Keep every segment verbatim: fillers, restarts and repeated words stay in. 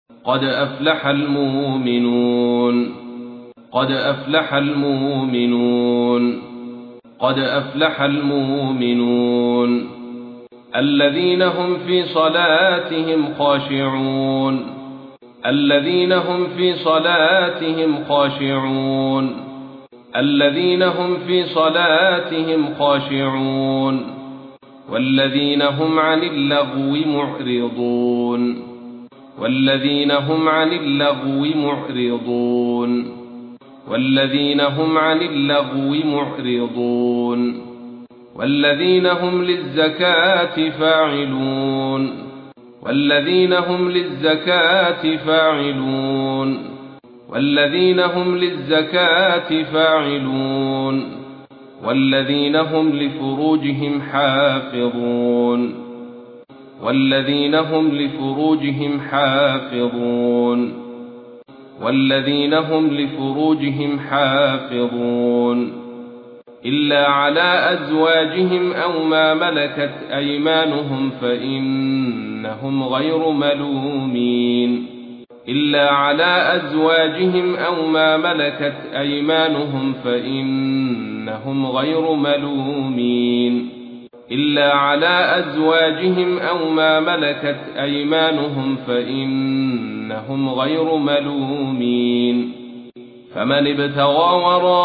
قد أفلح المؤمنون قد أفلح المؤمنون قد أفلح المؤمنون الذين هم في صلاتهم خاشعون الذين هم في صلاتهم خاشعون الذين هم في صلاتهم خاشعون والذين هم عن اللغو معرضون والذين هم عن اللغو معرضون والذين هم عن اللغو معرضون والذين هم للزكاة فاعلون والذين هم للزكاة فاعلون والذين هم للزكاة فاعلون والذين هم لفروجهم حافظون والذين هم لفروجهم حافظون والذين هم لفروجهم حافظون إلا على أزواجهم أو ما ملكت أيمانهم فإنهم غير ملومين إلا على أزواجهم أو ما ملكت أيمانهم فإنهم غير ملومين إلا على أزواجهم أو ما ملكت أيمانهم فإنهم غير ملومين فمن ابتغى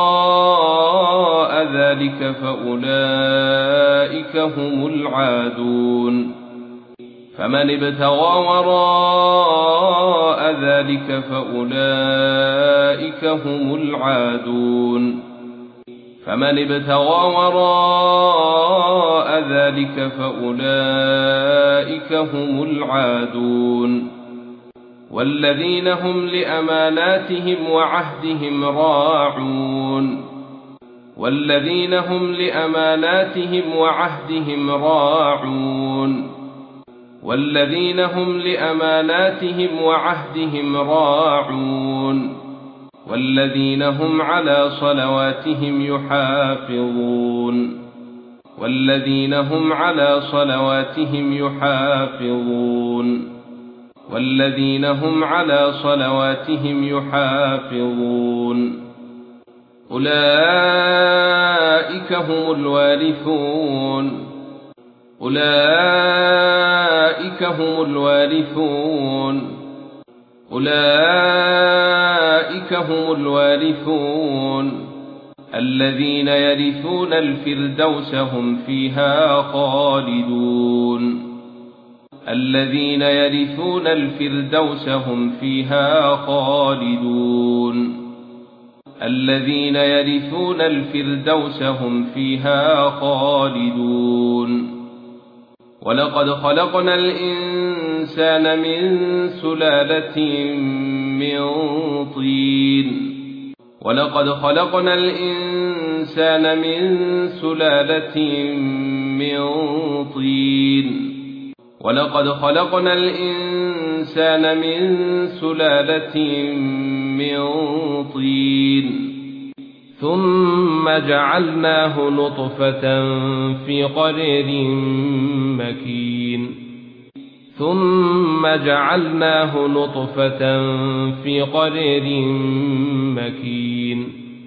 وراء ذلك فأولئك هم العادون فمن ابتغى وراء ذلك فأولئك هم العادون فمن ابتغى وراء ذلك فأولئك هم العادون والذين هم لأماناتهم وعهدهم راعون والذين هم لأماناتهم وعهدهم راعون والذين هم لأماناتهم وعهدهم راعون والذين هم على صلواتهم يحافظون والذين هم على صلواتهم يحافظون والذين هم على صلواتهم يحافظون أولئك هم الوارثون أولئك هم الوارثون أولئك هم الوارثون الذين يرثون الفردوس هم فيها خالدون الذين يرثون الفردوس هم فيها خالدون الذين يرثون الفردوس هم فيها خالدون ولقد خلقنا الإنسان من سلالة من طين ولقد خلقنا الإنسان من سلالة من طين ولقد خلقنا الإنسان من سلالة من طين ثم جعلناه نطفة في قرير مكين ثم جعلناه نطفة في قرير مكين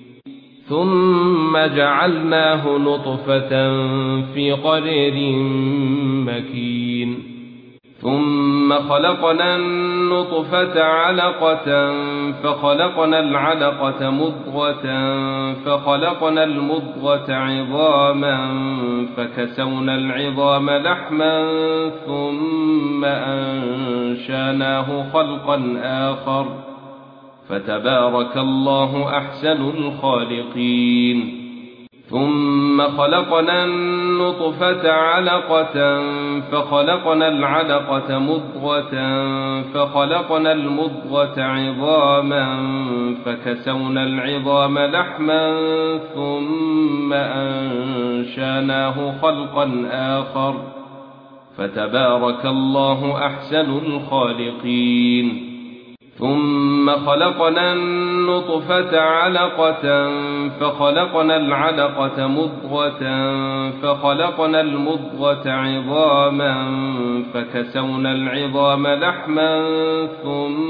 ثم جعلناه نطفة في قرير مكين ثم خلقنا النطفة علقة فخلقنا العلقة مضغة فخلقنا المضغة عظاما فكسونا العظام لحما ثم أنشأناه خلقا آخر فتبارك الله أحسن الخالقين ثم خلقنا النطفة علقة فخلقنا العلقة مضغة فخلقنا المضغة عظاما فكسونا العظام لحما ثم أنشأناه خلقا آخر فتبارك الله أحسن الخالقين ثم خلقنا النطفة علقة فخلقنا العلقة مضغة فخلقنا المضغة عظاما فكسونا العظام لحما ثم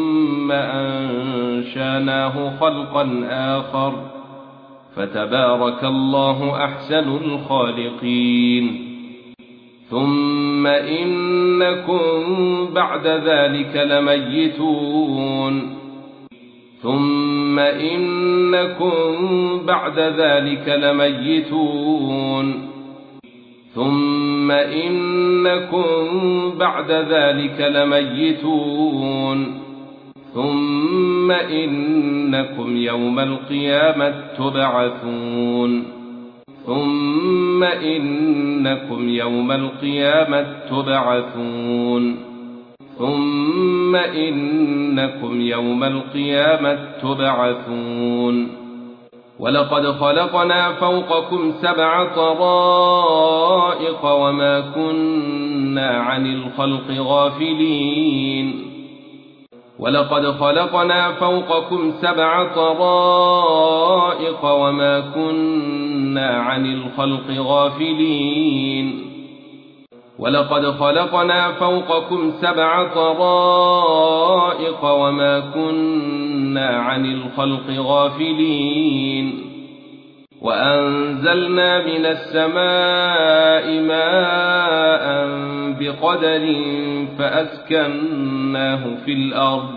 ثم أنشأناه خلقا آخر فتبارك الله أحسن الخالقين ثم إنكم بعد ذلك لميتون ثم إنكم بعد ذلك لميتون ثم إنكم بعد ذلك لميتون ثم إنكم يوم القيامة تبعثون ثم إنكم يوم القيامة تبعثون ثم إنكم يوم القيامة تبعثون ولقد خلقنا فوقكم سبع طرائق وما كنا عن الخلق غافلين ولقد خلقنا فوقكم سبع طرائق وما كنا عن الخلق غافلين ولقد خلقنا فوقكم سبع طرائق وما كنا عن الخلق غافلين وأنزلنا من السماء ماء بقدر فأسكناه في الأرض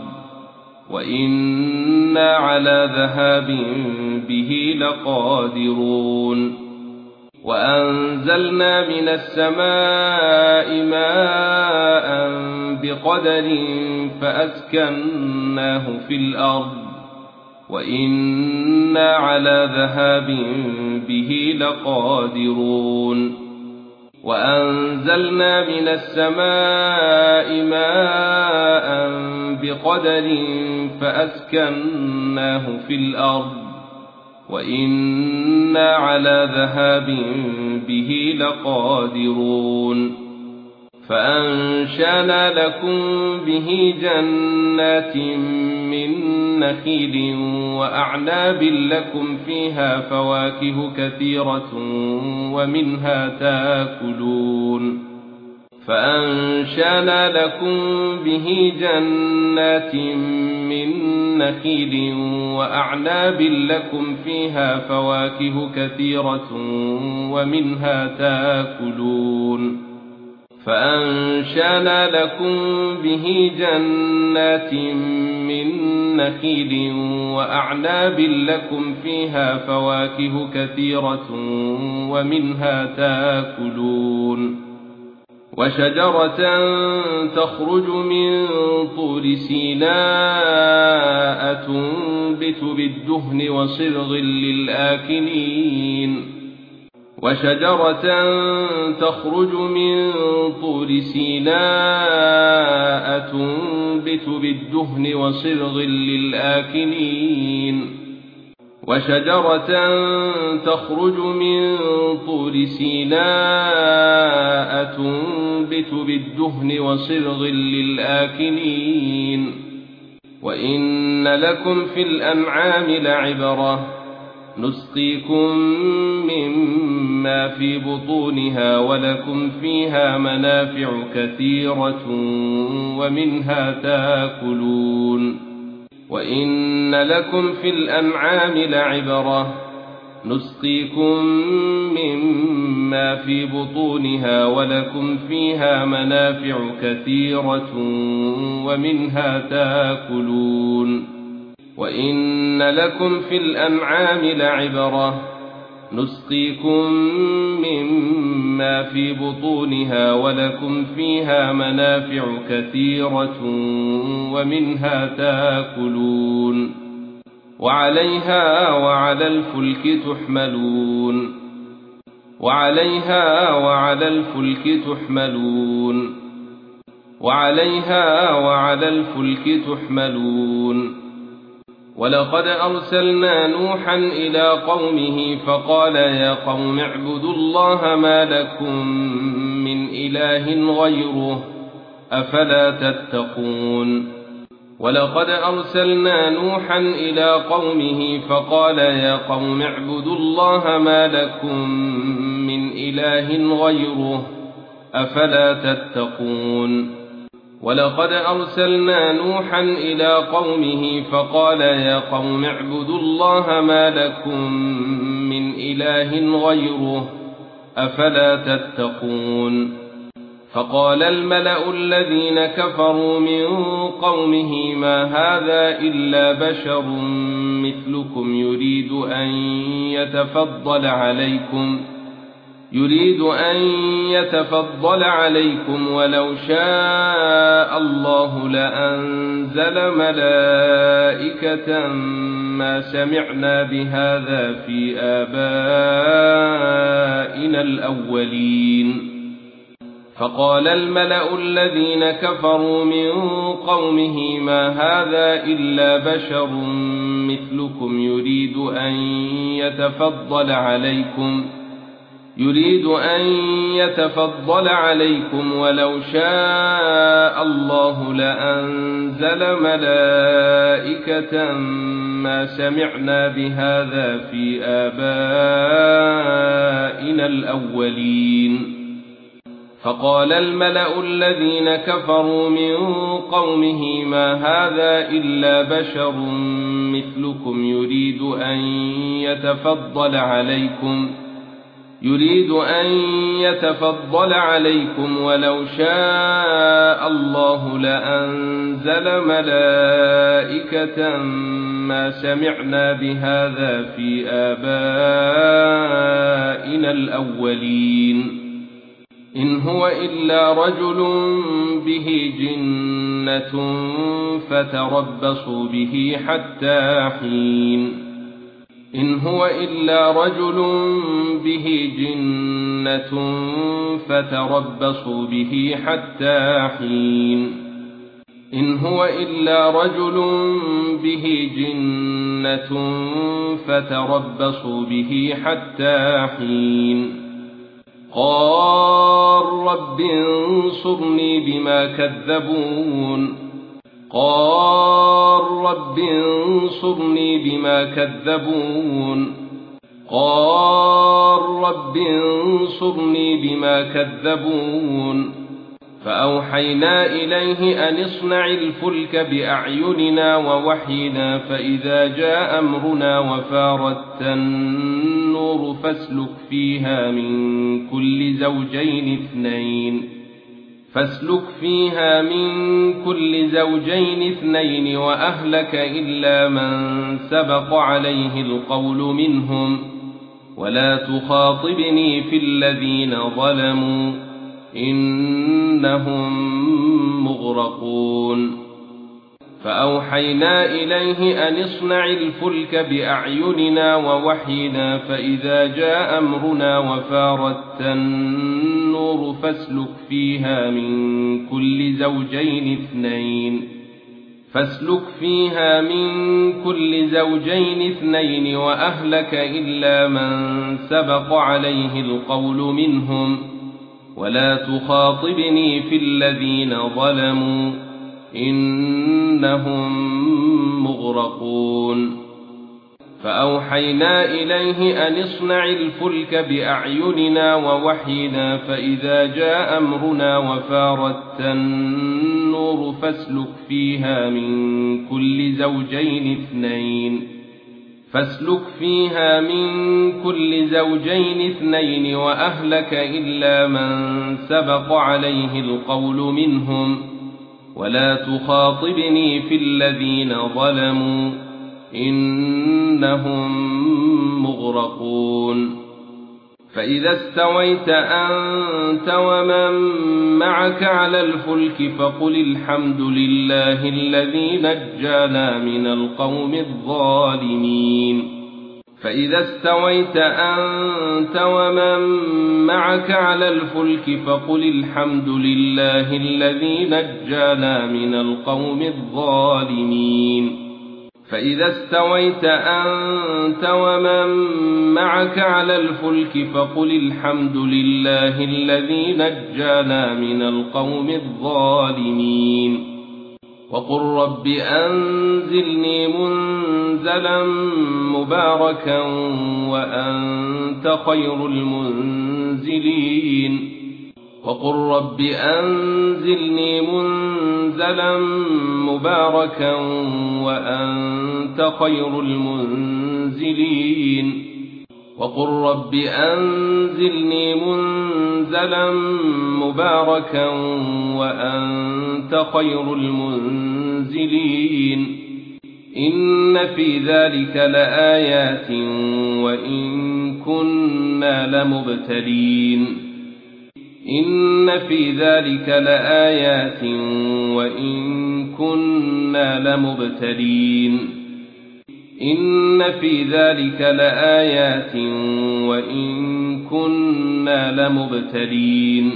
وإنا على ذهاب به لقادرون وأنزلنا من السماء ماء بقدر فأسكناه في الأرض وإنا على ذهاب به لقادرون وأنزلنا من السماء ماء بقدر فأسكناه في الأرض وإنا على ذهاب به لقادرون فأنشأنا لكم به جنات من نخيل وأعناب لكم فيها فواكه كثيرة ومنها تأكلون فأنشأنا لكم به جنات من نخيل وأعناب لكم فيها فواكه كثيرة ومنها تأكلون فأنشأنا لكم به جنات من نخيل وأعناب لكم فيها فواكه كثيرة ومنها تأكلون وشجرة تخرج من طور سيناء تنبت بالدهن وصبغ للآكلين وشجرة تخرج من طور سيناء تنبت بالدهن وصبغ للآكلين وشجرة تخرج من طور سيناء تنبت بالدهن وصبغ للآكلين وإن لكم في الأنعام لعبرة نسقيكم مما في بطونها ولكم فيها منافع كثيرة ومنها تأكلون وإن لكم في الأنعام لعبرة نسقيكم مما في بطونها ولكم فيها منافع كثيرة ومنها تأكلون وإن لكم في الأنعام لعبرة نسقيكم مما في بطونها ولكم فيها منافع كثيرة ومنها تأكلون وعليها وعلى الفلك تحملون وعليها وعلى الفلك تحملون وعليها وعلى الفلك تحملون ولقد أرسلنا نوحا إلى قومه فقال يا قوم اعبدوا الله ما لكم من إله غيره أفلا تتقون ولقد أرسلنا نوحا إلى قومه فقال يا قوم اعبدوا الله ما لكم من إله غيره أفلا تتقون ولقد أرسلنا نوحا إلى قومه فقال يا قوم اعبدوا الله ما لكم من إله غيره أفلا تتقون فقال الملأ الذين كفروا من قومه ما هذا إلا بشر مثلكم يريد أن يتفضل عليكم يريد أن يتفضل عليكم ولو شاء الله لأنزل ملائكة ما سمعنا بهذا في آبائنا الأولين فقال الملأ الذين كفروا من قومه ما هذا إلا بشر مثلكم يريد أن يتفضل عليكم يريد أن يتفضل عليكم ولو شاء الله لأنزل ملائكة ما سمعنا بهذا في آبائنا الأولين فقال الملأ الذين كفروا من قومه ما هذا إلا بشر مثلكم يريد أن يتفضل عليكم يريد أن يتفضل عليكم ولو شاء الله لأنزل ملائكة ما سمعنا بهذا في آبائنا الأولين إن هو إلا رجل به جنة فتربصوا به حتى حين إن هو إلا رجل به جنة فتربصوا به حتى حين إن هو إلا رجل به جنة فتربصوا به حتى حين قال رب انصرني بما كذبون قال رب انصرني بما كذبون قال رب انصرني بما كذبون فأوحينا إليه أن اصنع الفلك بأعيننا ووحينا فإذا جاء أمرنا وفارت النور فاسلك فيها من كل زوجين اثنين فاسلك فيها من كل زوجين اثنين وأهلك إلا من سبق عليه القول منهم ولا تخاطبني في الذين ظلموا إنهم مغرقون فأوحينا إليه أن اصنع الفلك بأعيننا ووحينا فإذا جاء أمرنا وفارت النور فاسلك فيها من كل زوجين اثنين فاسلك فيها من كل زوجين اثنين وأهلك إلا من سبق عليه القول منهم ولا تخاطبني في الذين ظلموا إنهم مغرقون فأوحينا إليه أن اصنع الفلك بأعيننا ووحينا فإذا جاء أمرنا وفارت النور فاسلك فيها من كل زوجين اثنين فاسلك فيها من كل زوجين اثنين وأهلك إلا من سبق عليه القول منهم ولا تخاطبني في الذين ظلموا إنهم مغرقون فإذا استويت أنت ومن معك على الفلك فقل الحمد لله الذي نجانا من القوم الظالمين فإذا استويت أنت ومن معك على الفلك فقل الحمد لله الذي نجانا من القوم الظالمين فإذا استويت أنت ومن معك على الفلك فقل الحمد لله الذي نجانا من القوم الظالمين وقل رب أنزلني منزلا مباركا وأنت خير المنزلين وقل رب أنزلني منزلا مباركا وأنت خير المنزلين وقل رب أنزلني منزلا مباركا وأنت خير المنزلين إن في ذلك لآيات وإن كنا لمبتلين إن في ذلك لآيات وإن كنا لمبتلين إن في ذلك لآيات وإن كنا لمبتلين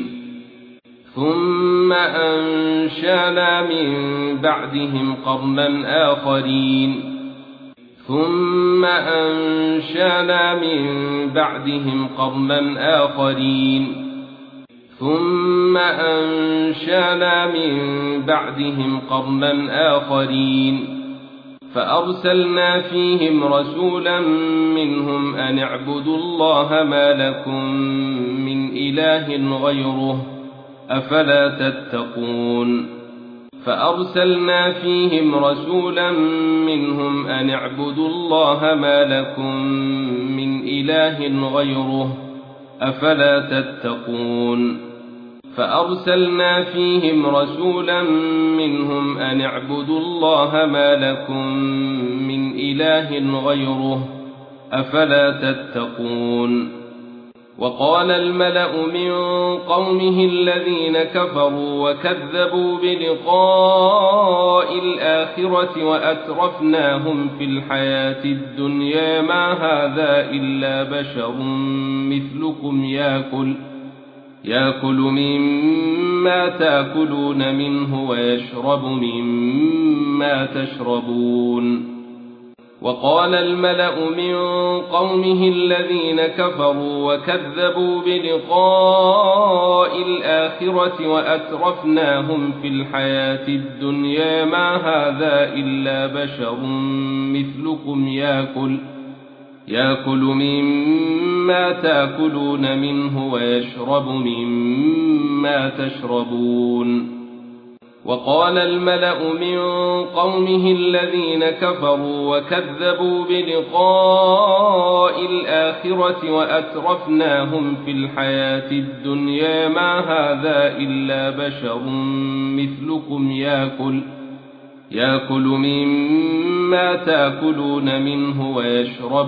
ثم أنشأنا من بعدهم قرنا آخرين ثم أنشأنا من بعدهم قرنا آخرين ثم أنشأنا من بعدهم قرنا آخرين فأرسلنا فيهم رسولا منهم أن اعبدوا الله ما لكم من إله غيره أفلا تتقون فأرسلنا فيهم رسولا منهم أن اعبدوا الله ما لكم من إله غيره أفلا تتقون فأرسلنا فيهم رسولا منهم أن اعبدوا الله ما لكم من إله غيره أفلا تتقون وقال الملأ من قومه الذين كفروا وكذبوا بلقاء الآخرة وأترفناهم في الحياة الدنيا ما هذا إلا بشر مثلكم يأكل يأكل مما تأكلون منه ويشرب مما تشربون وقال الملأ من قومه الذين كفروا وكذبوا بلقاء الآخرة وأترفناهم في الحياة الدنيا ما هذا إلا بشر مثلكم يأكل يأكل مما تأكلون منه ويشرب مما تشربون وقال الملأ من قومه الذين كفروا وكذبوا بلقاء الآخرة وأترفناهم في الحياة الدنيا ما هذا إلا بشر مثلكم يأكل يأكل مما تأكلون منه ويشرب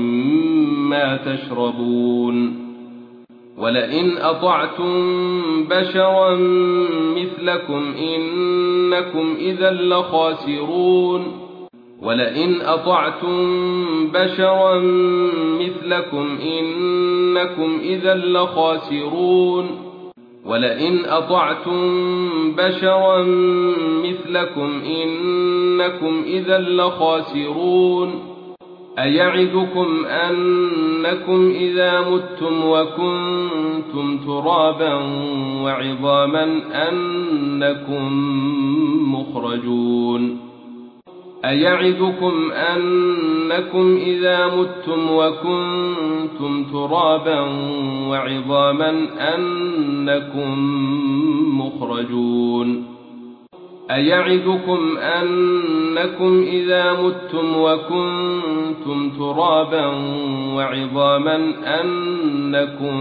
مما تشربون ولئن أطعتم بشرا مثلكم إنكم إذا لخاسرون ولئن أطعتم بشرا مثلكم إنكم إذا لخاسرون ولئن أطعتم بشرا مثلكم إنكم إذا لخاسرون أيعدكم أنكم إذا متم وكنتم ترابا وعظاما أنكم مخرجون أيعدكم أنكم إذا متم وكنتم ترابا وعظاما أنكم مخرجون أيعدكم أنكم إذا متم وكنتم ترابا وعظاما أنكم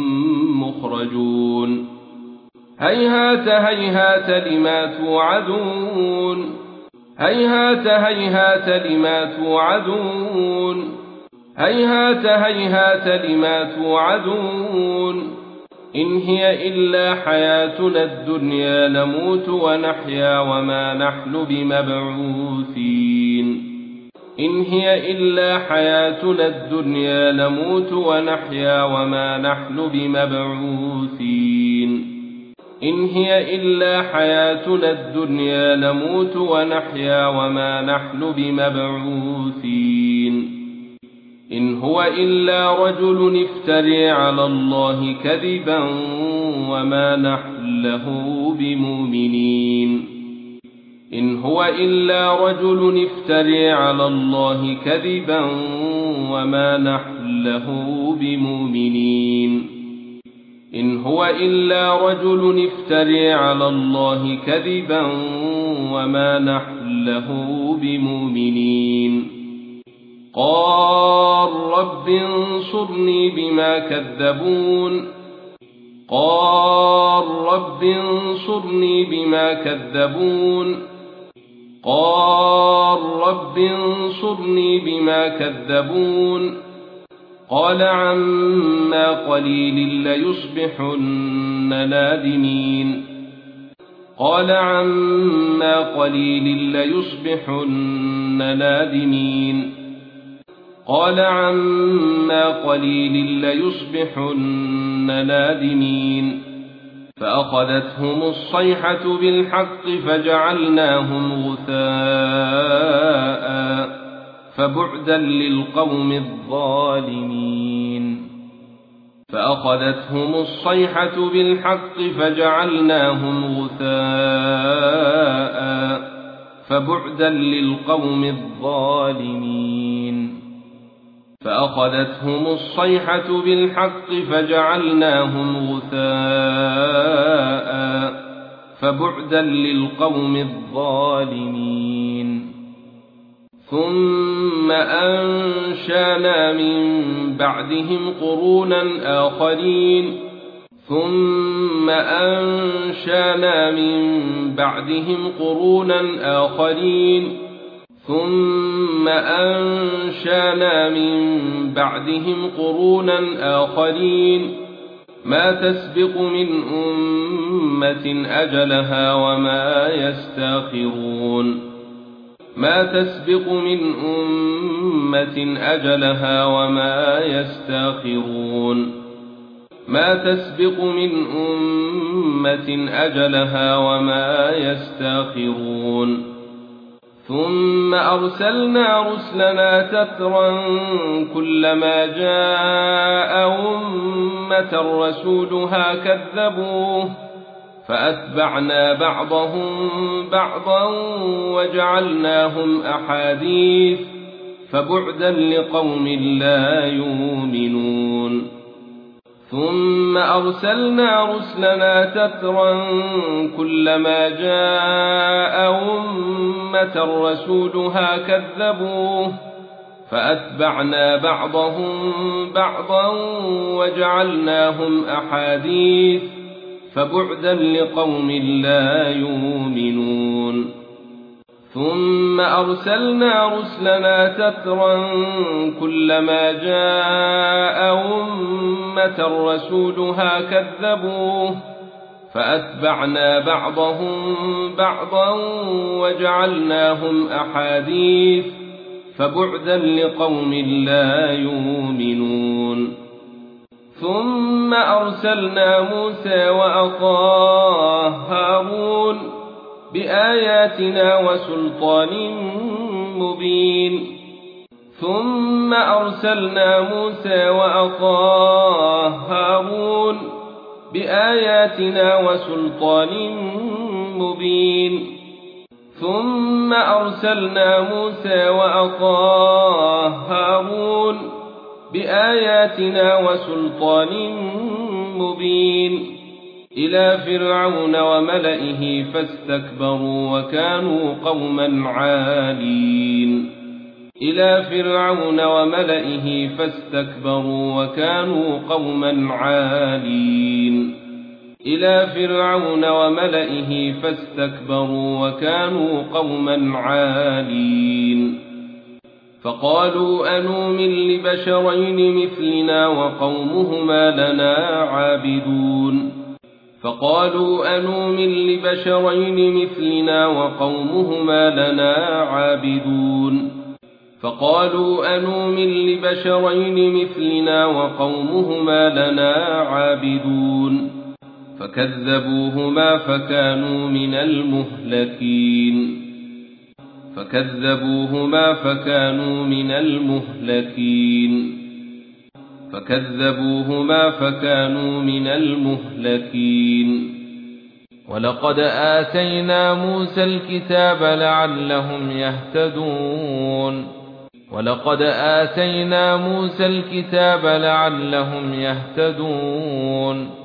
مخرجون هيهات هيهات لما توعدون هيهات هيهات لما توعدون هيهات هيهات لما توعدون إن هي إلا حياتنا الدنيا نموت ونحيا وما نحن بمبعوثين إن هي إلا حياتنا الدنيا نموت ونحيا وما نحن بمبعوثين إن هي إلا حياتنا الدنيا نموت ونحيا وما نحن بمبعوثين إن هو إلا رجل افتري على الله كذبا وما نحن له بمؤمنين إن هو إلا رجل افتري على الله كذبا وما نحن له بمؤمنين إن هو إلا رجل افتري على الله كذبا وما نحن له بمؤمنين قال رب انصرني بما كذبون قال رب انصرني بما كذبون قال رب انصرني بما كذبون قال عما قليل ليصبحن نادمين قال عما قليل ليصبحن نادمين قال عما قليل ليصبحن نادمين فأخذتهم الصيحة بالحق فجعلناهم غثاء فبعدا للقوم الظالمين فأخذتهم الصيحة بالحق فجعلناهم غثاء فبعدا للقوم الظالمين فأخذتهم الصيحة بالحق فجعلناهم غثاء فبعدا للقوم الظالمين ثم أنشأنا من بعدهم قرونا آخرين ثم أنشأنا من بعدهم قرونا آخرين ثم أنشأنا من بعدهم قرونا آخرين ما تسبق من أمة أجلها وما يستأخرون ما تسبق من أمة أجلها وما يستأخرون ما تسبق من أمة أجلها وما يستأخرون ثم أرسلنا رسلنا تترا كلما جاء أمة رسولها كذبوه فأتبعنا بعضهم بعضا وجعلناهم أحاديث فبعدا لقوم لا يؤمنون ثم أرسلنا رسلنا تترا كلما جاء أمة رسولها كذبوه فأتبعنا بعضهم بعضا وجعلناهم أحاديث فبعدا لقوم لا يؤمنون ثم أرسلنا رسلنا تترا كلما جاء أمة رسولها كذبوه فأتبعنا بعضهم بعضا وجعلناهم أحاديث فبعدا لقوم لا يؤمنون ثم أرسلنا موسى وأخاه هارون بآياتنا وسلطان مبين ثم أرسلنا موسى وأخاه هارون بآياتنا وسلطان مبين ثم أرسلنا موسى وأخاه هارون بآياتنا وسلطان مبين إلى فرعون وملئه فاستكبروا وكانوا قوما عالين إلى فرعون وملئه فاستكبروا وكانوا قوما عالين إلى فرعون وملئه فاستكبروا وكانوا قوما عالين فقالوا أنؤمن لبشرين مثلنا وقومهما لنا عابدون فقالوا أنؤمن لبشرين مثلنا وقومهما لنا عابدون فقالوا أنؤمن لبشرين مثلنا وقومهما لنا عابدون فكذبوهما فكانوا من المهلكين فكذبوهما فكانوا من المهلكين فكذبوهما فكانوا من المهلكين ولقد آتينا موسى الكتاب لعلهم يهتدون ولقد آتينا موسى الكتاب لعلهم يهتدون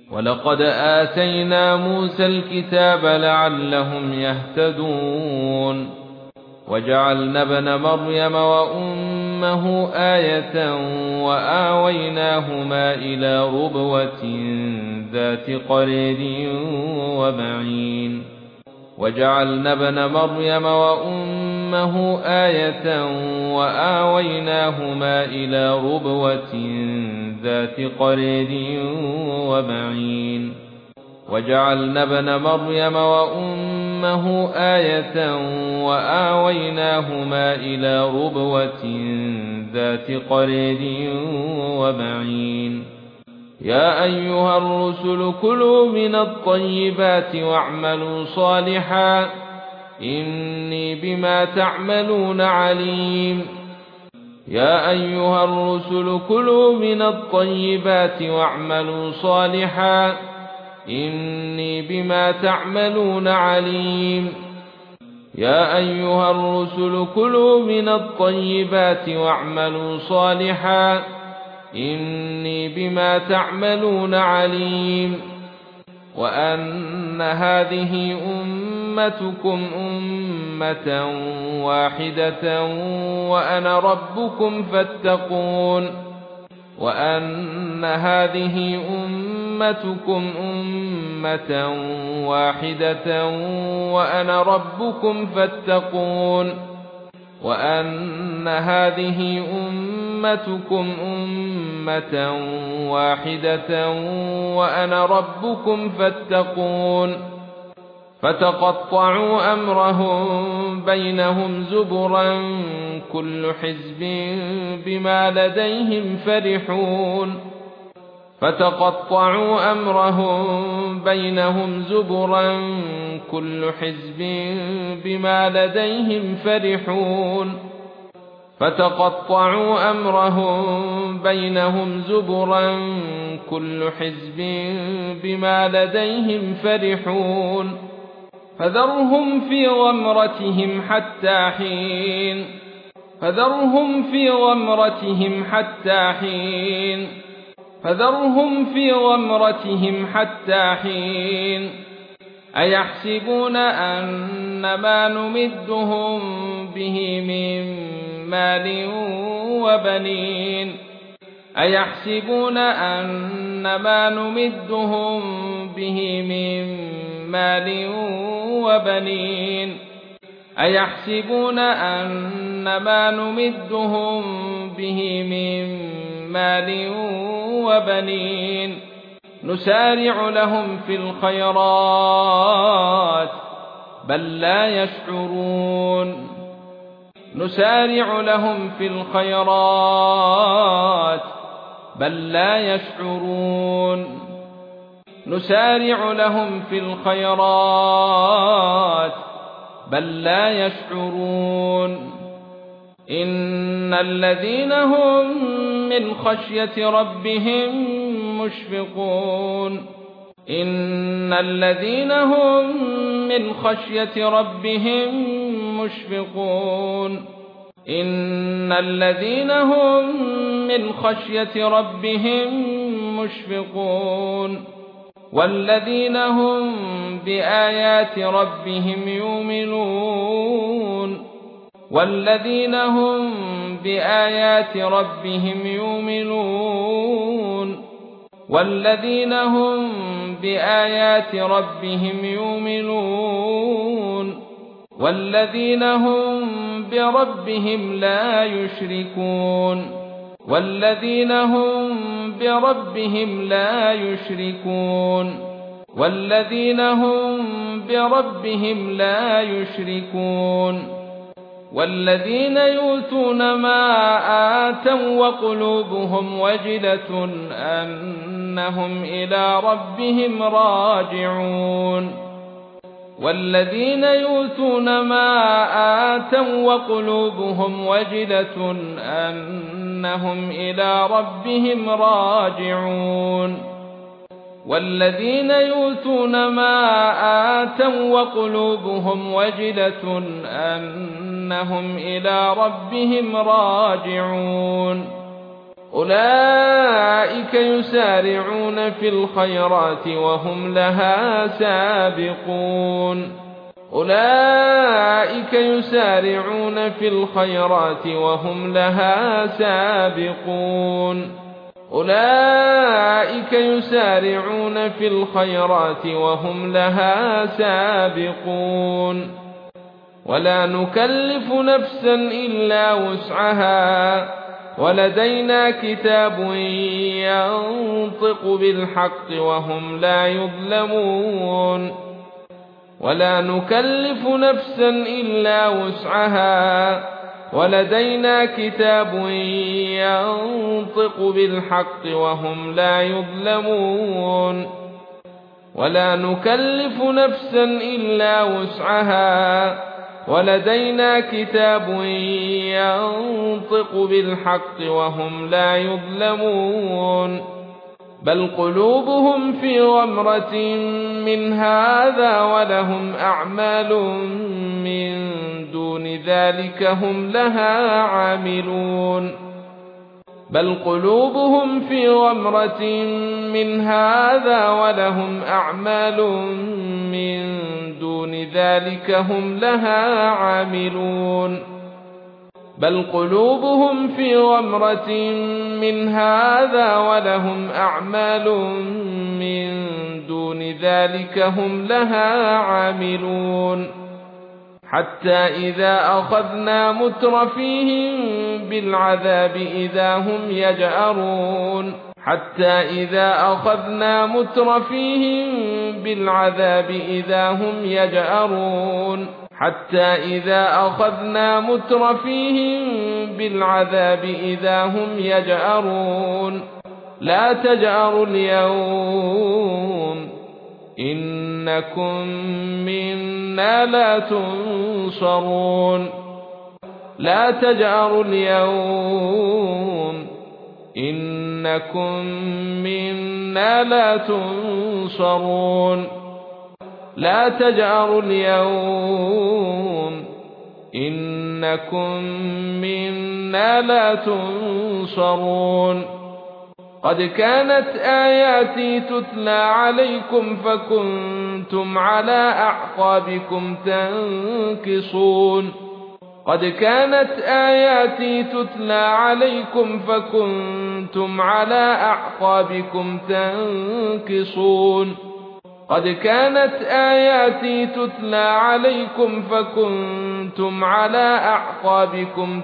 ولقد آتينا موسى الكتاب لعلهم يهتدون وجعلنا ابن مريم وأمه آية وآويناهما إلى ربوة ذات قرير ومعين وجعلنا ابن مريم وأمه آية وآويناهما إلى ربوة ذات قرير ومعين وجعلنا ابن مريم وأمه آية وآويناهما إلى ربوة ذات قرير ومعين يا أيها الرسل كلوا من الطيبات واعملوا صالحا إني بما تعملون عليم يا أيها الرسل كلوا من الطيبات واعملوا صالحا إني بما تعملون عليم يا أيها الرسل كلوا من الطيبات واعملوا صالحا إني بما تعملون عليم وأن هذه أمتكم أمة واحدة وأنا ربكم فاتقون وأن هذه أمتكم أمة واحدة وأنا ربكم فاتقون وأن هذه أمتكم أمة واحدة وأنا ربكم فاتقون فتقطعوا أمرهم بينهم زبرا كل حزب بما لديهم فرحون فتقطعوا أمرهم بينهم زبرا كل حزب بما لديهم فرحون فتقطعوا أمرهم بينهم زبرا كل حزب بما لديهم فرحون فذرهم في غمرتهم حتى حين فذرهم في غمرتهم حتى حين فذرهم في غمرتهم حتى حين أيحسبون أن ما نمدهم به من مال وبنين أيحسبون أن ما نمدهم به من مال وبنين أيحسبون أن ما نمدهم به من مال وبنين نسارع لهم في الخيرات بل لا يشعرون نسارع لهم في الخيرات بل لا يشعرون نسارع لهم في الخيرات بل لا يشعرون إن الذين هم من خشية ربهم مشفقون إن الذين هم من خشية ربهم مشفقون إن الذين هم من خشية ربهم مشفقون والذين هم بآيات ربهم يؤمنون والذين هم بآيات ربهم يؤمنون والذين هم بآيات ربهم يؤمنون والذين هم بربهم لا يشركون والذين هم بربهم لا يشركون والذين هم بربهم لا يشركون والذين يؤتون ما آتوا وقلوبهم وجلة أنهم إلى ربهم راجعون والذين يؤتون ما آتوا وقلوبهم وجلة أنهم إلى ربهم راجعون والذين يؤتون ما آتوا وقلوبهم وجلة أنهم إلى ربهم راجعون أولئك يسارعون في الخيرات وهم لها سابقون أولئك يسارعون في الخيرات وهم لها سابقون أولئك يسارعون في الخيرات وهم لها سابقون ولا نكلف نفسا إلا وسعها ولدينا كتاب ينطق بالحق وهم لا يظلمون ولا نكلف نفسا إلا وسعها ولدينا كتاب ينطق بالحق وهم لا يظلمون ولا نكلف نفسا إلا وسعها ولدينا كتاب ينطق بالحق وهم لا يظلمون بل قلوبهم في غمرة من هذا ولهم أعمال من دون ذلك هم لها عاملون بل قلوبهم في غمرة من هذا ولهم أعمال من دون ذلك هم لها عاملون بل قلوبهم في غمرة من هذا ولهم أعمال من دون ذلك هم لها عاملون حتى إذا أخذنا مترفيهم بالعذاب إذا هم يجأرون حتى إذا أخذنا مترفيهم بالعذاب إذا هم يجأرون حتى إذا أخذنا مترفيهم بالعذاب إذا هم يجأرون لا تجأروا اليوم إنكم منا لا تنصرون لا تجأروا اليوم إنكم منا لا تنصرون لا تجأروا اليوم إنكم منا لا تنصرون قد كانت آياتي تتلى عليكم فكنتم على أعقابكم تنكصون قد كانت آياتي تتلى عليكم فكنتم على أعقابكم تنكصون قد كانت آياتي تتلى عليكم فكنتم على أعقابكم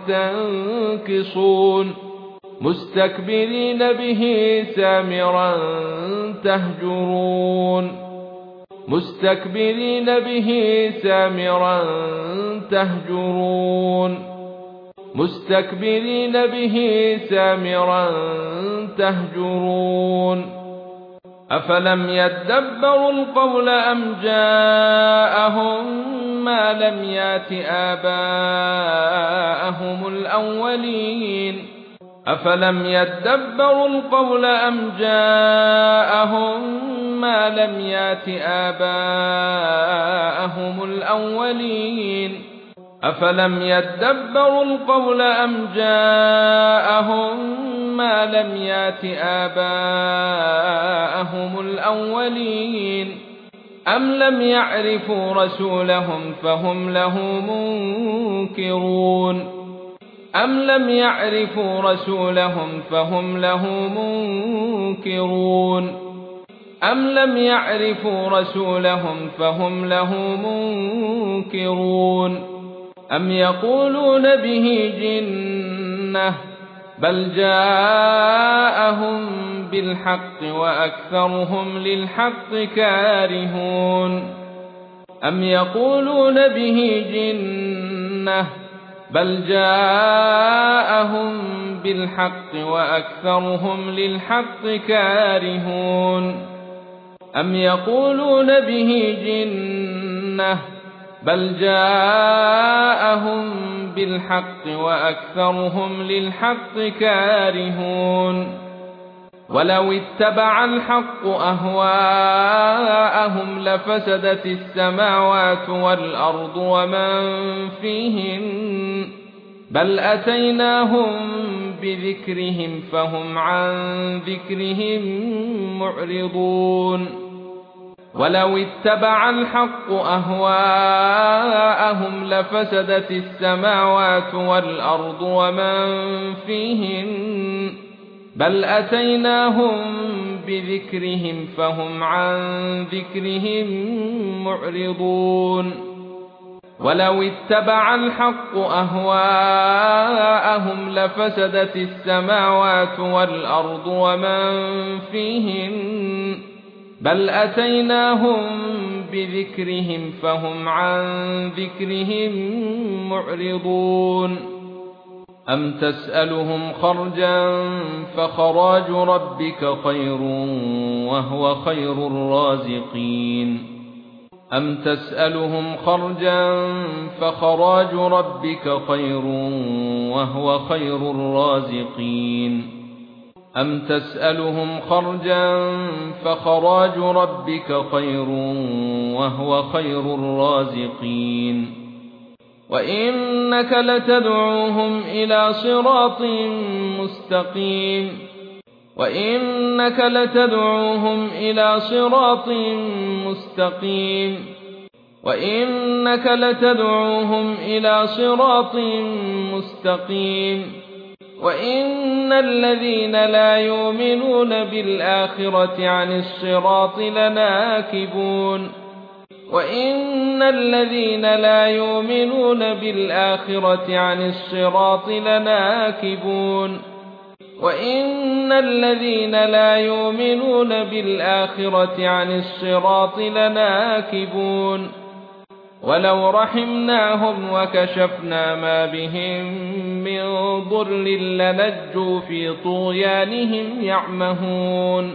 تنكصون مستكبرين به سامرا تهجرون مستكبرين به سامرا تهجرون مستكبرين به سامرا تهجرون أفلم يدبروا القول أم جاءهم ما لم يات آباءهم الأولين أفلم يدبروا القول أم جاءهم ما لم يات آباءهم الأولين أفلم يدبروا القول أم جاءهم ما لم يات آباءهم الأولين أم لم يعرفوا رسولهم فهم له منكرون أم لم يعرفوا رسولهم فهم له منكرون أم لم يعرفوا رسولهم فهم له منكرون أم يقولون به جنة بل جاءهم بالحق وأكثرهم للحق كارهون أم يقولون به جنة بل جاءهم بالحق وأكثرهم للحق كارهون أم يقولون به جنة بل جاءهم بالحق وأكثرهم للحق كارهون ولو اتبع الحق أهواءهم لفسدت السماوات والأرض ومن فيهن بل أتيناهم بذكرهم فهم عن ذكرهم معرضون ولو اتبع الحق أهواءهم لفسدت السماوات والأرض ومن فيهن بل أتيناهم بذكرهم فهم عن ذكرهم معرضون ولو اتبع الحق أهواءهم لفسدت السماوات والأرض ومن فيهن بل أتيناهم بذكرهم فهم عن ذكرهم معرضون أم تسألهم خرجا فخراج ربك خير وهو خير الرازقين أم تسألهم خرجا فخراج ربك خير وهو خير الرازقين أم تسألهم خرجا فخراج ربك خير وهو خير الرازقين وإنك لتدعوهم إلى صراط مستقيم وإنك لتدعوهم إلى صراط مستقيم وإنك لتدعوهم إلى صراط مستقيم وإن الذين لا يؤمنون بالآخرة عن الصراط لناكبون وإن الذين لا يؤمنون بالآخرة عن الصراط لناكبون وإن الذين لا يؤمنون بالآخرة عن الصراط لناكبون ولو رحمناهم وكشفنا ما بهم من ضر لنجوا في طغيانهم يعمهون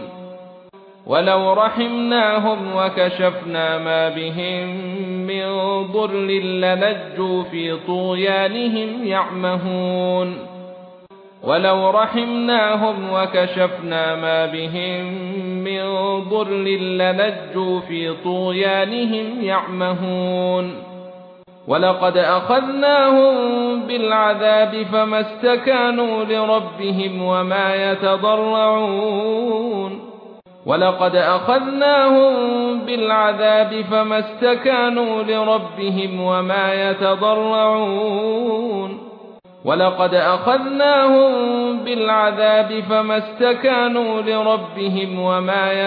ولو رحمناهم وكشفنا ما بهم من ضر لنجوا في طغيانهم يعمهون ولو رحمناهم وكشفنا ما بهم من ضر لنجوا في طغيانهم يعمهون ولقد أخذناهم بالعذاب فما استكانوا لربهم وما يتضرعون ولقد أخذناهم بالعذاب فما استكانوا لربهم وما يتضرعون ولقد أخذناهم بالعذاب فما استكانوا لربهم وما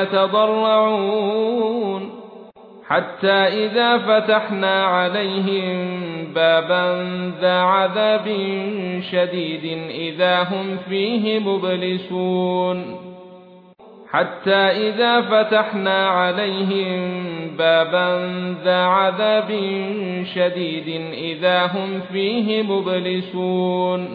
يتضرعون حتى إذا فتحنا عليهم بابا ذا عذاب شديد إذا هم فيه مبلسون حتى إذا فتحنا عليهم بابا ذا عذاب شديد إذا هم فيه مبلسون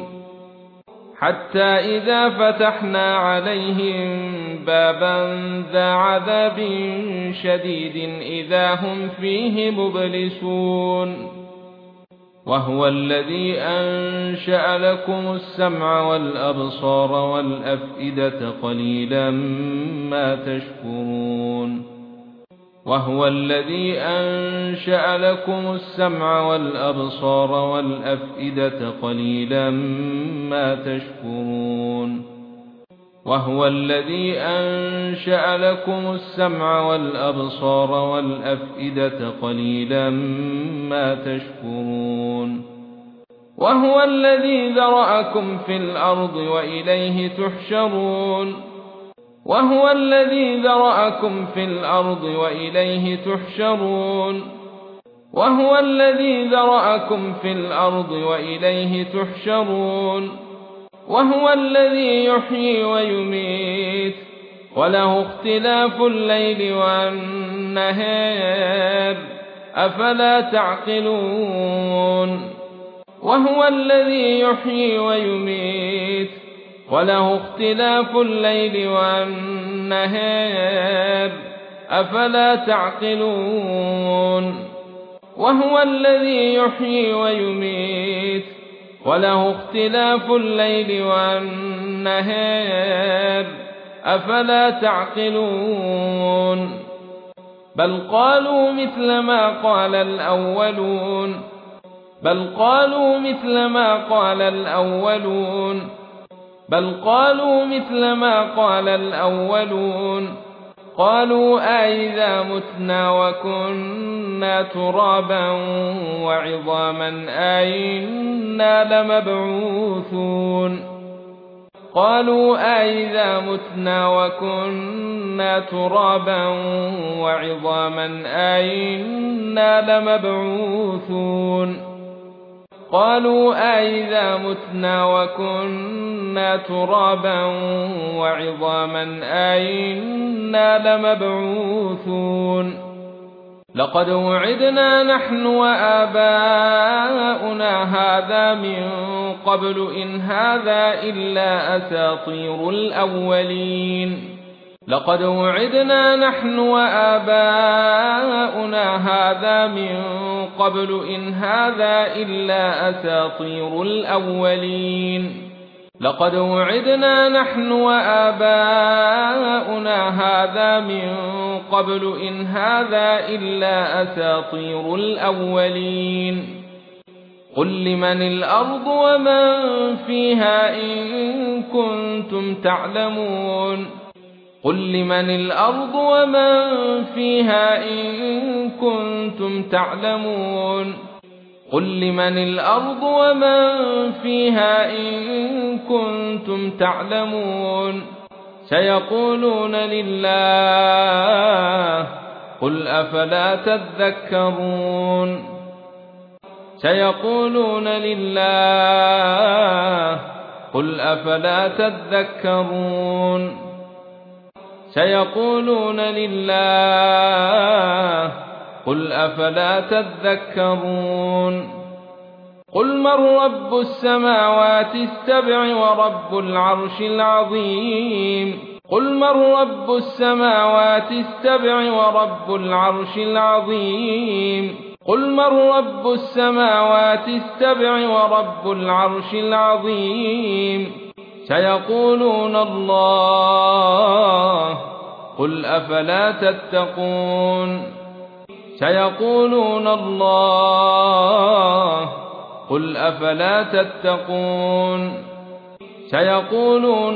حتى إذا فتحنا عليهم بابا ذا عذاب شديد إذا هم فيه مبلسون وهو الذي أنشأ لكم السمع والأبصار والأفئدة قليلا ما تشكرون وهو الذي أنشأ لكم السمع والأبصار والأفئدة قليلا ما تشكرون وهو الذي أنشأ لكم السمع والأبصار والأفئدة قليلا ما تشكرون وهو الذي ذرأكم في الأرض وإليه تحشرون وهو الذي ذرأكم في الأرض وإليه تحشرون وهو الذي ذرأكم في الأرض وإليه تحشرون وهو الذي يحيي ويميت وله اختلاف الليل والنهار أفلا تعقلون وهو الذي يحيي ويميت وله اختلاف الليل والنهار أفلا تعقلون وهو الذي يحيي ويميت وله اختلاف الليل والنهار أفلا تعقلون بل قالوا مثل ما قال الأولون بل قالوا مثل ما قال الأولون بل قالوا مثل ما قال الأولون قالوا أئذا متنا وكنا ترابا وعظاما أئنا لمبعوثون قالوا أئذا متنا وكنا ترابا وعظاما أئنا لمبعوثون قالوا أئذا متنا وكنا ترابا وعظاما أئنا لمبعوثون لقد وعدنا نحن وآباؤنا هذا من قبل إن هذا إلا أساطير الأولين لقد وعدنا نحن وآباؤنا هذا من قبل إن هذا إلا أساطير الأولين لقد وعدنا نحن وآباؤنا هذا من قبل إن هذا إلا أساطير الأولين قل لمن الأرض ومن فيها إن كنتم تعلمون قل لمن الأرض ومن فيها إن كنتم تعلمون قل لمن الأرض ومن فيها إن كنتم تعلمون سيقولون لله قل أفلا تذكرون سيقولون لله قل أفلا تذكرون سيقولون لله قل أفلا تذكرون قل من رب السماوات السبع ورب العرش العظيم قل من رب السماوات السبع ورب العرش العظيم قل من رب السماوات السبع ورب العرش العظيم سيقولون الله قل أفلا تتقون سيقولون الله قل أفلا تتقون سيقولون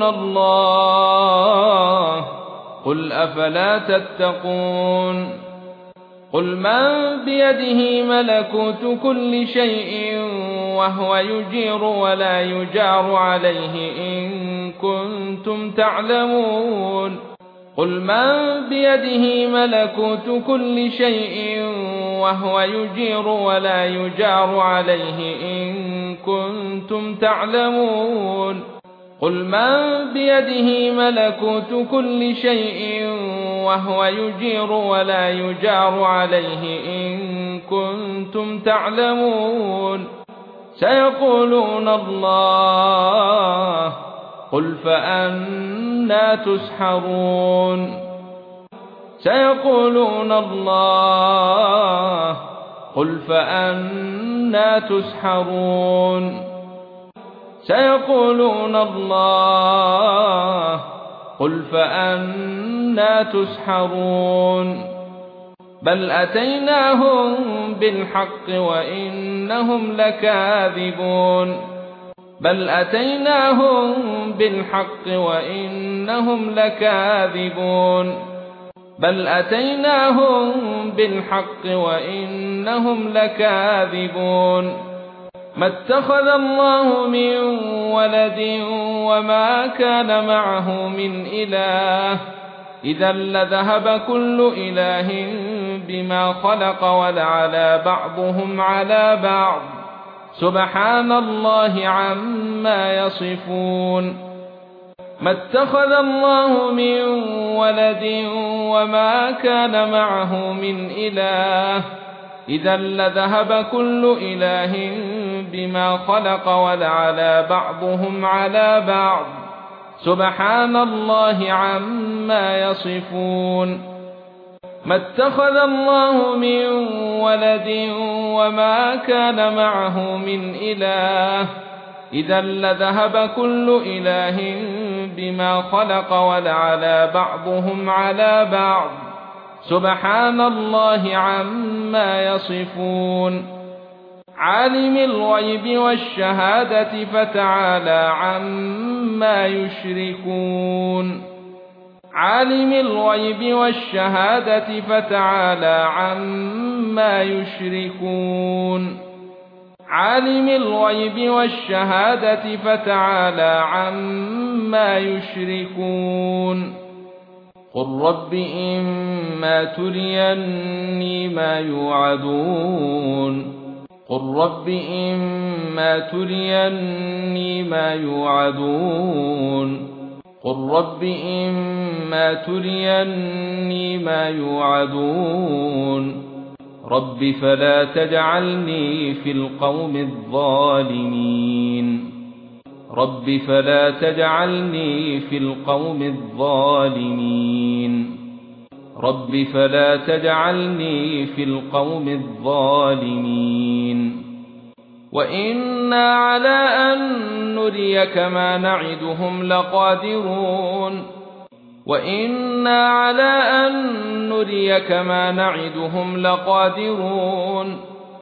الله قل أفلا تتقون قل من بيده ملكوت كل شيء وهو يجير ولا يجار عليه إن كنتم تعلمون قل من بيده ملكوت كل شيء وهو يجير ولا يجار عليه إن كنتم تعلمون قل من بيده ملكوت كل شيء وهو يجير ولا يجار عليه إن كنتم تعلمون سيقولون الله قل فأنى تسحرون سيقولون الله قل فأنى تسحرون سيقولون الله قل فأنى تسحرون بل أتيناهم بالحق وإنهم لكاذبون بل أتيناهم بالحق وإنهم لكاذبون بل أتيناهم بالحق وإنهم لكاذبون ما اتخذ الله من ولد وما كان معه من إله إذا لذهب كل إله بما خلق ولعلى بعضهم على بعض سبحان الله عما يصفون ما اتخذ الله من ولد وما كان معه من إله إذا لذهب كل إله بما خلق ولعلى بعضهم على بعض سبحان الله عما يصفون ما اتخذ الله من ولد وما كان معه من إله إذا لذهب كل إله بما خلق ولعلى بعضهم على بعض سبحان الله عما يصفون عالم الغيب والشهادة فتعالى عما يشركون عالم الغيب والشهادة فتعالى عما يشركون عالم الغيب والشهادة فتعالى عما يشركون قل رب إما تريني ما يوعدون قل رب إما تريني ما يوعدون قل رب إما تريني ما يوعدون رب فلا تجعلني في القوم الظالمين رب فلا تجعلني في القوم الظالمين رب فلا تجعلني في القوم الظالمين وإنا على أن نريك ما نعدهم لقادرون وإنا على أن نريك ما نعدهم لقادرون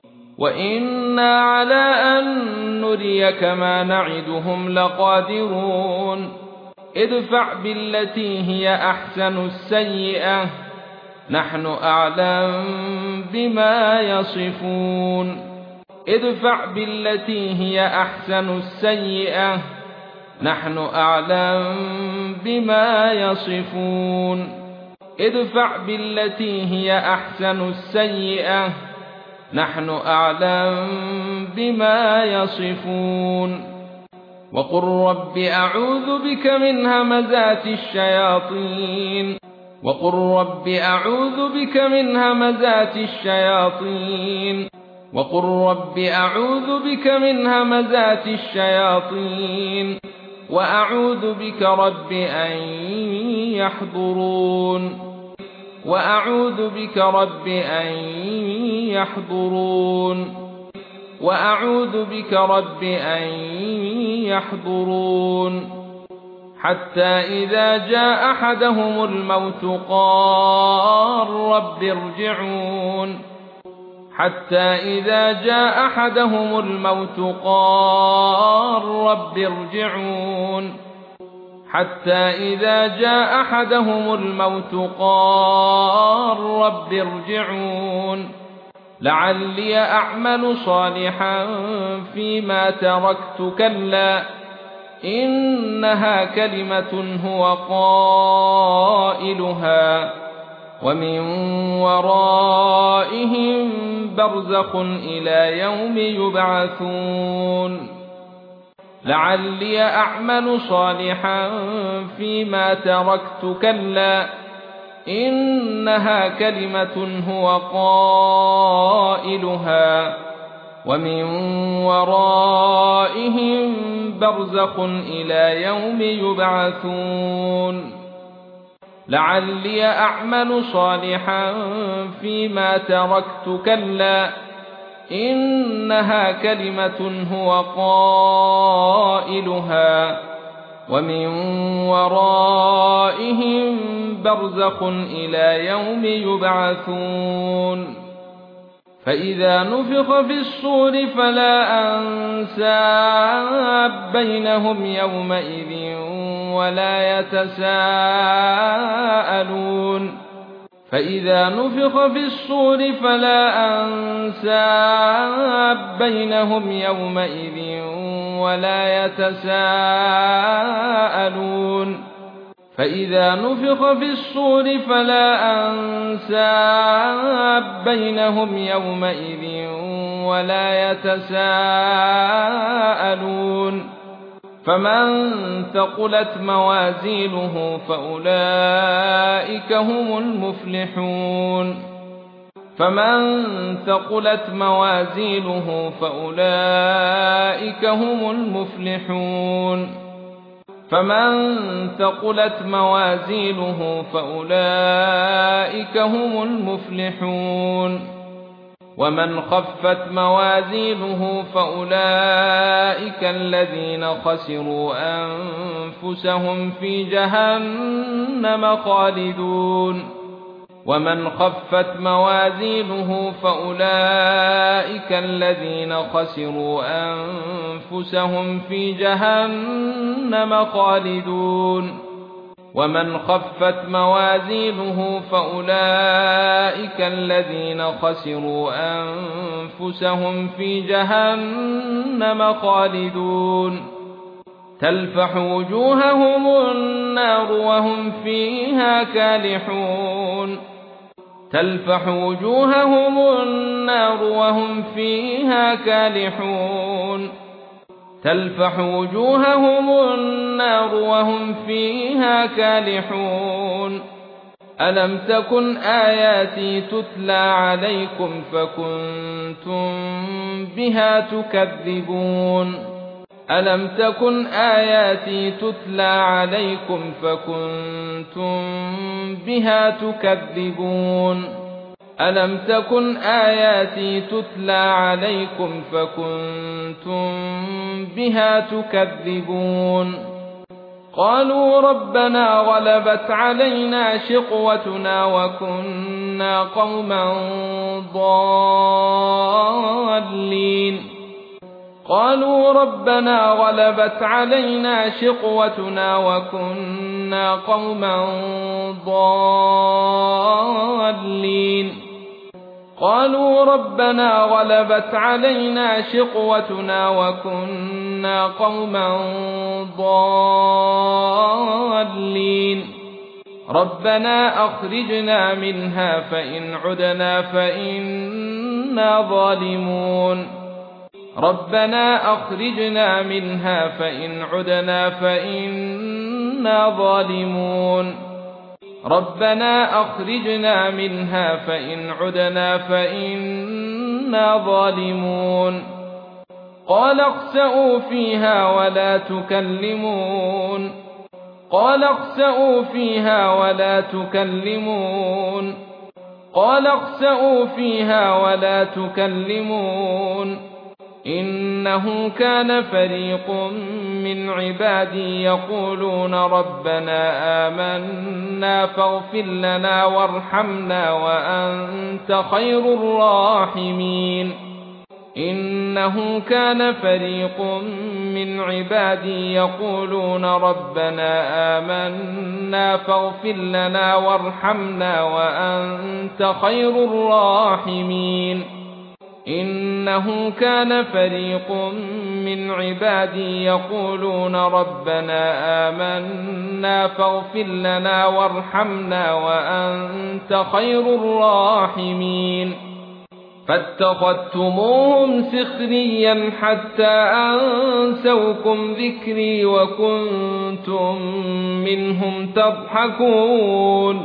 وإنا على أن نريك ما نعدهم لقادرون ادفع بالتي هي أحسن السيئة نحن أعلم بما يصفون ادفع بالتي هي أحسن السيئة نحن أعلم بما يصفون ادفع بالتي هي أحسن السيئة نحن أعلم بما يصفون وقل رب أعوذ بك من همزات الشياطين وقل رب أعوذ بك من همزات الشياطين وقل رب أعوذ بك من همزات الشياطين وأعوذ بك رب أن يحضرون وأعوذ بك رب أن يحضرون وأعوذ بك رب أن يحضرون حتى إذا جاء أحدهم الموت قال رب ارجعون حتى إذا جاء أحدهم الموت قال رب ارجعون حتى إذا جاء أحدهم الموت قال رب ارجعون لعلي أعمل صالحا فيما تركت كلا إنها كلمة هو قائلها ومن ورائهم برزخ إلى يوم يبعثون لعلي أعمل صالحا فيما تركت كلا إنها كلمة هو قائلها ومن ورائهم برزخ إلى يوم يبعثون لعلي أعمل صالحا فيما تركت كلا إنها كلمة هو قائلها ومن ورائهم برزخ إلى يوم يبعثون فإذا نفخ في الصور فلا أنساب بينهم يومئذ ولا يتساءلون فإذا نفخ في الصور فلا أنساب بينهم يومئذ ولا يتساءلون فإذا نفخ في الصور فلا أنساب بينهم يومئذ ولا يتساءلون فمن ثقلت موازينه فأولئك هم المفلحون فمن ثقلت موازينه فأولئك هم المفلحون فمن ثقلت موازينه فأولئك هم المفلحون ومن خفت موازينه فأولئك الذين خسروا أنفسهم في جهنم خالدون ومن خفت موازينه فأولئك الذين خسروا أنفسهم في جهنم خالدون ومن خفت موازينه فأولئك الذين خسروا أنفسهم في جهنم خالدون تلفح وجوههم النار وهم فيها كالحون تلفح وجوههم النار وهم فيها كالحون تلفح وجوههم النار وهم فيها كالحون ألم تكن آياتي تتلى عليكم فكنتم بها تكذبون ألم تكن آياتي تتلى عليكم فكنتم بها تكذبون ألم تكن آياتي تتلى عليكم فكنتم بها تكذبون قالوا ربنا غلبت علينا شقوتنا وكنا قوما ضالين قالوا ربنا غلبت علينا شقوتنا وكنا قوما ضالين قالوا ربنا غلبت علينا شقوتنا وكنا قوما ضالين ربنا أخرجنا منها فإن عدنا فإنا ظالمون ربنا أخرجنا منها فإن عدنا فإنا ظالمون ربنا أخرجنا منها فإن عدنا فإنا ظالمون قال اخسئوا فيها ولا تكلمون قال اخسئوا فيها ولا تكلمون قال اخسئوا فيها ولا تكلمون إنه كان فريق من عبادي يقولون ربنا آمنا فاغفر لنا وارحمنا وأنت خير الراحمين إنه كان فريق من عبادي يقولون ربنا آمنا فاغفر لنا وارحمنا وأنت خير الراحمين إنه كان فريق من عبادي يقولون ربنا آمنا فاغفر لنا وارحمنا وأنت خير الراحمين فاتخذتموهم سخريا حتى أنسوكم ذكري وكنتم منهم تضحكون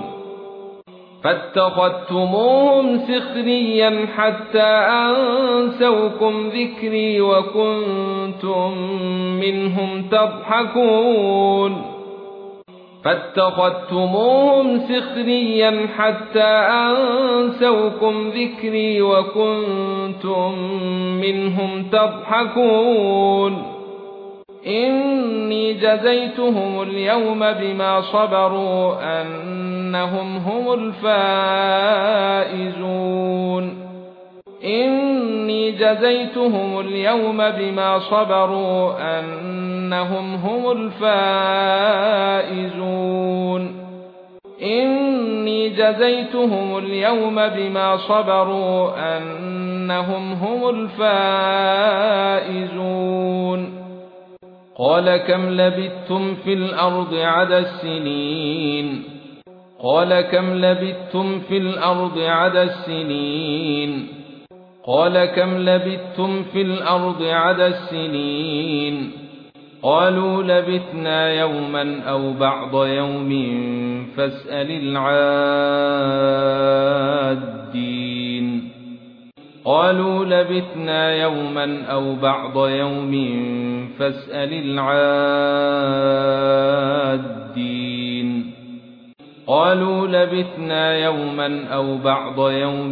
فاتخذتموهم سخريا حتى أنسوكم ذكري وكنتم منهم تضحكون فاتخذتموهم سخريا حتى أنسوكم ذكري وكنتم منهم تضحكون إني جزيتهم اليوم بما صبروا أنهم هم الفائزون إني جزيتهم اليوم بما صبروا أنهم هم الفائزون إني جزيتهم اليوم بما صبروا أنهم هم الفائزون قال كم لبثتم في الأرض عدد السنين قال كم لبثتم في الأرض عدد السنين قال كم لبثتم في الأرض عدد السنين قالوا لبثنا يوما أو بعض يوم فاسأل العادين قالوا لبثنا يوما أو بعض يوم فاسأل العادين قالوا لبثنا يوما أو بعض يوم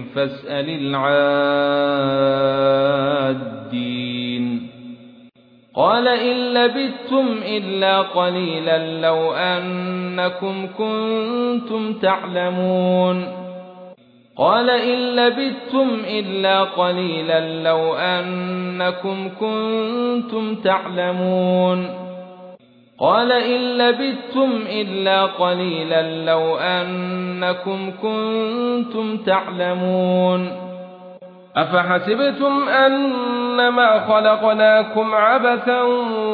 فاسأل العادين قال إن لبثتم إلا قليلا لو أنكم كنتم تعلمون قال إن لبثتم إلا قليلا لو أنكم كنتم تعلمون قال إن لبثتم إلا قليلا لو أنكم كنتم تعلمون أفحسبتم أنما خلقناكم عبثا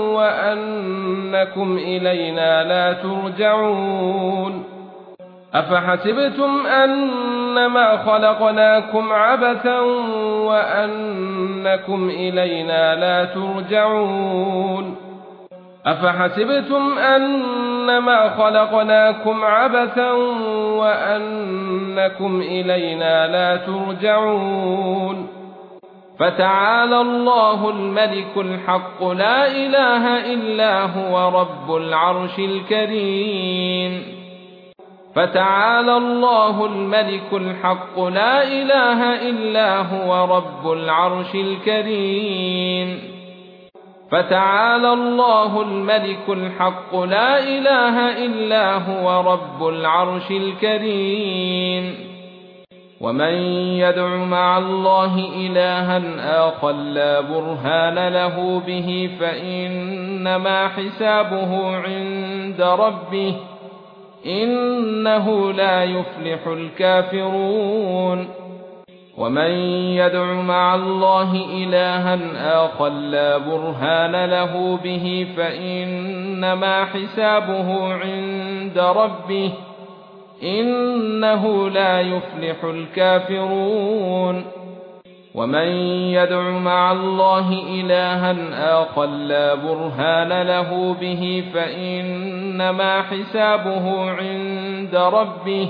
وأنكم إلينا لا ترجعون أفحسبتم أنما خلقناكم عبثا وأنكم إلينا لا ترجعون أفحسبتم أنما خلقناكم عبثا وأنكم إلينا لا ترجعون فتعالى الله الملك الحق لا إله إلا هو رب العرش الكريم فتعالى الله الملك الحق لا إله إلا هو رب العرش الكريم فتعالى الله الملك الحق لا إله إلا هو رب العرش الكريم ومن يدع مع الله إلها آخر لا برهان له به فإنما حسابه عند ربه إنه لا يفلح الكافرون ومن يدع مع الله إلها آخر لا برهان له به فإنما حسابه عند ربه إنه لا يفلح الكافرون ومن يدع مع الله إلها آخر لا برهان له به فإنما حسابه عند ربه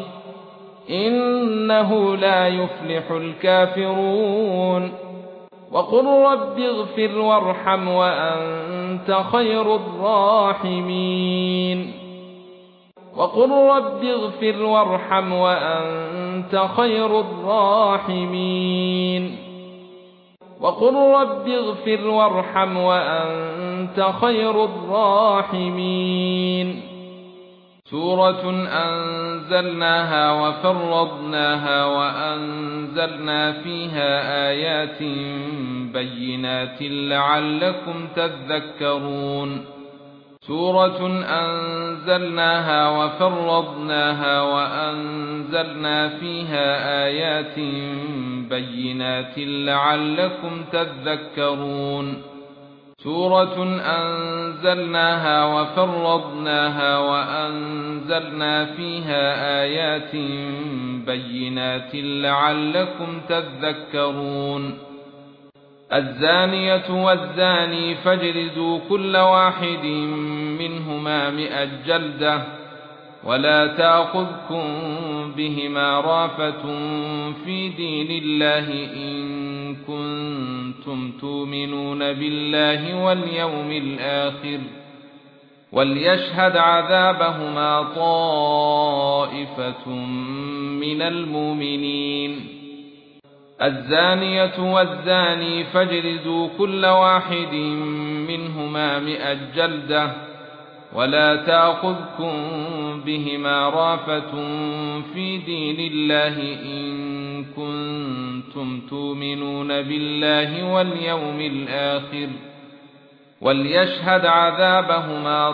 إنه لا يفلح الكافرون وقل رب اغفر وارحم وأنت خير الراحمين وقل رب اغفر وارحم وأنت خير الراحمين وقل رب اغفر وارحم وأنت خير الراحمين سورة أنزلناها وفرضناها وأنزلنا فيها آيات بينات لعلكم تذكرون سورة أنزلناها وفرضناها وأنزلنا فيها آيات بينات لعلكم تذكرون سورة أنزلناها وفرضناها وأنزلنا فيها آيات بينات لعلكم تذكرون الزانية والزاني فاجلدوا كل واحد منهما مئة جلدة ولا تأخذكم بهما رأفة في دين الله إن كنتم تؤمنون بالله واليوم الآخر وليشهد عذابهما طائفة من المؤمنين الزانية والزاني فاجلدوا كل واحد منهما مئة جلدة ولا تأخذكم بهما رأفة في دين الله إن كنتم تؤمنون بالله واليوم الآخر وليشهد عذابهما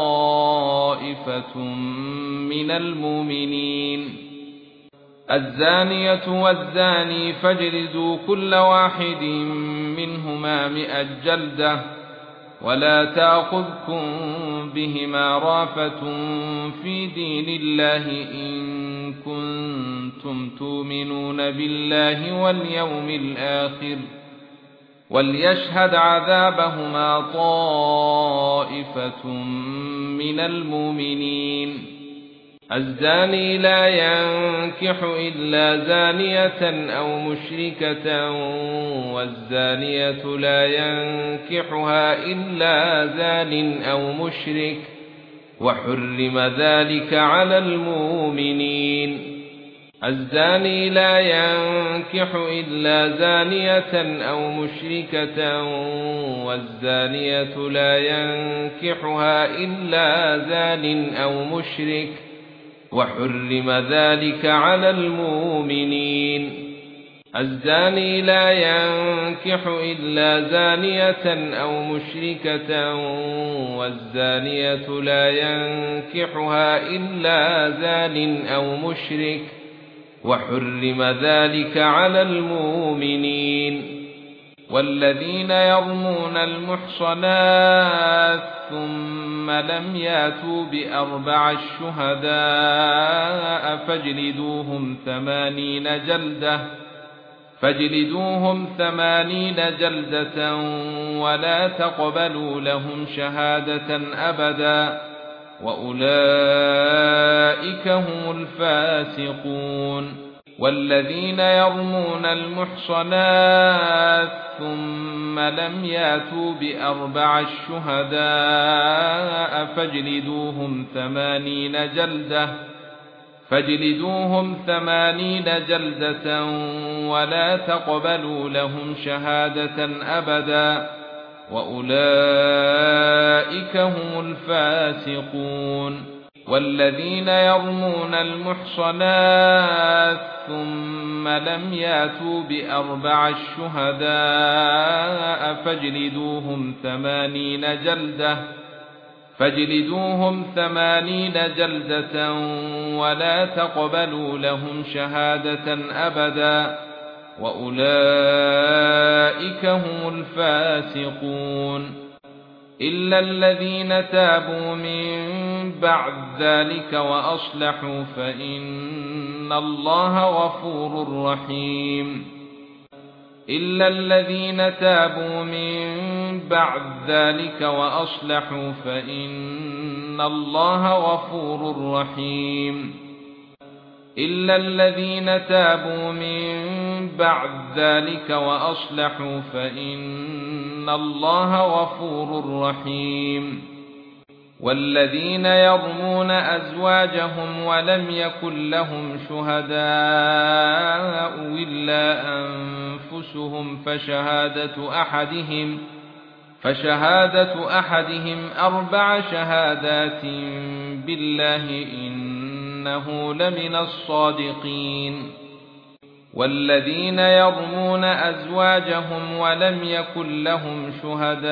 طائفة من المؤمنين الزانية والزاني فاجلدوا كل واحد منهما مئة جلدة ولا تأخذكم بهما رأفة في دين الله إن كنتم تؤمنون بالله واليوم الآخر وليشهد عذابهما طائفة من المؤمنين الزاني لا ينكح إلا زانية أو مشركة والزانية لا ينكحها إلا زان أو مشرك وحرم ذلك على المؤمنين الزاني لا ينكح إلا زانية أو مشركة والزانية لا ينكحها إلا زان أو مشرك وحرم ذلك على المؤمنين. الزاني لا ينكح إلا زانية أو مشركة والزانية لا ينكحها إلا زان أو مشرك وحرم ذلك على المؤمنين. والذين يرمون المحصنات ثم لم ياتوا بأربع الشهداء فاجلدوهم ثمانين جلدة فاجلدوهم ثمانين جلدة ولا تقبلوا لهم شهادة أبدا وأولئك هم الفاسقون. والذين يرمون المحصنات ثم لم ياتوا بأربع الشهداء فاجلدوهم ثمانين جلدة فاجلدوهم ثمانين جلدة ولا تقبلوا لهم شهادة أبدا وأولئك هم الفاسقون. والذين يرمون المحصنات ثم لم ياتوا بأربع الشهداء فاجلدوهم ثمانين جلدة فاجلدوهم ثمانين جلدة ولا تقبلوا لهم شهادة أبدا وأولئك هم الفاسقون. إلا الذين تابوا من بعد ذلك وأصلحوا فإن الله غفور رحيم. إلا الذين تابوا من بعد ذلك وأصلحوا فإن الله غفور رحيم. إلا الذين تابوا من بعد ذلك وأصلحوا فإن الله غفور رحيم. والذين يرمون أزواجهم ولم يكن لهم شهداء إلا أنفسهم فشهادة أحدهم فشهادة أحدهم أربع شهادات بالله إنه لمن الصادقين. والذين يرمون أزواجهم ولم يكن لهم شهداء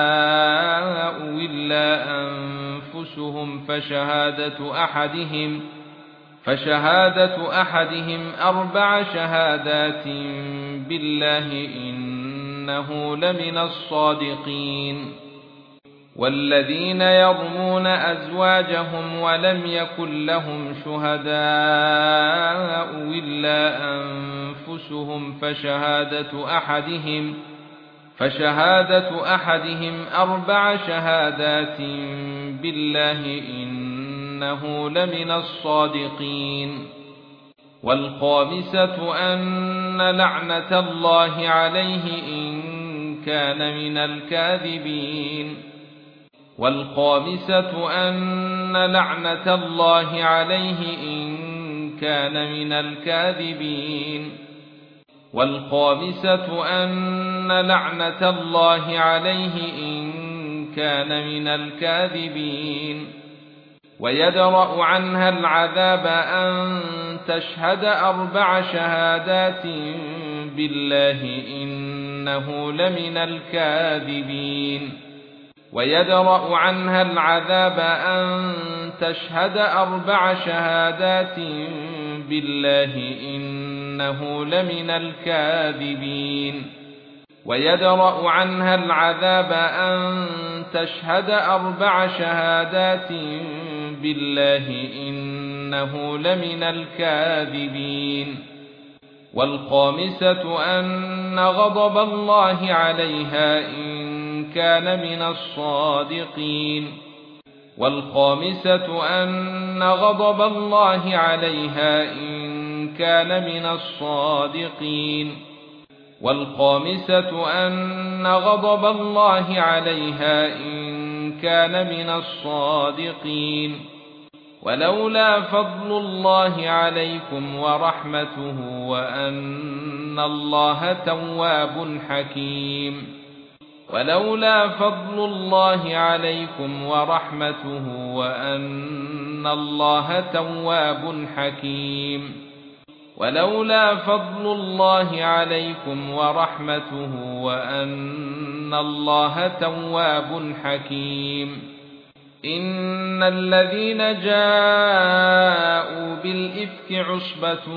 إلا أنفسهم فشهادة أحدهم فشهادة أحدهم أربع شهادات بالله إنه لمن الصادقين. والذين يرمون أزواجهم ولم يكن لهم شهداء إلا أنفسهم فشهادة أحدهم فشهادة أحدهم أربع شهادات بالله إنه لمن الصادقين. والخامسة أن لعنة الله عليه إن كان من الكاذبين. والخامسة أن لعنة الله عليه إن كان من الكاذبين. والخامسة أن لعنة الله عليه إن كان من الكاذبين. ويدرأ عنها العذاب أن تشهد أربع شهادات بالله إنه لمن الكاذبين. ويدرأ عنها العذاب أن تشهد أربع شهادات بالله إنه لمن الكاذبين. ويدرأ عنها العذاب أن تشهد أربع شهادات بالله إنه لمن الكاذبين. والخامسة أن غضب الله عليها إن كان من الصادقين. والخامسة أن غضب الله عليها إن كان من الصادقين. والخامسة أن غضب الله عليها إن كان من الصادقين. ولولا فضل الله عليكم ورحمته وأن الله تواب حكيم ولولا فضل الله عليكم ورحمته وأن الله تواب حكيم ولولا فضل الله عليكم ورحمته وأن الله تواب حكيم إن الذين جاءوا بالإفك عصبة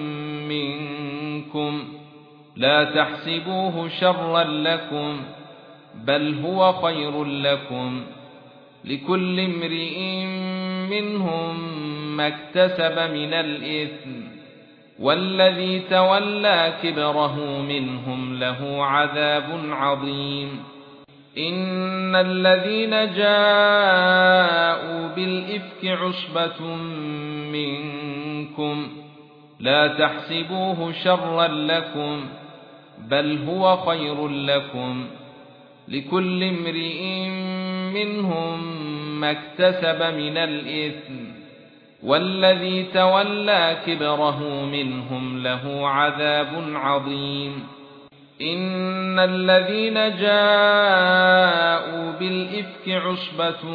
منكم لا تحسبوه شرا لكم بل هو خير لكم لكل امرئ منهم ما اكتسب من الإثم والذي تولى كبره منهم له عذاب عظيم إن الذين جاءوا بالإفك عصبة منكم لا تحسبوه شرا لكم بل هو خير لكم لكل امرئ منهم ما اكتسب من الإثم والذي تولى كبره منهم له عذاب عظيم إن الذين جاءوا بالإفك عصبة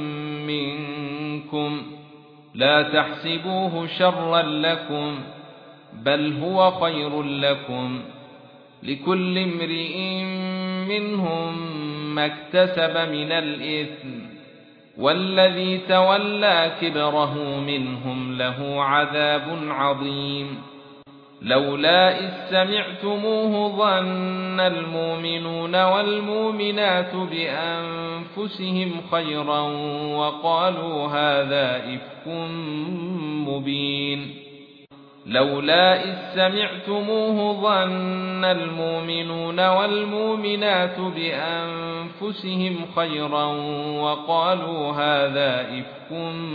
منكم لا تحسبوه شرا لكم بل هو خير لكم لكل امرئ منهم ما اكتسب من الإثم والذي تولى كبره منهم له عذاب عظيم لولا إذ سمعتموه ظن المؤمنون والمؤمنات بأنفسهم خيرا وقالوا هذا إفك مبين لولا إذ سمعتموه ظن المؤمنون والمؤمنات بأنفسهم خيرا وقالوا هذا إفك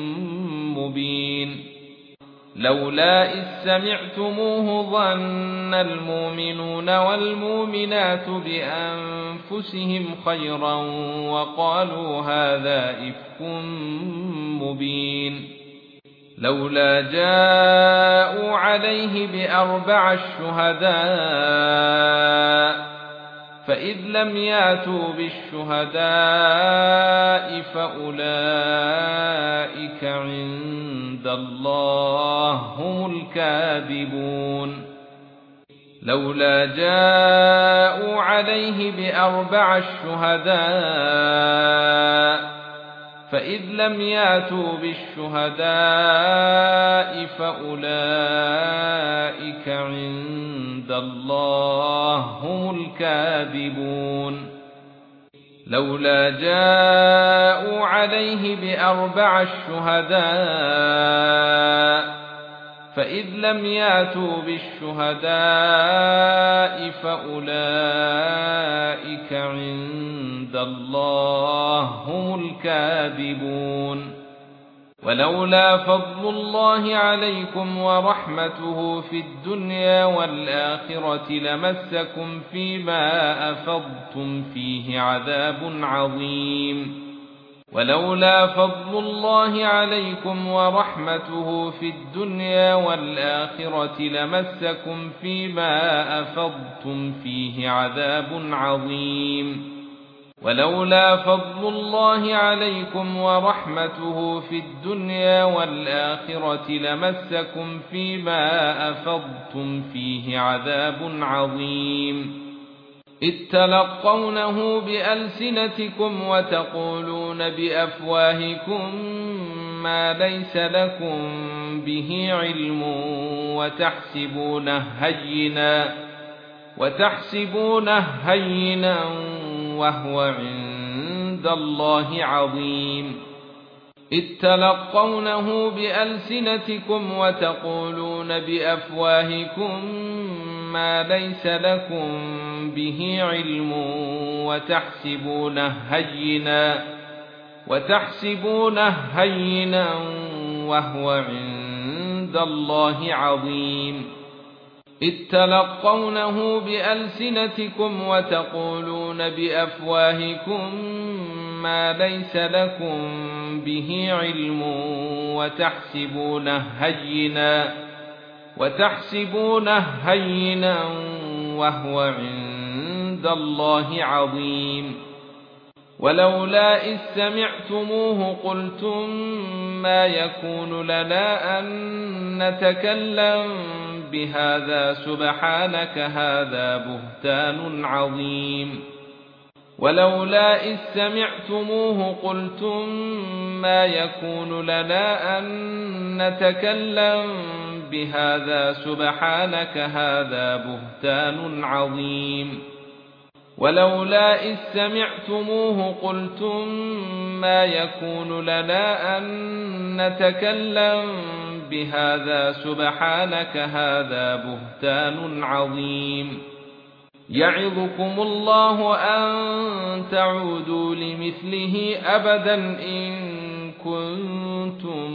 مبين لولا إذ سمعتموه ظن المؤمنون والمؤمنات بأنفسهم خيرا وقالوا هذا إفك مبين لولا جاءوا عليه بأربع شهداء فإذ لم ياتوا بالشهداء فأولئك عند الله هم الكاذبون لولا جاءوا عليه بأربع شهداء فإذ لم ياتوا بالشهداء فأولئك عند الله هم الكاذبون لولا جاءوا عليه بأربع شهداء فإذ لم ياتوا بالشهداء فأولئك عند الله هم الكاذبون ولولا فضل الله عليكم ورحمته في الدنيا والآخرة لمسكم فيما أفضتم فيه عذاب عظيم ولولا فضل الله عليكم ورحمته في الدنيا والآخرة لمسكم فيما أفضتم فيه عذاب عظيم ولولا فضل الله عليكم ورحمته في الدنيا والآخرة لمسكم فيما أفضتم فيه عذاب عظيم إذ تلقونه بألسنتكم وتقولون بأفواهكم ما ليس لكم به علم وتحسبونه هينا وتحسبونه هينا وهو عند الله عظيم إذ تلقونه بألسنتكم وتقولون بأفواهكم ما ليس لكم به علم وتحسبونه هينا وتحسبونه هينا وهو عند الله عظيم إذ تلقونه بألسنتكم وتقولون بأفواهكم ما ليس لكم به علم وتحسبونه هينا وتحسبونه هينا وهو عند الله عظيم. ولولا إذ سمعتموه قلتم ما يكون لنا أن نتكلم بهذا سبحانك هذا بهتان عظيم. ولولا إذ سمعتموه قلتم ما يكون لنا أن نتكلم بهذا سبحانك هذا بهتان عظيم. ولولا إذ سمعتموه قلتم ما يكون لنا أن نتكلم بهذا سبحانك هذا بهتان عظيم. يعظكم الله أن تعودوا لمثله أبدا إن كنتم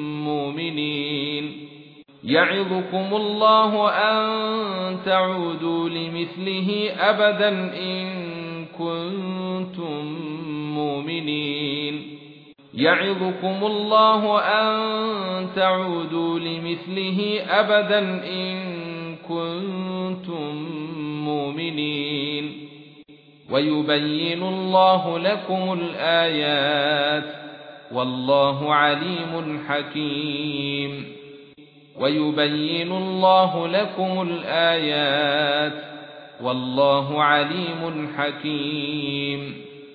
مؤمنين. يعظكم الله أن تعودوا لمثله أبدا إن كنتم مؤمنين. يعظكم الله أن تعودوا لمثله أبدا إن كنتم مؤمنين. ويبين الله لكم الآيات والله عليم حكيم. ويبين الله لكم الآيات والله عليم حكيم.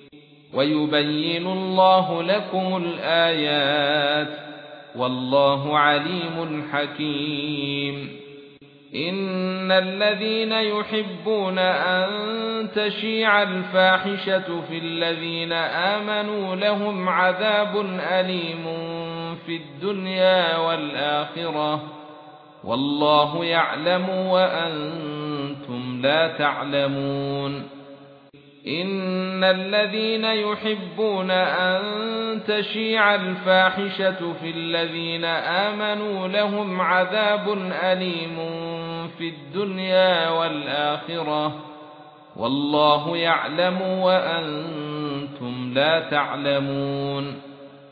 ويبين الله لكم الآيات والله عليم حكيم. إن الذين يحبون أن تشيع الفاحشة في الذين آمنوا لهم عذاب أليم في الدنيا والآخرة والله يعلم وأنتم لا تعلمون. إن الذين يحبون أن تشيع الفاحشة في الذين آمنوا لهم عذاب أليم في الدنيا والآخرة والله يعلم وأنتم لا تعلمون.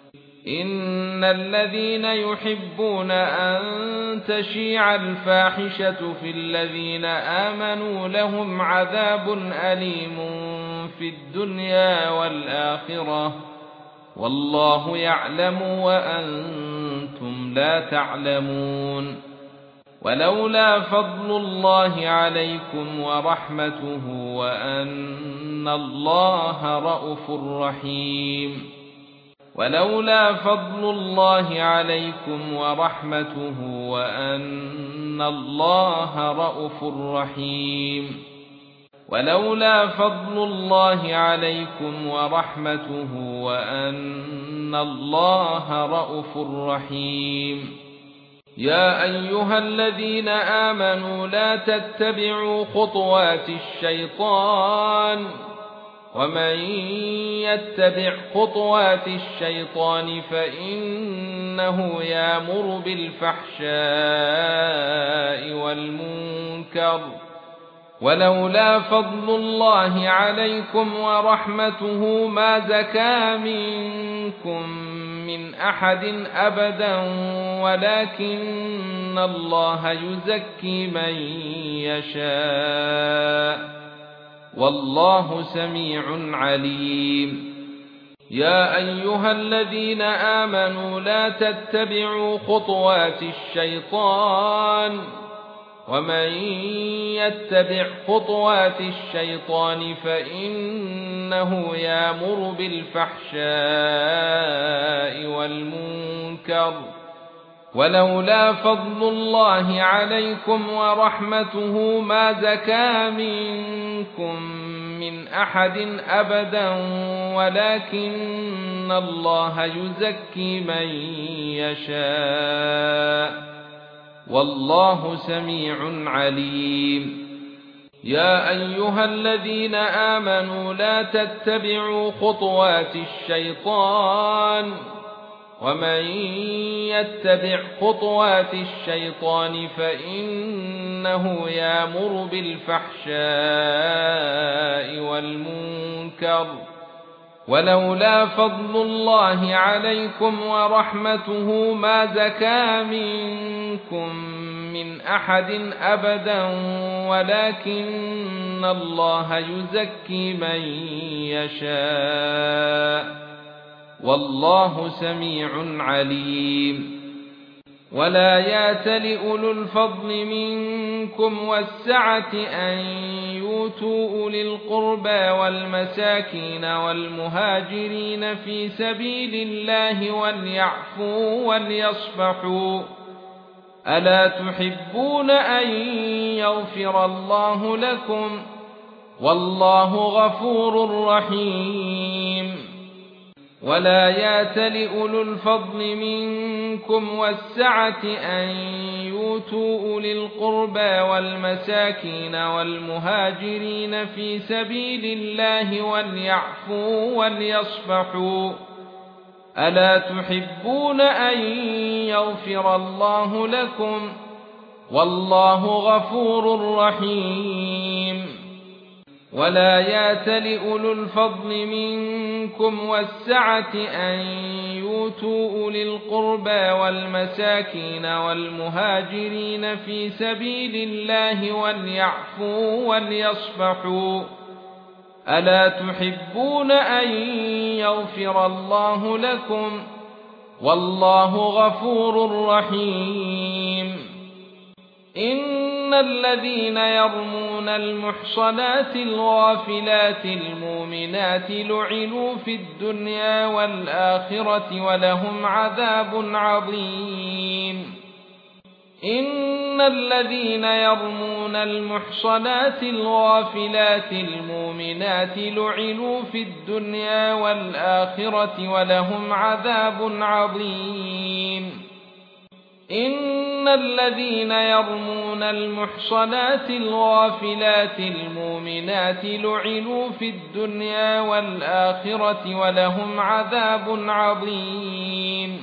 إن الذين يحبون أن تشيع الفاحشة في الذين آمنوا لهم عذاب أليم في الدنيا والآخرة والله يعلم وأنتم لا تعلمون. ولولا فضل الله عليكم ورحمته وأن الله رءوف رحيم. ولولا فضل الله عليكم ورحمته وأن الله رءوف رحيم. ولولا فضل الله عليكم ورحمته وأن الله رءوف رحيم. يا أيها الذين آمنوا لا تتبعوا خطوات الشيطان ومن يتبع خطوات الشيطان فإنه يأمر بالفحشاء والمنكر. ولولا فضل الله عليكم ورحمته ما زكى منكم من أحد أبدا ولكن الله يزكي من يشاء والله سميع عليم. يا أيها الذين آمنوا لا تتبعوا خطوات الشيطان ومن يتبع خطوات الشيطان فإنه يأمر بالفحشاء والمنكر. ولولا فضل الله عليكم ورحمته ما زكى منكم من أحد أبدا ولكن الله يزكي من يشاء والله سميع عليم. يا أيها الذين آمنوا لا تتبعوا خطوات الشيطان ومن يتبع خطوات الشيطان فإنه يأمر بالفحشاء والمنكر. ولولا فضل الله عليكم ورحمته ما زكى منكم من أحد أبدا ولكن الله يزكي من يشاء والله سميع عليم. ولا يأتل أولو الفضل منكم والسعة أن يؤتوا أولي القربى والمساكين والمهاجرين في سبيل الله وليعفوا وليصفحوا ألا تحبون أن يغفر الله لكم والله غفور رحيم. ولا يأتل أولو الفضل منكم والسعة أن يؤتوا أولي القربى والمساكين والمهاجرين في سبيل الله وليعفوا وليصفحوا ألا تحبون أن يغفر الله لكم والله غفور رحيم. ولا يأتل أولو الفضل منكم والسعة أن يؤتوا أولي القربى والمساكين والمهاجرين في سبيل الله وليعفوا وليصفحوا ألا تحبون أن يغفر الله لكم والله غفور رحيم. إن الذين يرمون المحصنات الغافلات المؤمنات لعنوا في الدنيا والآخرة ولهم عذاب عظيم. إن الذين يرمون المحصنات الغافلات المؤمنات لعنوا في الدنيا والآخرة ولهم عذاب عظيم. إن الذين يرمون المحصنات الغافلات المؤمنات لعنوا في الدنيا والآخرة ولهم عذاب عظيم.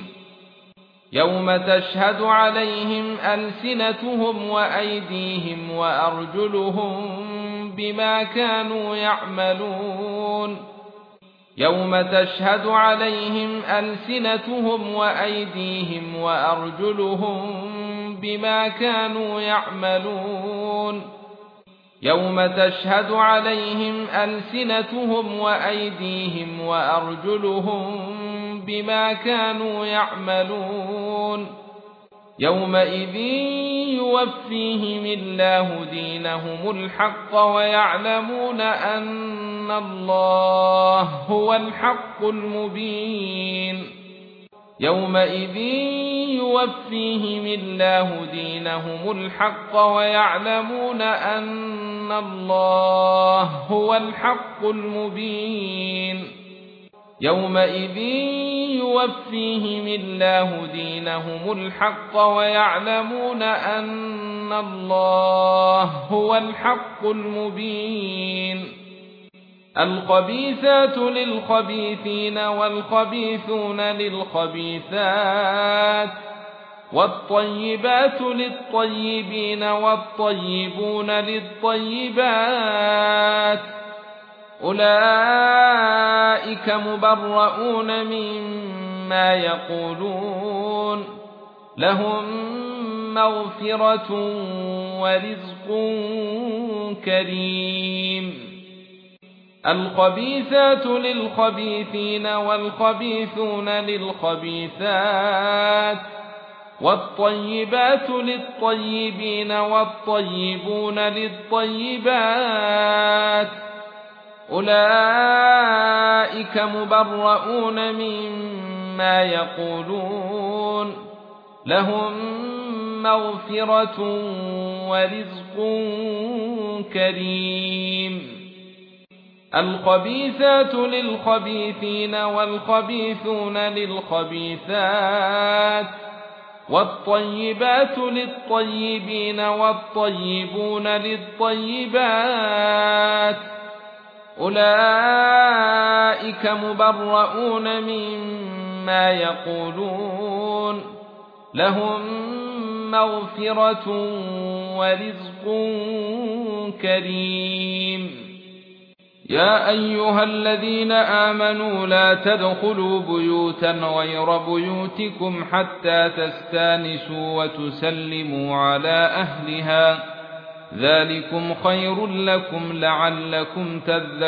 يوم تشهد عليهم ألسنتهم وأيديهم وأرجلهم بما كانوا يعملون. يوم تشهد عليهم ألسنتهم وأيديهم وأرجلهم بما كانوا يعملون. يوم تشهد عليهم ألسنتهم وأيديهم وأرجلهم بما كانوا يعملون. يومئذ يوفيهم الله دينهم الحق ويعلمون أن الله هو الحق المبين. يومئذ يوفيهم الله دينهم الحق ويعلمون أن الله هو الحق المبين. يومئذ يوفيهم الله دينهم الحق ويعلمون أن الله هو الحق المبين. الخبيثات للخبيثين والخبيثون للخبيثات والطيبات للطيبين والطيبون للطيبات أولئك مبرؤون مما يقولون لهم مغفرة ورزق كريم. الخبيثات للخبيثين والخبيثون للخبيثات والطيبات للطيبين والطيبون للطيبات أولئك مبرؤون مما يقولون لهم مغفرة ورزق كريم. الخبيثات للخبيثين والخبيثون للخبيثات والطيبات للطيبين والطيبون للطيبات أولئك مبرؤون مما يقولون لهم مغفرة ورزق كريم. يا ايها الذين آمنوا لا تدخلوا بيوتا غير بيوتكم حتى تستانسوا وتسلموا على اهلها ذلكم خير لكم لعلكم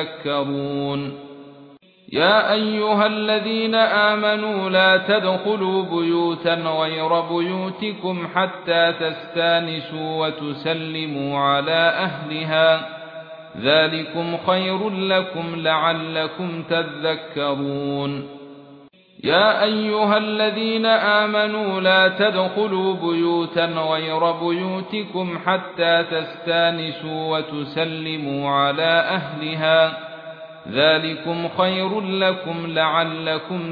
تذكرون يا ايها الذين آمنوا لا تدخلوا بيوتا غير بيوتكم حتى تستانسوا وتسلموا على اهلها ذلكم خير لكم لعلكم تذكرون يا ايها الذين آمنوا لا تدخلوا بيوتا غير بيوتكم حتى تستانسوا وتسلموا على اهلها ذلكم خير لكم لعلكم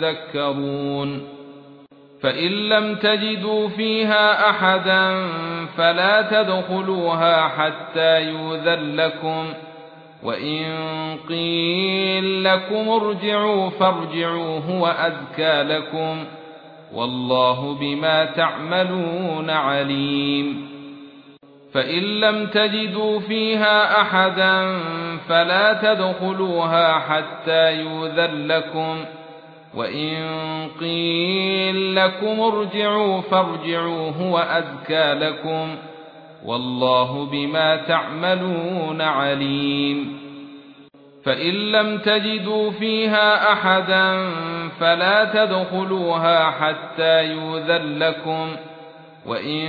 تذكرون فإن لم تجدوا فيها أحدا فلا تدخلوها حتى يؤذن لكم وإن قيل لكم ارجعوا فارجعوا هو أزكى لكم والله بما تعملون عليم فإن لم تجدوا فيها أحدا فلا تدخلوها حتى يؤذن لكم وإن قيل لكم ارجعوا فارجعوا هو أزكى لكم والله بما تعملون عليم فإن لم تجدوا فيها أحدا فلا تدخلوها حتى يؤذن لكم وإن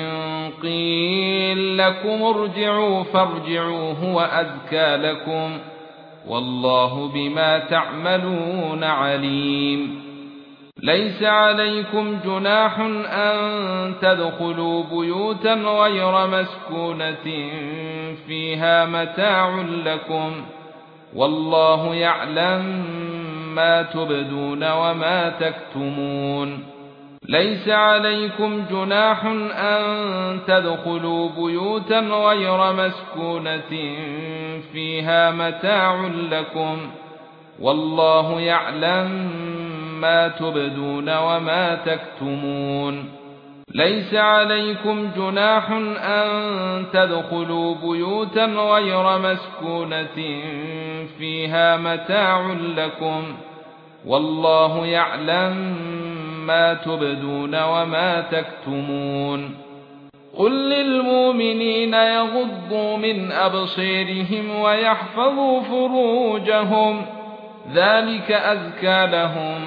قيل لكم ارجعوا فارجعوا هو أزكى لكم والله بما تعملون عليم ليس عليكم جناح أن تدخلوا بيوتا غير مسكونة فيها متاع لكم والله يعلم ما تبدون وما تكتمون ليس عليكم جناح أن تدخلوا بيوتا غير مسكونة فيها متاع لكم والله يعلم ما تبدون وما تكتمون ليس عليكم جناح أن تدخلوا بيوتا غير مسكونة فيها متاع لكم والله يعلم ما تبدون وما تكتمون قل للمؤمنين يغضوا من أبصارهم ويحفظوا فروجهم ذلك أزكى لهم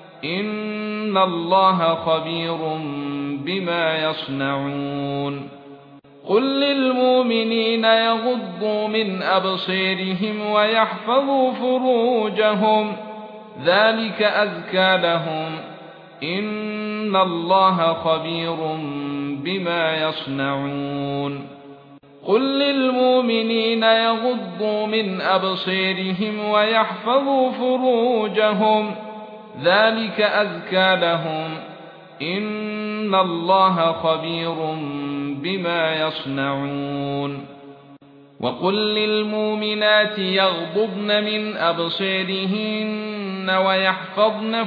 إن الله خبير بما يصنعون قل للمؤمنين يغضوا من أبصارهم ويحفظوا فروجهم ذلك أزكى لهم إن الله خبير بما يصنعون قل للمؤمنين يغضوا من أبصارهم ويحفظوا فروجهم ذلك أزكى لهم إن الله خبير بما يصنعون وقل للمؤمنات يغضضن من أبصارهن ويحفظن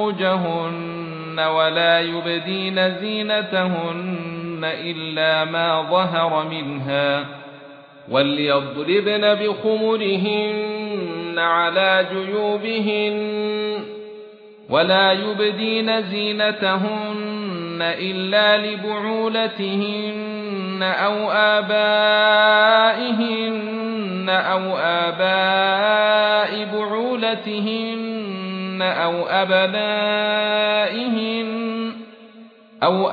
فروجهن ولا يبدين زينتهن إلا ما ظهر منها وليضربن بخمرهن على جيوبهن ولا يبدين زينتهن إلا لبعولتهن أو آبائهن أو آباء بعولتهن أو أبنائهن أو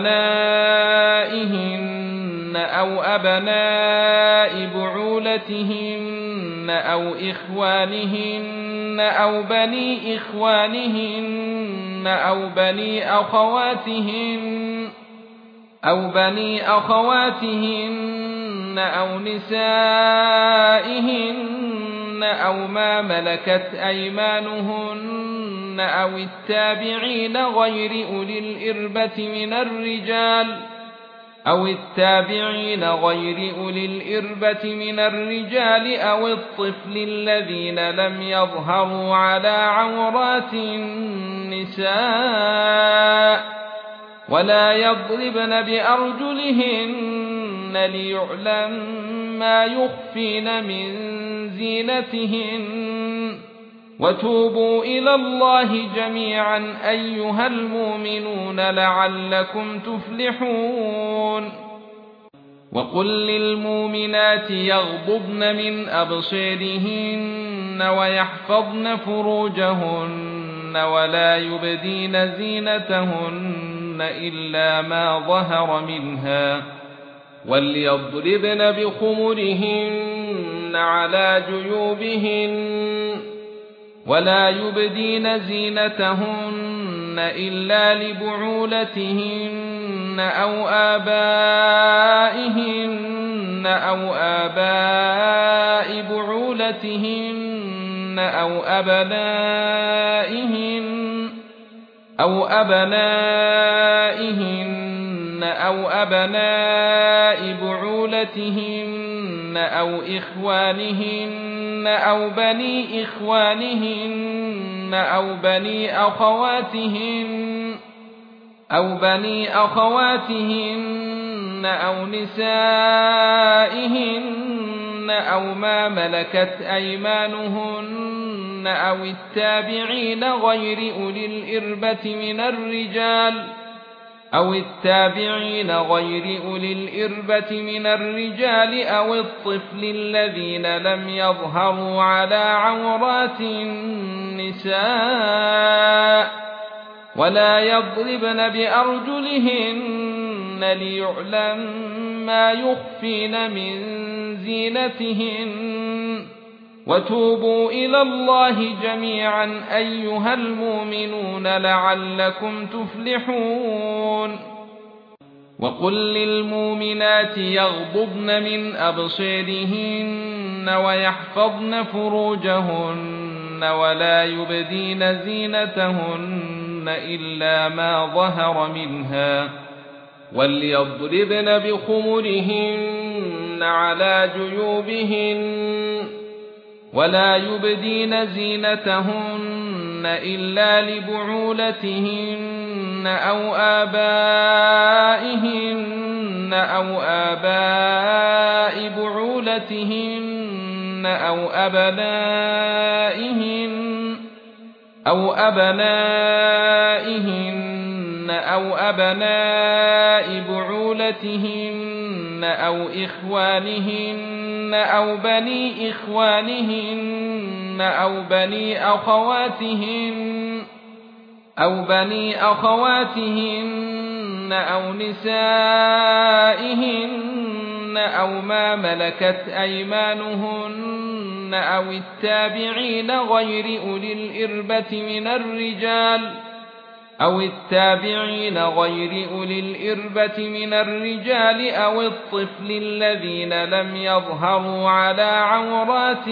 أبنائهن أو أبناء بعولتهن أو إخوانهن أو بني إخوانهن أو بني أخواتهن أو بني أخواتهن أو نسائهن أو ما ملكت أيمانهن أو التابعين غير أولي الإربة من الرجال أو التابعين غير أولي الإربة من الرجال أو الطفل الذين لم يظهروا على عورات النساء ولا يضربن بأرجلهن ليعلم ما يخفين من زينتهن وتوبوا إلى الله جميعا أيها المؤمنون لعلكم تفلحون وقل للمؤمنات يغضضن من أبصارهن ويحفظن فروجهن ولا يبدين زينتهن إلا ما ظهر منها وليضربن بخمرهن على جيوبهن ولا يبدين زينتهن إلا لبعولتهن أو آبائهن أو آباء بعولتهن أو أبنائهن أو أبنائهن أو أبناء بعولتهن أو إخوانهن أو بني إخوانهن أو بني أخواتهن أو بني أخواتهن أو نسائهن أو ما ملكت أيمانهن أو التابعين غير أولي الإربة من الرجال أو التابعين غير أولي الإربة من الرجال أو الطفل الذين لم يظهروا على عورات النساء ولا يضربن بأرجلهن ليعلم ما يخفين من زينتهن وتوبوا إلى الله جميعا أيها المؤمنون لعلكم تفلحون وقل للمؤمنات يغضضن من أبصارهن ويحفظن فروجهن ولا يبدين زينتهن إلا ما ظهر منها وليضربن بخمرهن على جيوبهن ولا يبدين زينتهن إلا لبعولتهن أو آبائهن أو آباء بعولتهن أو أبنائهن أو أبنائهن أو أبناء بعولتهن أو إخوانهن أو بني إخوانهن أو بني أخواتهن أو بني أخواتهن أو نسائهن أو ما ملكت أيمانهن أو التابعين غير أولي الإربة من الرجال أو التابعين غير أولي الإربة من الرجال أو الطفل الذين لم يظهروا على عورات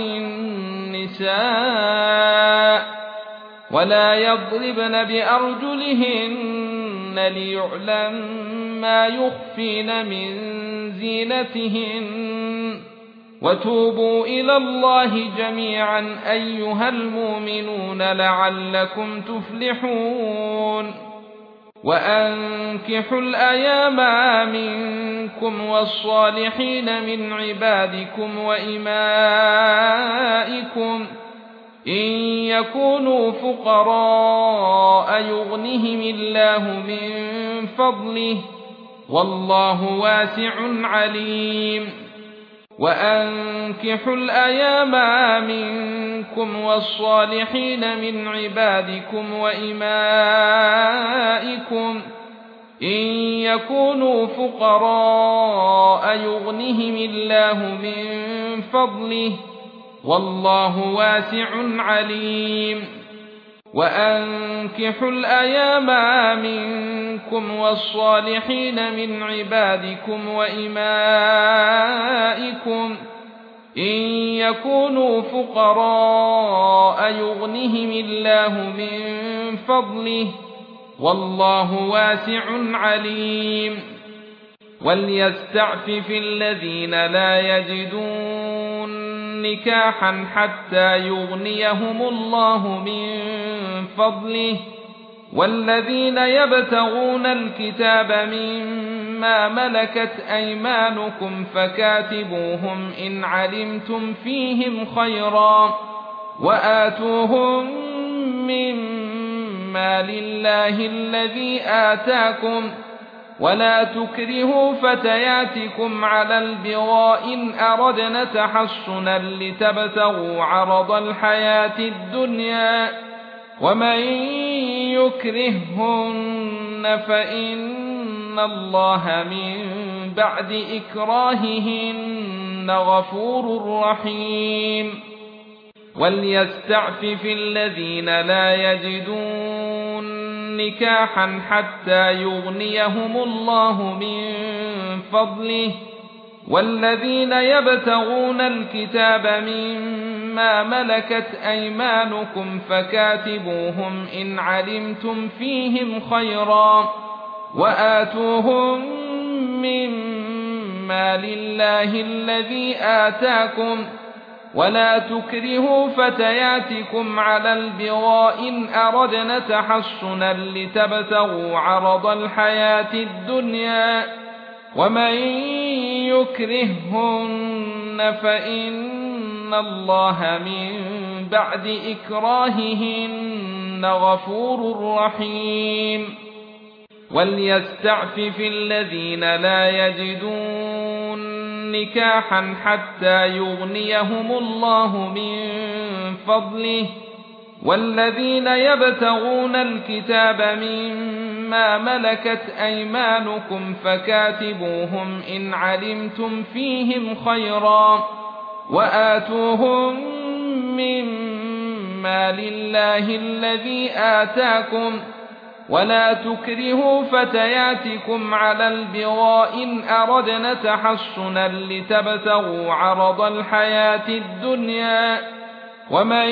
النساء ولا يضربن بأرجلهن ليعلم ما يخفين من زينتهن وتوبوا إلى الله جميعا أيها المؤمنون لعلكم تفلحون وأنكحوا الأيام منكم والصالحين من عبادكم وإمائكم إن يكونوا فقراء يغنهم الله من فضله والله واسع عليم وأنكحوا الأيام منكم والصالحين من عبادكم وإمائكم إن يكونوا فقراء يغنهم الله من فضله والله واسع عليم وأنكحوا الأيام منكم والصالحين من عبادكم وإمائكم إن يكونوا فقراء يغنهم الله من فضله والله واسع عليم وليستعفف الذين لا يجدون نكاحا حتى يغنيهم الله من فضله والذين يبتغون الكتاب مما ملكت أيمانكم فكاتبوهم إن علمتم فيهم خيرا وآتوهم مما لله الذي آتاكم ولا تكرهوا فتياتكم على البغاء إن أردنا تحصنا لتبتغوا عرض الحياة الدنيا ومن يكرههن فإن الله من بعد إكراههن غفور رحيم وليستعفف الذين لا يجدون نكاحا حتى يغنيهم الله من فضله والذين يبتغون الكتاب مما ملكت أيمانكم فكاتبوهم إن علمتم فيهم خيرا وآتوهم مما لله الذي آتاكم ولا تكرهوا فتياتكم على البغاء إن أردنا تحصنا لتبتغوا عرض الحياة الدنيا ومن يكرههن فإن الله من بعد إكراههن غفور رحيم وليستعفف الذين لا يجدون نكاحا حتى يغنيهم الله من فضله والذين يبتغون الكتاب مما ملكت أيمانكم فكاتبوهم إن علمتم فيهم خيرا وآتوهم مما لله الذي آتاكم ولا تكرهوا فتياتكم على البغاء إن أردنا تحصنا لتبتغوا عرض الحياة الدنيا ومن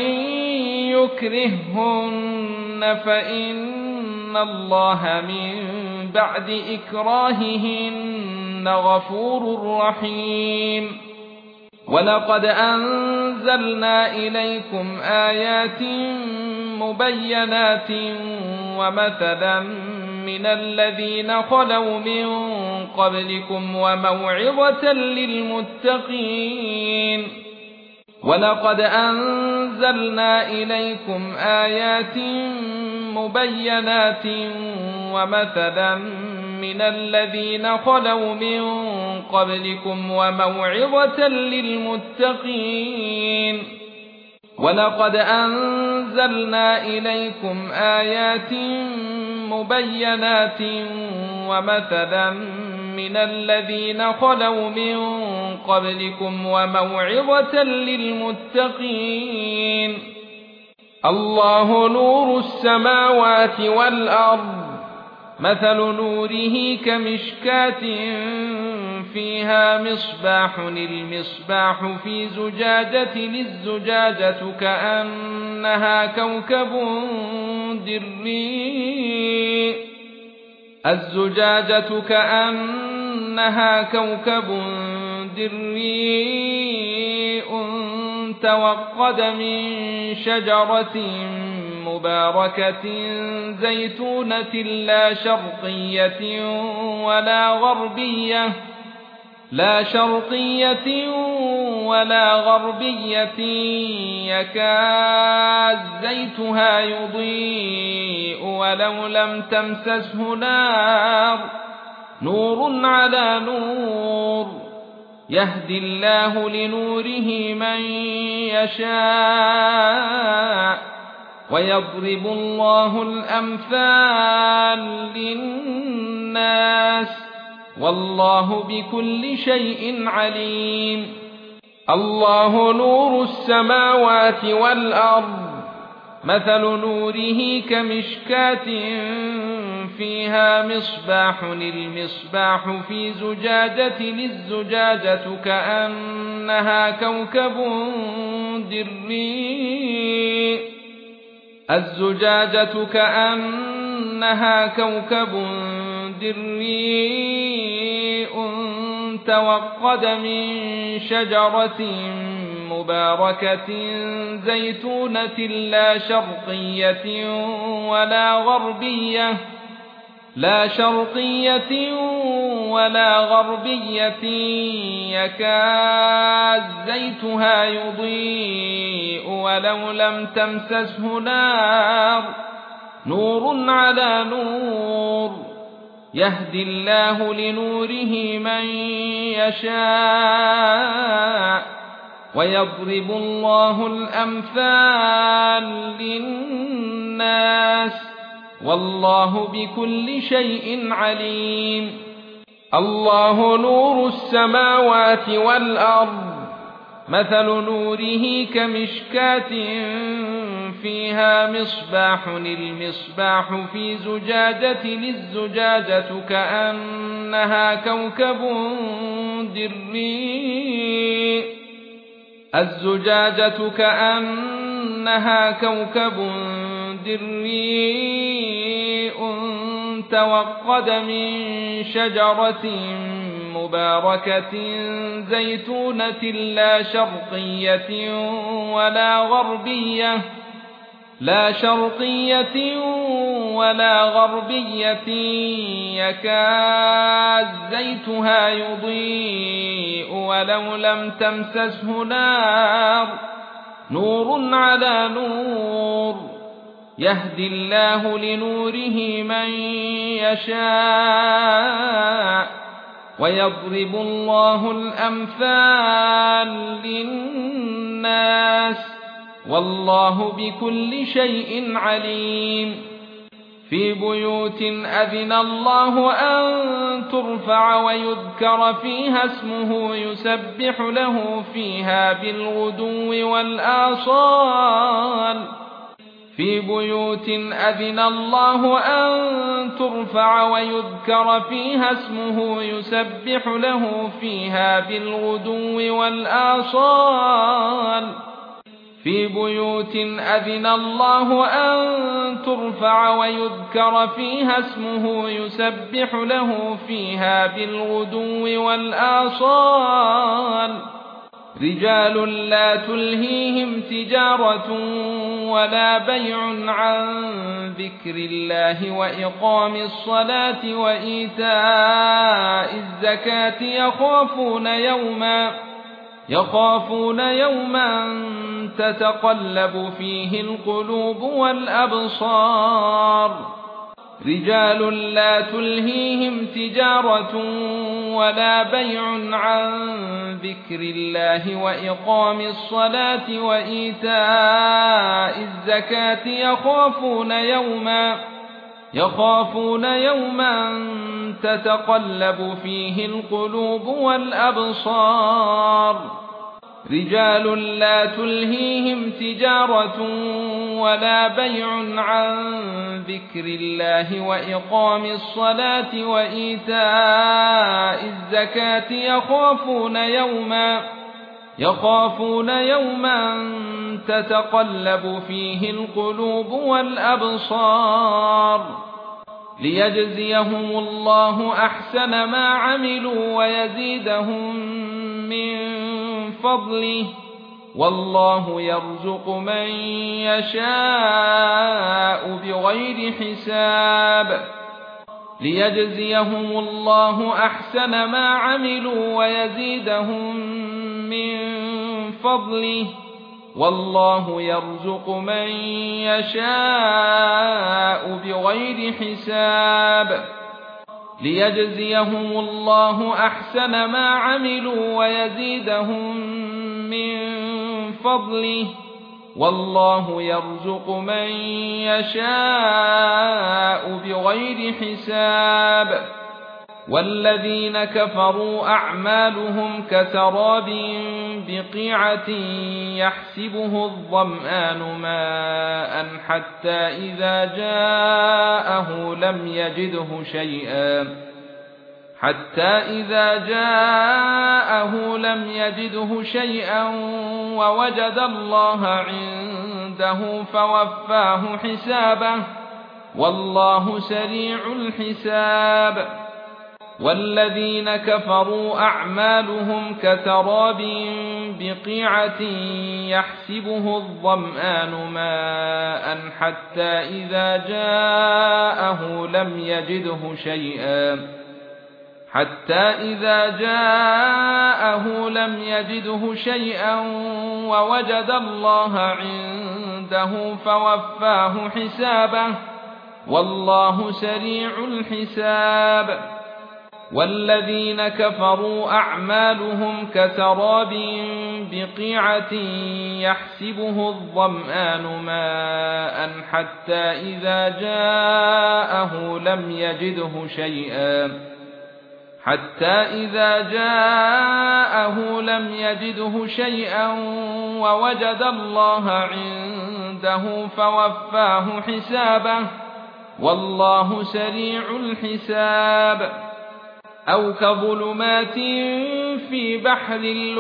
يكرههن فإن الله من بعد إكراههن غفور رحيم ولقد أنزلنا إليكم آيات مبينات ومثلا من الذين خلوا من قبلكم وموعظة للمتقين ولقد أنزلنا إليكم آيات مبينات ومثلا من الذين خلوا من قبلكم وموعظة للمتقين ولقد أنزلنا إليكم آيات مبينات ومثلا من الذين خلوا من قبلكم وموعظة للمتقين الله نور السماوات والأرض مثل نوره كمشكاة فيها مصباح المصباح في زجاجة الزجاجة كأنها كوكب دري الزجاجة كأنها كوكب دري توقد من شجرة مباركة زيتونة لا شرقية ولا غربية لا شرقية ولا غربية يكاد زيتها يضيء ولو لم تمسسه نار نور على نور يهدي الله لنوره من يشاء ويضرب الله الأمثال للناس والله بكل شيء عليم الله نور السماوات والأرض مثل نوره كمشكاة فيها مصباح المصباح في زجاجة الزجاجة كأنها كوكب دري الزجاجة كأنها كوكب دري توقد من شجرة مباركة زيتونة لا شرقية ولا غربية لا شرقية ولا غربية يكاد زيتها يضيء ولو لم تمسسه نار نور على نور يهدي الله لنوره من يشاء ويضرب الله الأمثال للناس والله بكل شيء عليم. الله نور السماوات والأرض مثل نوره كمشكاة فيها مصباح المصباح في زجاجة الزجاجة كأنها كوكب دري الزجاجة كأنها كوكب دري توقد من شجرة مباركة زيتونة لا شرقية ولا غربية لا شرقية ولا غربية يكاد زيتها يضيء ولو لم تمسسه نار نور على نور يهدي الله لنوره من يشاء ويضرب الله الأمثال للناس والله بكل شيء عليم. في بيوت أذن الله أن ترفع ويذكر فيها اسمه يسبح له فيها بالغدو والآصال في بيوت أذن الله أن ترفع ويذكر فيها اسمه يسبح له فيها بالغدو والآصال في بيوت أذن الله أن ترفع ويذكر فيها اسمه يسبح له فيها بالغدو والآصال رجال لا تلهيهم تجارة ولا بيع عن ذكر الله وإقام الصلاة وإيتاء الزكاة يخافون يوما يخافون يوما تتقلب فيه القلوب والأبصار رجال لا تلهيهم تجارة ولا بيع عن ذكر الله وإقام الصلاة وإيتاء الزكاة يخافون يوما يخافون يوما تتقلب فيه القلوب والأبصار رجال لا تلهيهم تجارة ولا بيع عن ذكر الله وإقام الصلاة وإيتاء الزكاة يخافون يوما يخافون يوما تتقلب فيه القلوب والأبصار ليجزيهم الله أحسن ما عملوا ويزيدهم من فضله والله يرزق من يشاء بغير حساب ليجزيهم الله أحسن ما عملوا ويزيدهم من فضله والله يرزق من يشاء بغير حساب ليجزيهم الله أحسن ما عملوا ويزيدهم من فضله والله يرزق من يشاء بغير حساب والذين كفروا أعمالهم كسراب بقيعة يحسبه الظمآن ماء حتى إذا جاءه لم يجده شيئا حتى إذا جاءه لم يجده شيئا ووجد الله عنده فوفاه حسابه والله سريع الحساب والذين كفروا أعمالهم كسراب بقيعة يحسبه الظمآن ماء حتى إذا جاءه لم يجده شيئا حتى إذا جاءه لم يجده شيئا ووجد الله عنده فوفاه حسابه والله سريع الحساب والذين كفروا أعمالهم كسراب بقيعة يحسبه الظمآن ماء حتى إذا جاءه لم يجده شيئا حتى إذا جاءه لم يجده شيئا ووجد الله عنده فوفاه حسابه والله سريع الحساب أو كظلمات في بحر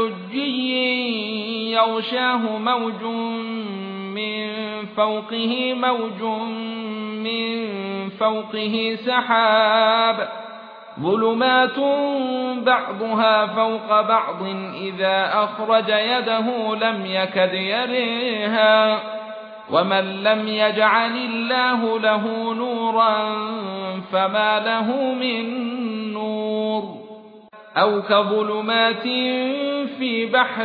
لجي يغشاه موج من فوقه موج من فوقه سحاب ظلمات بعضها فوق بعض إذا أخرج يده لم يكد يريها ومن لم يجعل الله له نورا فما له من نور أو كظلمات في بحر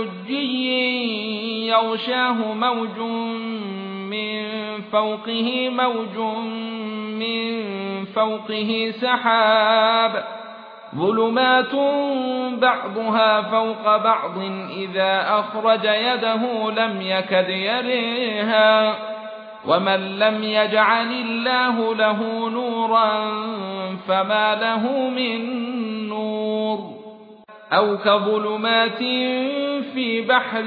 لجي يغشاه موج من فوقه موج من فوقه سحاب ظلمات بعضها فوق بعض إذا أخرج يده لم يكد يريها ومن لم يجعل الله له نورا فما له من نور أو كظلمات في بحر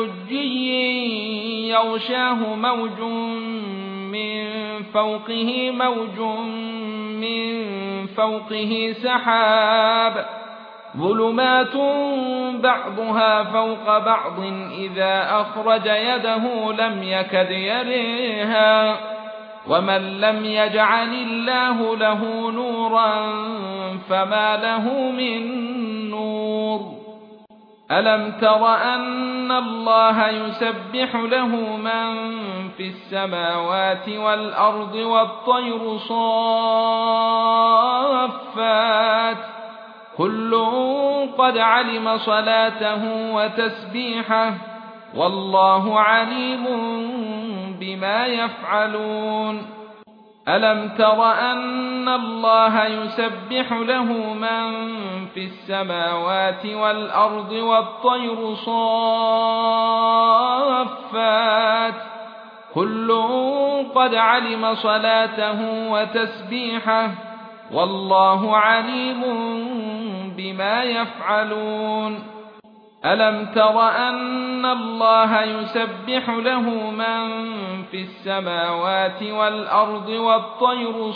لجي يغشاه موج من فوقه موج من فوقه سحاب ظلمات بعضها فوق بعض إذا أخرج يده لم يكد يريها ومن لم يجعل الله له نورا فما له من نور ألم تر أن الله يسبح له من في السماوات والأرض والطير صافات كل قد علم صلاته وتسبيحه والله عليم بما يفعلون ألم تر أن الله يسبح له من في السماوات والأرض والطير صافات كل قد علم صلاته وتسبيحه والله عليم بما يفعلون ألم تر أن الله يسبح له من في السماوات والأرض والطير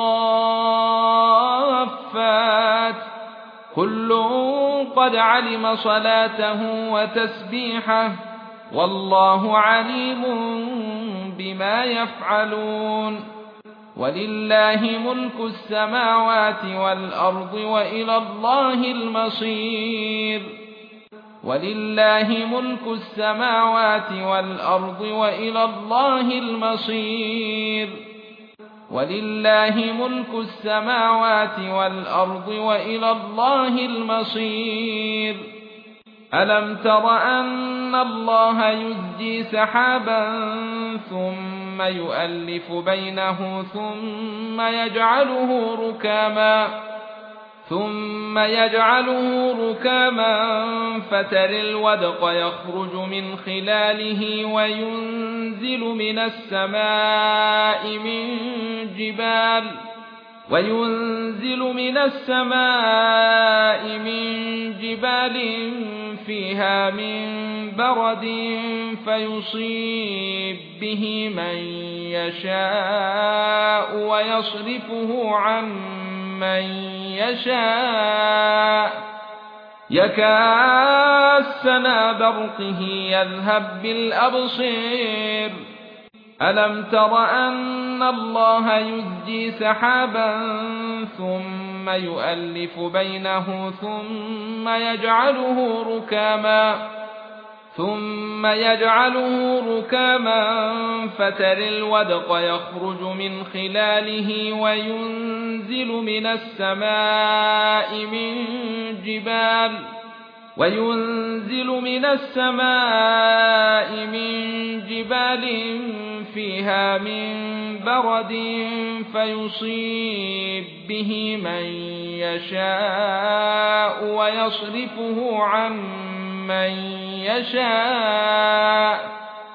صافات كل قد علم صلاته وتسبيحه والله عليم بما يفعلون ولله ملك السماوات والأرض وإلى الله المصير ولله ملك السماوات والأرض وإلى الله المصير ولله ملك السماوات والأرض وإلى الله المصير ألم تر أن الله يزجي سحابا ثم يؤلف بينه ثم يجعله ركاما ثم يجعله ركاما فترى الودق يخرج من خلاله وينزل من السماء من جبال وينزل من السماء من جبال فيها من برد فيصيب به من يشاء ويصرفه عن من يشاء يكاد سنا برقه يذهب بالأبصير ألم تر أن الله يزجي سحابا ثم يؤلف بينه ثم يجعله ركاما ثم يجعله ركاما فترى الودق يخرج من خلاله وينزل من السماء من جبال وينزل من السماء من جبال فيها من برد فيصيب به من يشاء ويصرفه عن من يشاء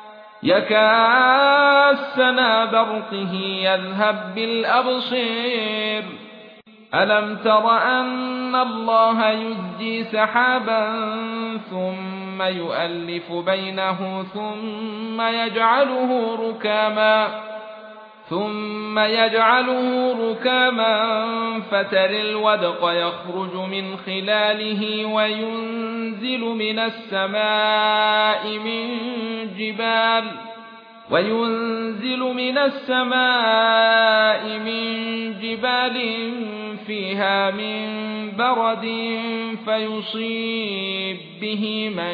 يكاد سنا برقه يذهب بالأبصير ألم تر أن الله يزجي سحابا ثم يؤلف بينه ثم يجعله ركاما ثم يجعله ركاما فترى الودق يخرج من خلاله وينزل من السماء من جبال وينزل من السماء من جبال فيها من برد فيصيب به من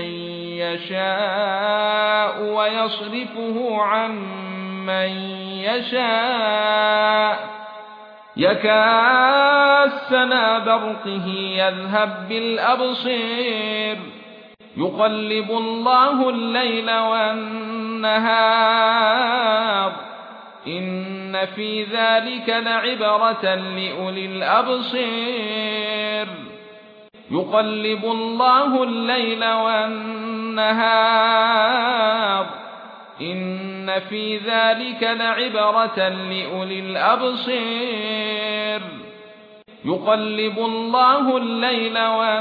يشاء ويصرفه عن من يشاء يكاد سنا برقه يذهب بالأبصير يقلب الله الليل والنهار إن في ذلك لعبرة لأولي الأبصير يقلب الله الليل والنهار إن في ذلك لعبرة لأولي الأبصير يقلب الله الليل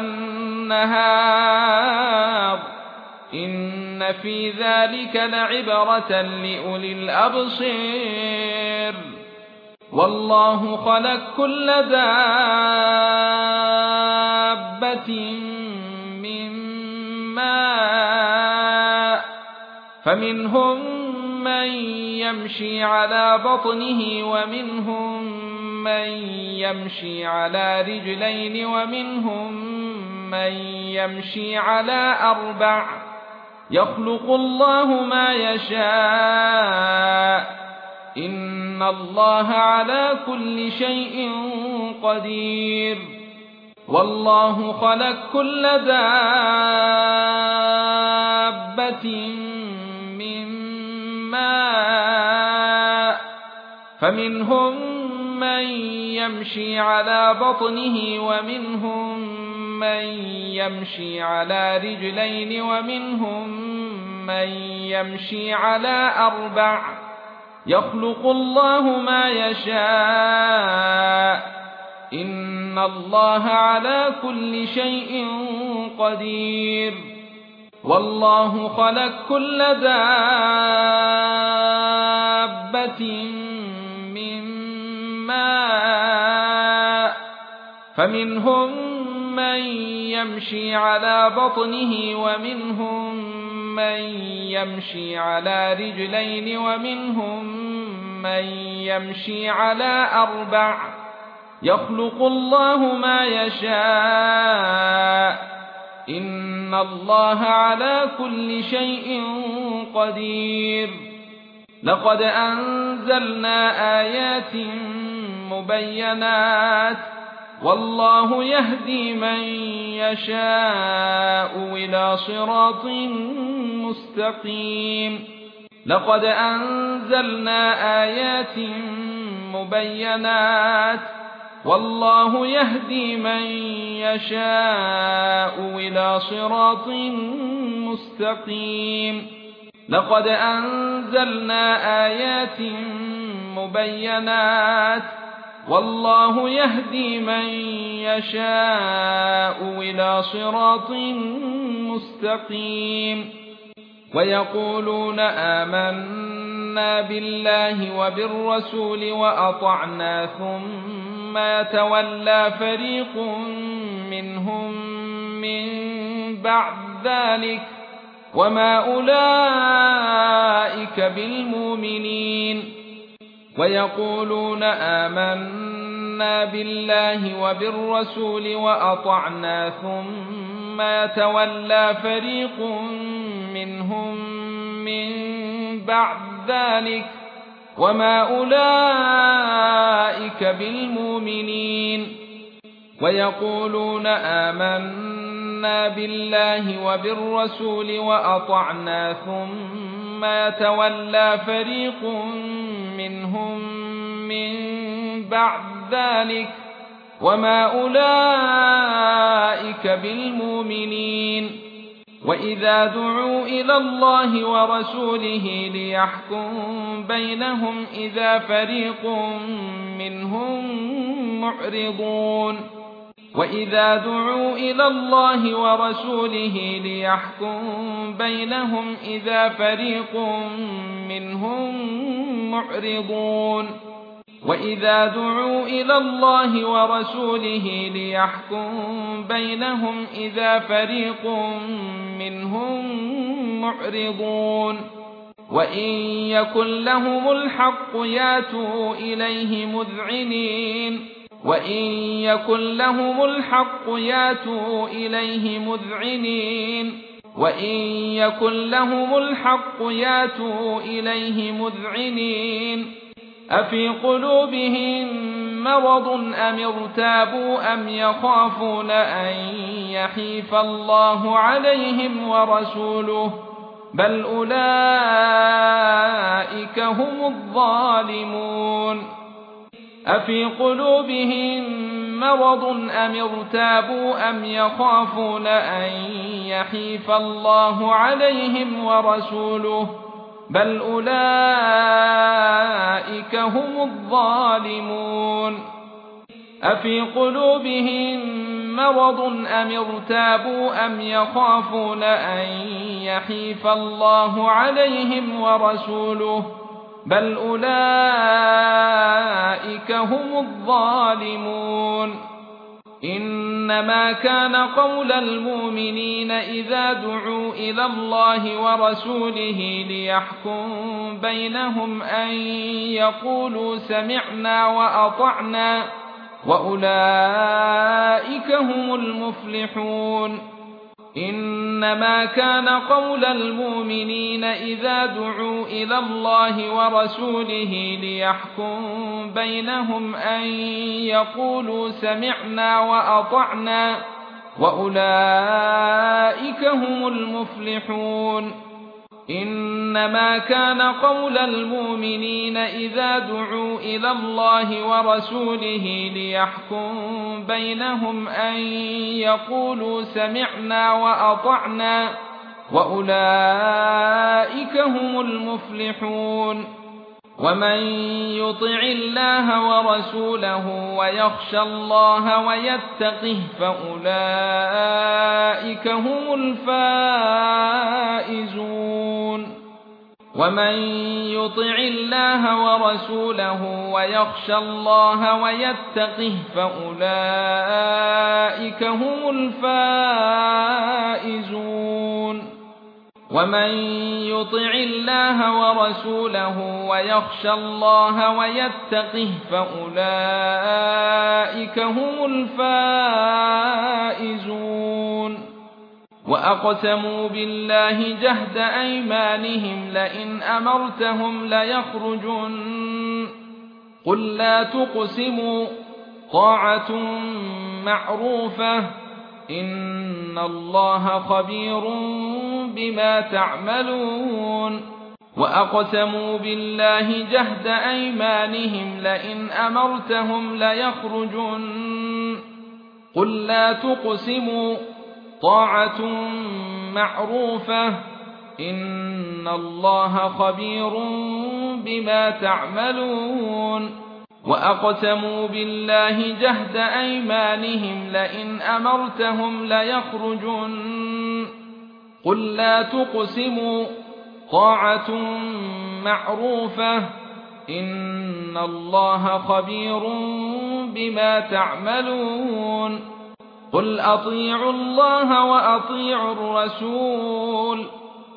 والنهار إن في ذلك لعبرة لأولي الأبصير والله خلق كل دابة من ماء فمنهم من يمشي على بطنه ومنهم من يمشي على رجلين ومنهم من يمشي على أربع يخلق الله ما يشاء إن الله على كل شيء قدير والله خلق كل دابة من ماء فمنهم من يمشي على بطنه ومنهم من يمشي على رجلين ومنهم من يمشي على أربع يخلق الله ما يشاء إن الله على كل شيء قدير والله خلق كل دابة من ماء فمنهم من يمشي على بطنه ومنهم من يمشي على رجلين ومنهم من يمشي على أربع يخلق الله ما يشاء إن الله على كل شيء قدير لقد أنزلنا آيات مبينات والله يهدي من يشاء إلى صراط مستقيم لقد أنزلنا آيات مبينات والله يهدي من يشاء إلى صراط مستقيم لقد أنزلنا آيات مبينات والله يهدي من يشاء إلى صراط مستقيم ويقولون آمنا بالله وبالرسول وأطعنا ثم يتولى فريق منهم من بعد ذلك وما أولئك بالمؤمنين ويقولون آمنا بالله وبالرسول وأطعنا ثم يتولى فريق منهم من بعد ذلك وما أولئك بالمؤمنين ويقولون آمنا بالله وبالرسول وأطعنا ثم يتولى فريق منهم من بعد ذلك وما أولئك بالمؤمنين وإذا دعوا إلى الله ورسوله ليحكم بينهم إذا فريق منهم معرضون وإذا دعوا إلى الله ورسوله ليحكم بينهم إذا فريق منهم معرضون وإذا دعوا إلى الله ورسوله ليحكم بينهم إذا فريق منهم معرضون وإن يكن لهم الحق ياتوا إليه مذعنين وإن يكن لهم الحق ياتوا إليه مذعنين وإن يكن لهم الحق ياتوا إليه مذعنين أفي قلوبهم مرض أم ارتابوا أم يخافون أن يحيف الله عليهم ورسوله بل أولئك هم الظالمون أفي قلوبهم مرض أم ارتابوا أم يخافون أن يحيف الله عليهم ورسوله بل أولئك هم الظالمون أفي قلوبهم مرض أم ارتابوا أم يخافون أن يحيف الله عليهم ورسوله بل أولئك هم الظالمون إنما كان قول المؤمنين إذا دعوا إلى الله ورسوله ليحكم بينهم أن يقولوا سمعنا وأطعنا وأولئك هم المفلحون إنما كان قول المؤمنين إذا دعوا إلى الله ورسوله ليحكم بينهم أن يقولوا سمعنا وأطعنا وأولئك هم المفلحون إنما كان قول المؤمنين إذا دعوا إلى الله ورسوله ليحكم بينهم أن يقولوا سمعنا وأطعنا وأولئك هم المفلحون ومن يطع الله ورسوله ويخشى الله ويتقه فأولئك هم الفائزون ومن يطع الله ورسوله ويخشى الله ويتقه فأولئك هم الفائزون ومن يطع الله ورسوله ويخشى الله ويتقه فأولئك هم الفائزون وأقسموا بالله جهد أيمانهم لئن أمرتهم ليخرجن قل لا تقسموا طاعة معروفة إن الله خبير بما تعملون وأقسموا بالله جهد أيمانهم لئن أمرتهم ليخرجن قل لا تقسموا طاعة معروفة إن الله خبير بما تعملون وأقسموا بالله جهد أيمانهم لئن أمرتهم ليخرجن قل لا تقسموا طاعة معروفة إن الله خبير بما تعملون قل أطيعوا الله وأطيعوا الرسول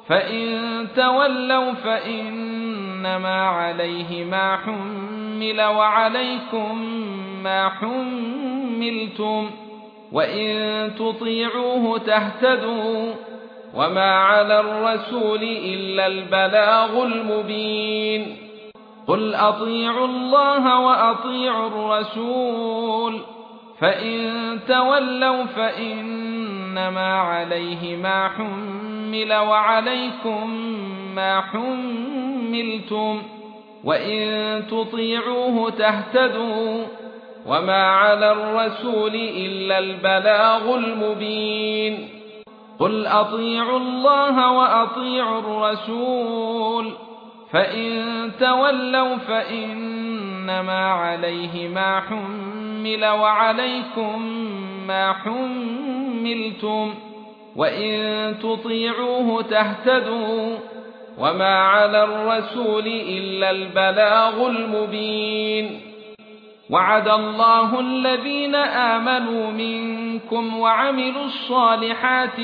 فإن تولوا فإنما عليه ما حمل وعليكم ما حملتم وإن تطيعوه تهتدوا وما على الرسول إلا البلاغ المبين قل أطيعوا الله وأطيعوا الرسول فإن تولوا فإنما عليه ما حمل وعليكم ما حملتم وإن تطيعوه تهتدوا وما على الرسول إلا البلاغ المبين قل أطيعوا الله وأطيعوا الرسول فإن تولوا فإنما عليه ما حمل وعليكم ما حملتم وإن تطيعوه تهتدوا وما على الرسول إلا البلاغ المبين وعد الله الذين آمنوا منكم وعملوا الصالحات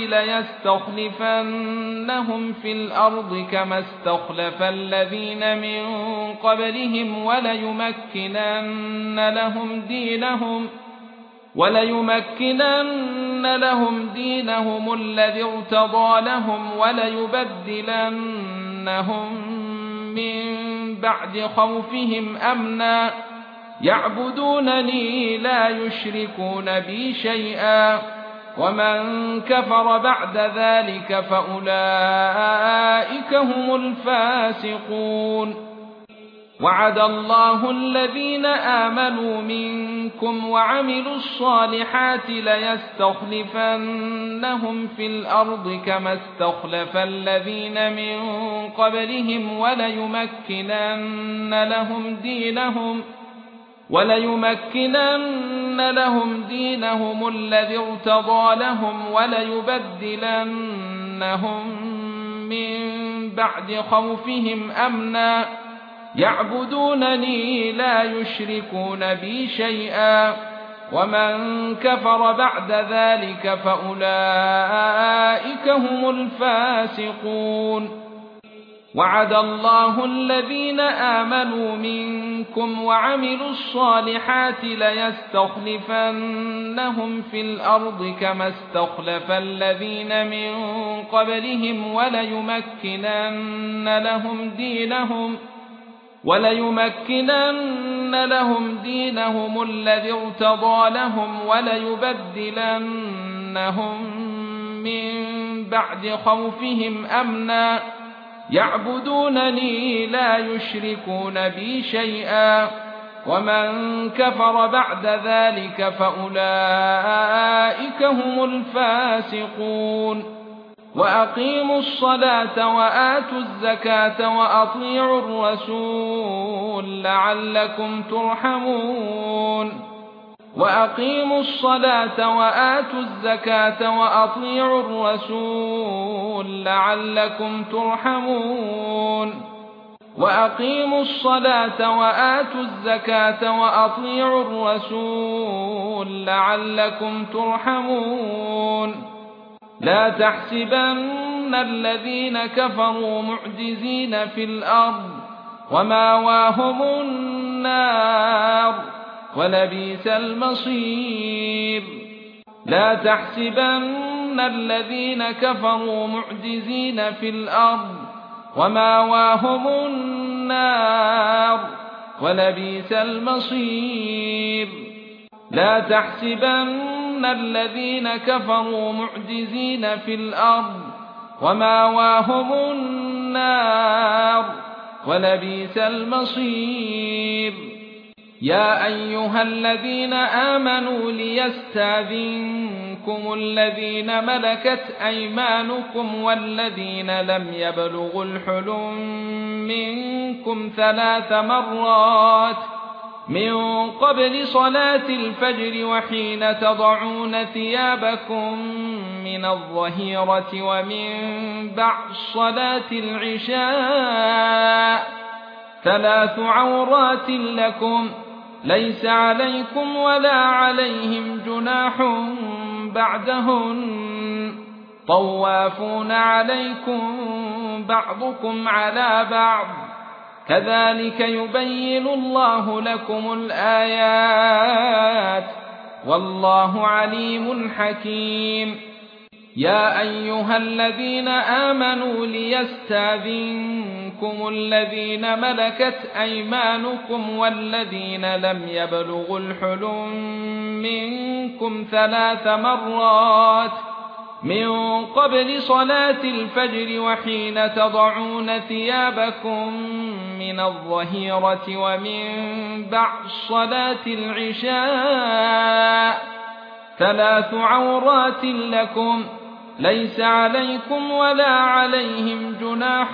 ليستخلفنهم في الأرض كما استخلف الذين من قبلهم وليمكنن لهم دينهم وليمكنن لهم دينهم الذي ارتضى لهم وليبدلنهم من بعد خوفهم أمنا يعبدونني لا يشركون بي شيئا ومن كفر بعد ذلك فأولئك هم الفاسقون وعد الله الذين آمنوا منكم وعملوا الصالحات ليستخلفنهم في الأرض كما استخلف الذين من قبلهم وليمكنن لهم دينهم وليمكنن لهم دينهم الذي ارتضى لهم وليبدلنهم من بعد خوفهم أمنا يعبدونني لا يشركون بي شيئا ومن كفر بعد ذلك فأولئك هم الفاسقون وعد الله الذين آمنوا منكم وعملوا الصالحات ليستخلفنهم في الأرض كما استخلف الذين من قبلهم وليمكنن لهم دينهم وليمكنن لهم دينهم الذي ارتضى لهم وليبدلنهم من بعد خوفهم أمنا يعبدونني لا يشركون بي شيئا ومن كفر بعد ذلك فأولئك هم الفاسقون وأقيموا الصلاة وآتوا الزكاة وأطيعوا الرسول لعلكم ترحمون وأقيموا الصلاة وآتوا الزكاة وأطيعوا الرسول لعلكم ترحمون وأقيموا الصلاة وآتوا الزكاة وأطيعوا الرسول لعلكم ترحمون لا تحسبن الذين كفروا معجزين في الأرض ومأواهم النار ولبئس المصير لا تحسبن الذين كفروا معجزين في الأرض ومأواهم النار ولبئس المصير لا تحسبن الذين كفروا معجزين في الأرض ومأواهم النار ولبئس المصير يا أيها الذين آمنوا ليستأذنكم الذين ملكت أيمانكم والذين لم يبلغوا الحلم منكم ثلاث مرات من قبل صلاة الفجر وحين تضعون ثيابكم من الظهيرة ومن بعد صلاة العشاء ثلاث عورات لكم ليس عليكم ولا عليهم جناح بعدهن طوافون عليكم بعضكم على بعض كذلك يبين الله لكم الآيات والله عليم حكيم. يا أيها الذين آمنوا ليستأذنكم الذين ملكت أيمانكم والذين لم يبلغوا الحلم منكم ثلاث مرات من قبل صلاة الفجر وحين تضعون ثيابكم من الظهيرة ومن بعد صلاة العشاء ثلاث عورات لكم ليس عليكم ولا عليهم جناح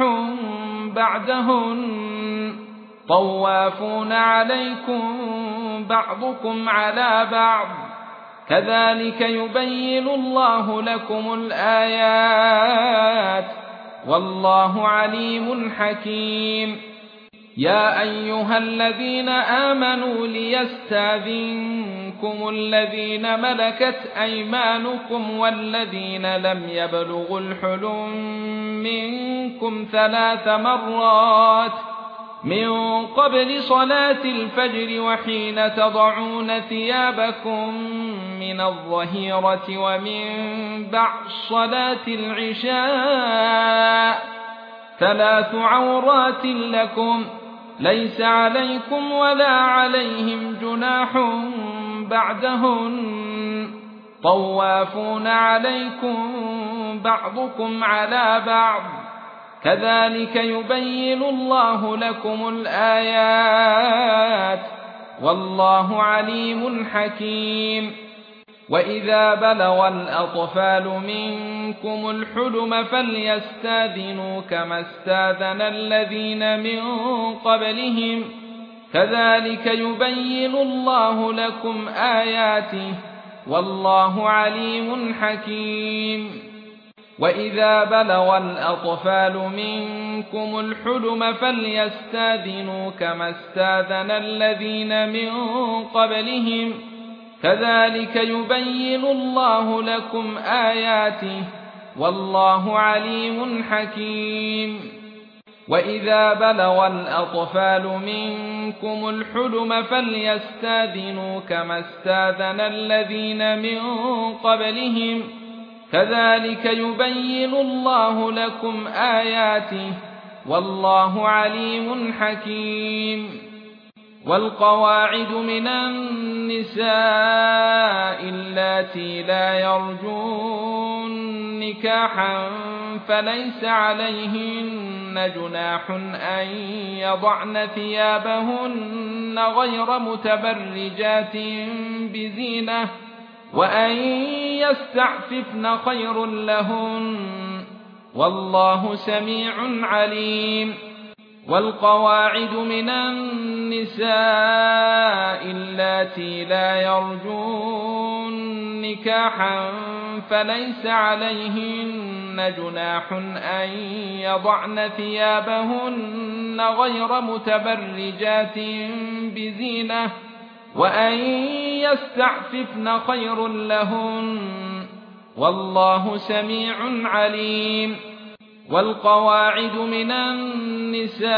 بعدهن طوافون عليكم بعضكم على بعض كذلك يبين الله لكم الآيات والله عليم حكيم. يا أيها الذين آمنوا ليستأذنكم الذين ملكت أيمانكم والذين لم يبلغوا الحلم منكم ثلاث مرات من قبل صلاة الفجر وحين تضعون ثيابكم من الظهيرة ومن بعد صلاة العشاء ثلاث عورات لكم ليس عليكم ولا عليهم جناح بعدهن طوافون عليكم بعضكم على بعض كذلك يبين الله لكم الآيات والله عليم حكيم. وإذا بلغ الأطفال منكم الحلم فليستأذنوا كما استأذن الذين من قبلهم كذلك يبين الله لكم آياته والله عليم حكيم. وإذا بلغ الأطفال منكم الحلم فليستأذنوا كما استأذن الذين من قبلهم كذلك يبين الله لكم آياته والله عليم حكيم. وإذا بلغ الأطفال منكم الحلم فليستأذنوا كما استأذن الذين من قبلهم كذلك يبين الله لكم آياته والله عليم حكيم. والقواعد من النساء اللاتي لا يرجون نكاحا فليس عليهن جناح أن يضعن ثيابهن غير متبرجات بزينة وأن يستعففن خير لهن والله سميع عليم. والقواعد من النساء اللاتي لا يرجون نكاحا فليس عليهن جناح أن يضعن ثيابهن غير متبرجات بزينة وأن يستعففن خير لهن والله سميع عليم. والقواعد من النساء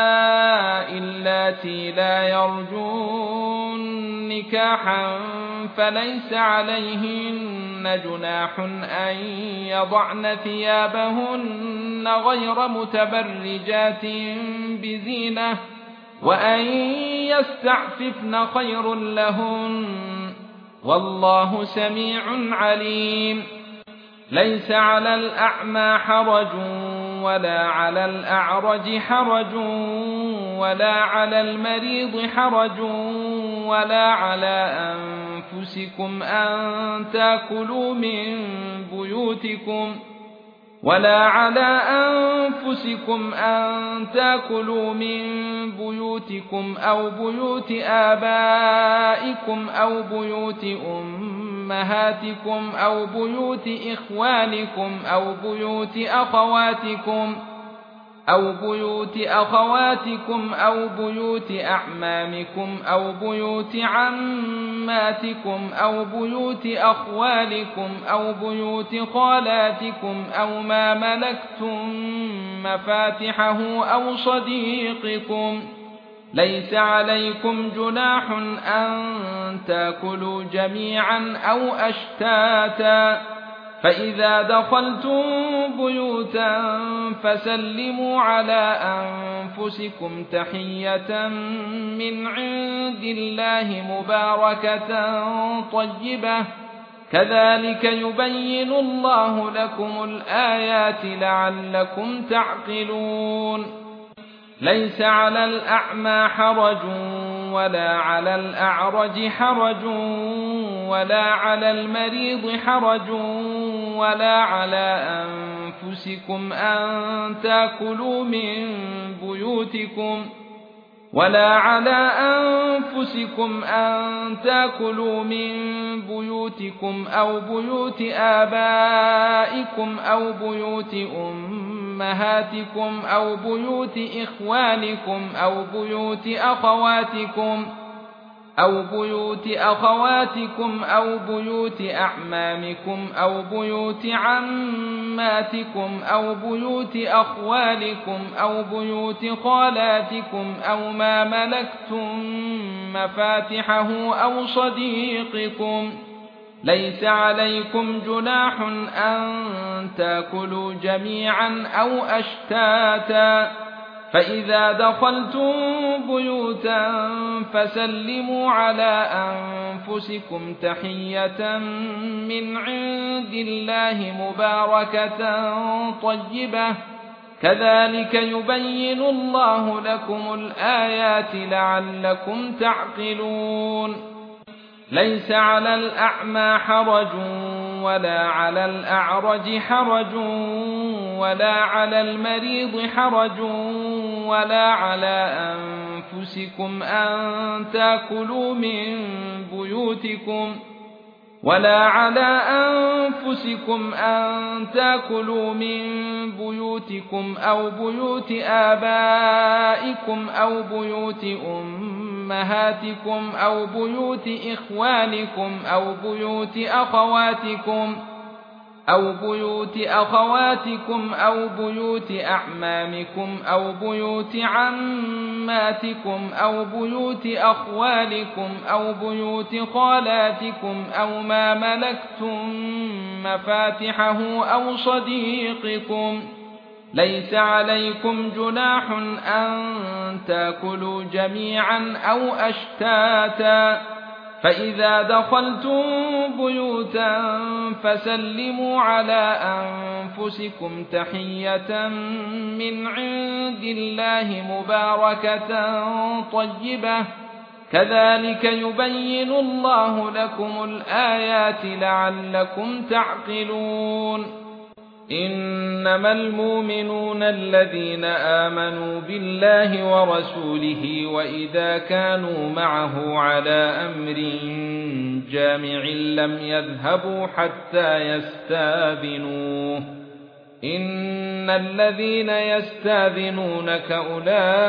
اللاتي لا يرجون نكاحا فليس عليهن جناح أن يضعن ثيابهن غير متبرجات بزينة وأن يستعففن خير لهن والله سميع عليم. ليس على الأعمى حرج ولا على الأعرج حرج ولا على المريض حرج ولا على أنفسكم أن تأكلوا من بيوتكم ولا على أنفسكم أن تأكلوا من بيوتكم أو بيوت آبائكم أو بيوت أمهاتكم أو بيوت إخوانكم أو بيوت أخواتكم أو بيوت أخواتكم أو بيوت أعمامكم أو بيوت عماتكم أو بيوت أخوالكم أو بيوت خالاتكم أو ما ملكتم مفاتحه أو صديقكم. ليس عليكم جناح أن تأكلوا جميعا أو أشتاتا، فإذا دخلتم بيوتا فسلموا على أنفسكم تحية من عند الله مباركة طيبة، كذلك يبين الله لكم الآيات لعلكم تعقلون. ليس على الأعمى حرج ولا على الأعرج حرج ولا على المريض حرج ولا على أنفسكم أن تأكلوا من بيوتكم ولا على أنفسكم أن تأكلوا من بيوتكم أو بيوت آبائكم أو بيوت أمهاتكم أو بيوت إخوانكم أو بيوت أخواتكم أو بيوت أخواتكم أو بيوت أعمامكم أو بيوت عماتكم أو بيوت أخوالكم أو بيوت خالاتكم أو ما ملكتم مفاتحه أو صديقكم. ليس عليكم جناح أن تأكلوا جميعا أو أشتاتا، فإذا دخلتم بيوتا فسلموا على أنفسكم تحية من عند الله مباركة طيبة، كذلك يبين الله لكم الآيات لعلكم تعقلون. ليس على الأعمى حرج ولا على الأعرج حرج ولا على المريض حرج ولا على أنفسكم أن تأكلوا من بيوتكم ولا على أنفسكم أن تأكلوا من بيوتكم أو بيوت آبائكم أو بيوت أمهاتكم أو بيوت إخوانكم أو بيوت أخواتكم أو بيوت أخواتكم أو بيوت أعمامكم أو بيوت عماتكم أو بيوت أخوالكم أو بيوت خالاتكم أو ما ملكتم مفاتحه أو صديقكم. ليس عليكم جناح أن تأكلوا جميعا أو أشتاتا، فإذا دخلتم بيوتا فسلموا على أنفسكم تحية من عند الله مباركة طيبة، كذلك يبين الله لكم الآيات لعلكم تعقلون. إنما المؤمنون الذين آمنوا بالله ورسوله وإذا كانوا معه على أمر جامع لم يذهبوا حتى يستاذنوه. إن الذين يستاذنونك أولئك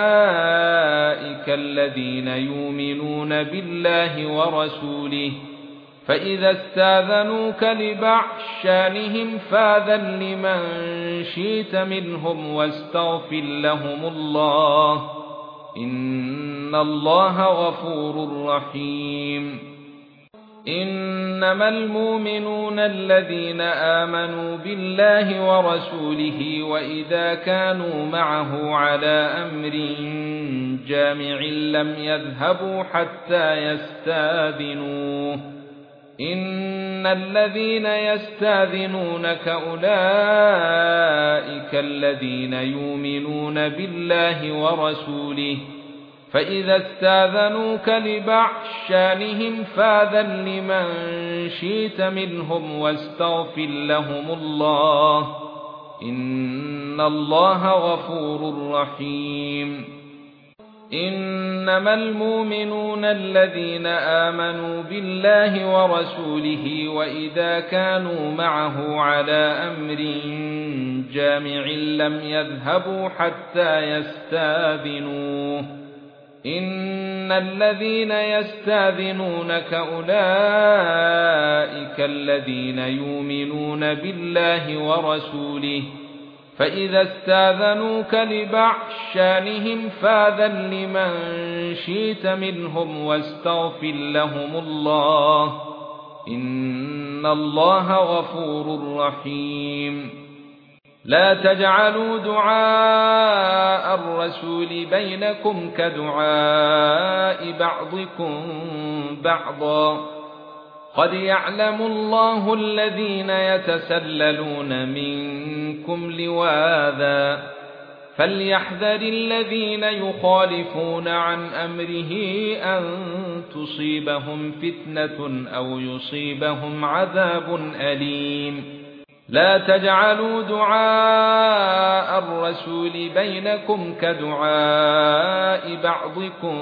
الذين يؤمنون بالله ورسوله، فإذا استاذنوك لبعض شأنهم فاذن لمن شئت منهم واستغفر لهم الله، إن الله غفور رحيم. إنما المؤمنون الذين آمنوا بالله ورسوله وإذا كانوا معه على أمر جامع لم يذهبوا حتى يستاذنوه. إن الذين يستاذنونك أولئك الذين يؤمنون بالله ورسوله، فإذا استاذنوك لبعض شأنهم فاذن لمن شئت منهم واستغفر لهم الله، إن الله غفور رحيم. إنما المؤمنون الذين آمنوا بالله ورسوله وإذا كانوا معه على أمر جامع لم يذهبوا حتى يستاذنوه إن الذين يستاذنونك أولئك الذين يؤمنون بالله ورسوله فإذا استاذنوك لبعض شأنهم فاذن لمن شئت منهم واستغفر لهم الله إن الله غفور رحيم لا تجعلوا دعاء الرسول بينكم كدعاء بعضكم بعضا قد يعلم الله الذين يتسللون منكم لواذا فليحذر الذين يخالفون عن أمره أن تصيبهم فتنة أو يصيبهم عذاب أليم لا تجعلوا دعاء الرسول بينكم كدعاء بعضكم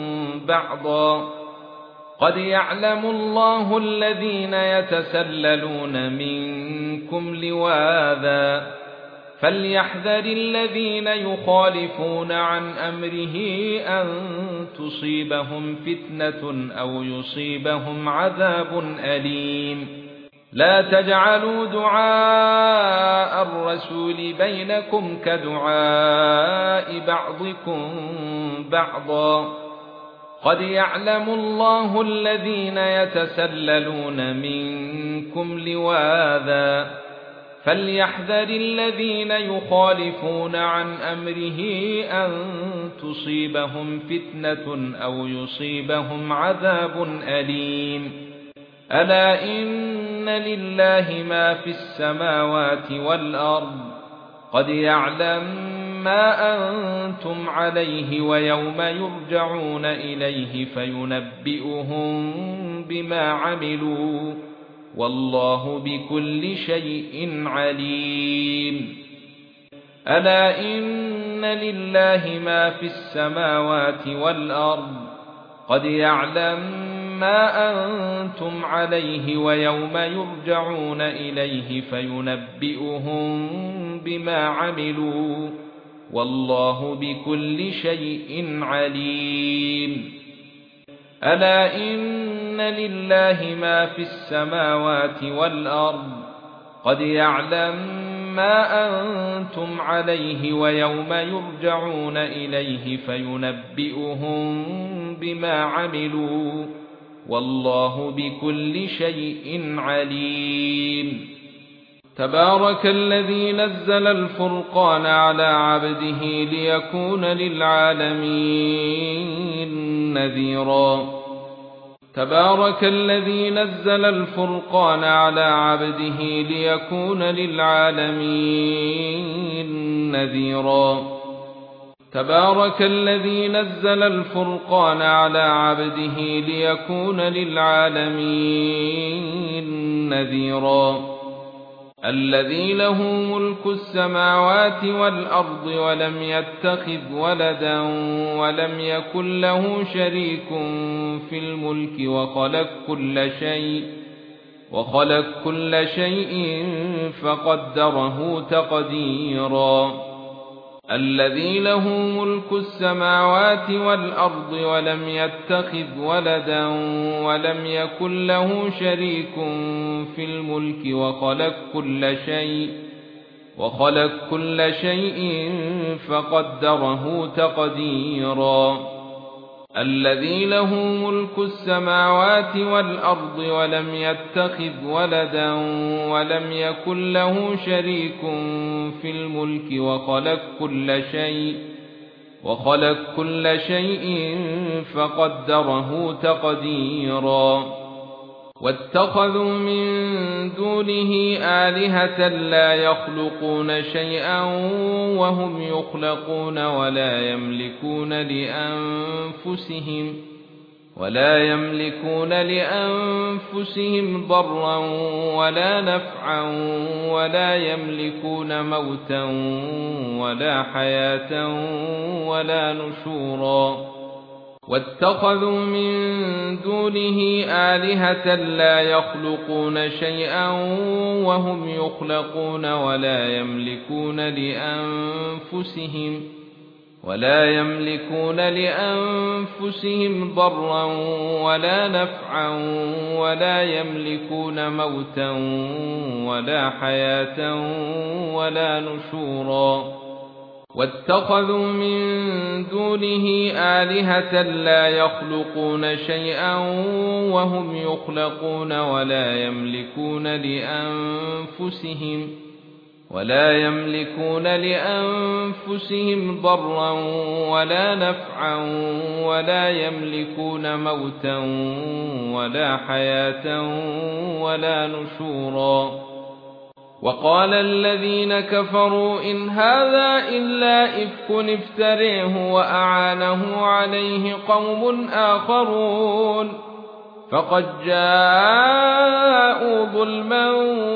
بعضا قد يعلم الله الذين يتسللون منكم لواذا فليحذر الذين يخالفون عن أمره أن تصيبهم فتنة أو يصيبهم عذاب أليم لا تجعلوا دعاء الرسول بينكم كدعاء بعضكم بعضا قد يعلم الله الذين يتسللون منكم لواذا فليحذر الذين يخالفون عن أمره أن تصيبهم فتنة أو يصيبهم عذاب أليم ألا إن لله ما في السماوات والأرض قد يعلم ما أنتم عليه ويوم يرجعون إليه فينبئهم بما عملوا والله بكل شيء عليم ألا إن لله ما في السماوات والأرض قد يعلم ما أنتم عليه ويوم يرجعون إليه فينبئهم بما عملوا والله بكل شيء عليم ألا إن لله ما في السماوات والأرض قد يعلم ما أنتم عليه ويوم يرجعون إليه فينبئهم بما عملوا والله بكل شيء عليم تبارك الذي نزل الفرقان على عبده ليكون للعالمين نذيرا تبارك الذي نزل الفرقان على عبده ليكون للعالمين نذيرا تبارك الذي نزل الفرقان على عبده ليكون للعالمين نذيرا الذي له ملك السماوات والأرض ولم يتخذ ولدا ولم يكن له شريك في الملك وخلق كل شيء وخلق كل شيء فقدره تقديرا الذي له ملك السماوات والأرض ولم يتخذ ولدا ولم يكن له شريك في الملك وخلق كل شيء وخلق كل شيء فقدره تقديرا الذي له ملك السماوات والأرض ولم يتخذ ولدا ولم يكن له شريك في الملك وخلق كل شيء وخلق كل شيء فقدره تقديرا واتخذوا من دونه آلهة لا يخلقون شيئا وهم يخلقون ولا يملكون لأنفسهم ولا يملكون لأنفسهم ضرا ولا نفعا ولا يملكون موتا ولا حياة ولا نشورا واتخذوا من دونه آلهة لا يخلقون شيئا وهم يخلقون ولا يملكون لأنفسهم ولا يملكون لأنفسهم ضرا ولا نفعا ولا يملكون موتا ولا حياة ولا نشورا واتخذوا من دونه آلهة لا يخلقون شيئا وهم يخلقون ولا يملكون لأنفسهم ولا يملكون لأنفسهم ضرا ولا نفعا ولا يملكون موتا ولا حياة ولا نشورا وقال الذين كفروا إن هذا إلا إفك افتريه وأعانه عليه قوم آخرون فقد جاءوا ظلما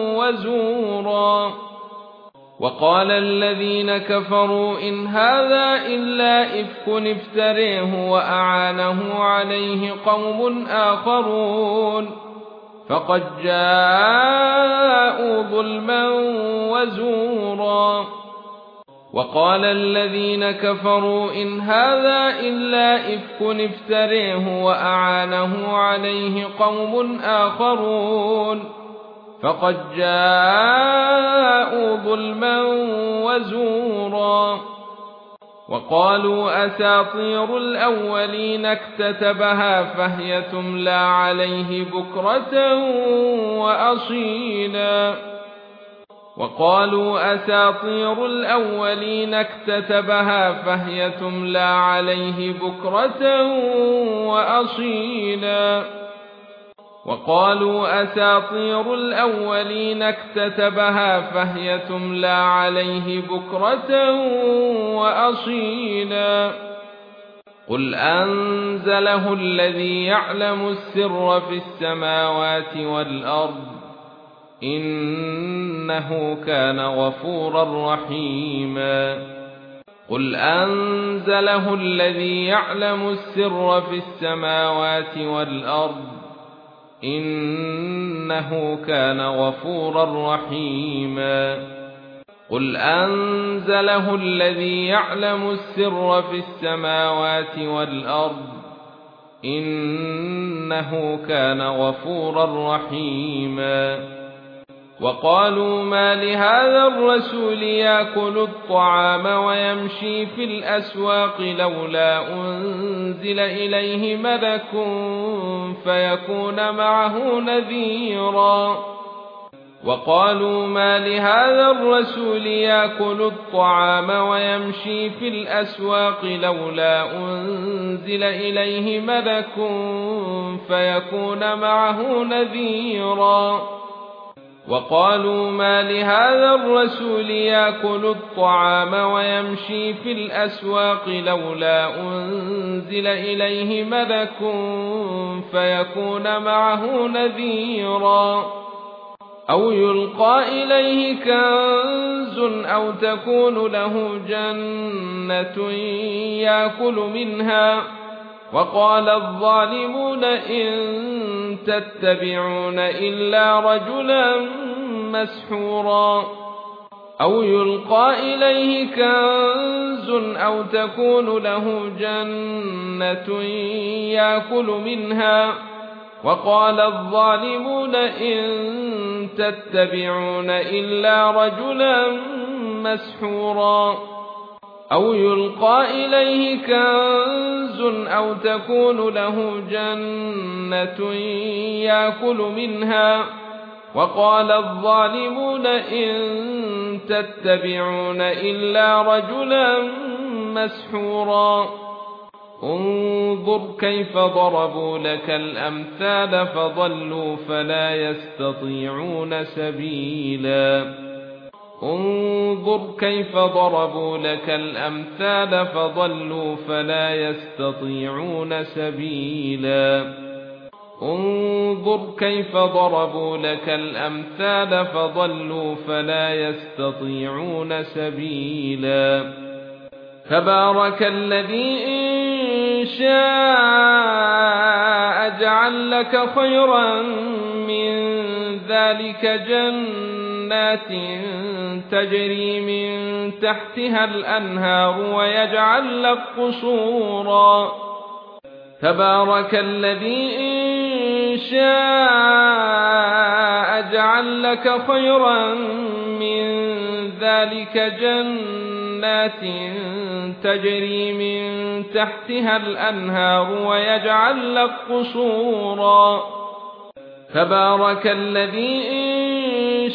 وزورا وقال الذين كفروا إن هذا إلا إفك افتريه وأعانه عليه قوم آخرون فقد جاءوا ظلما وزورا وقال الذين كفروا إن هذا إلا إفك افتريه وأعانه عليه قوم آخرون فقد جاءوا ظلما وزورا وقالوا أساطير الأولين اكتتبها فهي تملى عليه بكرة وأصيلا وقالوا أساطير الأولين اكتتبها فهي تملى عليه بكرة وأصيلا وقالوا أساطير الأولين اكتتبها فهي تملى عليه بكرة وأصيلا قل أنزله الذي يعلم السر في السماوات والأرض إنه كان غفورا رحيما قل أنزله الذي يعلم السر في السماوات والأرض إنه كان غفورا رحيما قل أنزله الذي يعلم السر في السماوات والأرض إنه كان غفورا رحيما وقالوا ما لهذا الرسول يأكل الطعام ويمشي في الأسواق لولا أنزل إليه ملك فيكون معه نذيرا وقالوا ما لهذا الرسول يأكل الطعام ويمشي في الأسواق لولا أنزل إليه ملك فيكون معه نذيرا وقالوا ما لهذا الرسول يأكل الطعام ويمشي في الأسواق لولا أنزل إليه ملك فيكون معه نذيرا أو يلقى إليه كنز أو تكون له جنة يأكل منها وقال الظالمون إن تتبعون إلا رجلا مسحورا أو يلقى إليه كنز أو تكون له جنة يأكل منها وقال الظالمون إن تتبعون إلا رجلا مسحورا أو يلقى إليه كنز أو تكون له جنة يأكل منها وقال الظالمون إن تتبعون إلا رجلا مسحورا انظر كيف ضربوا لك الأمثال فضلوا فلا يستطيعون سبيلا انظر كيف ضربوا لك الأمثال فضلوا فلا يستطيعون سبيلا انظر كيف ضربوا لك الأمثال فضلوا فلا يستطيعون سبيلا تبارك الذي إن شاء جعل لك خيرا من ذلك جنات تجري من تحتها الأنهار ويجعل لك قصورا تبارك الذي إن شاء جعل لك خيرا من ذلك جنات تجري من تحتها الأنهار ويجعل لك قصورا تبارك الذي إن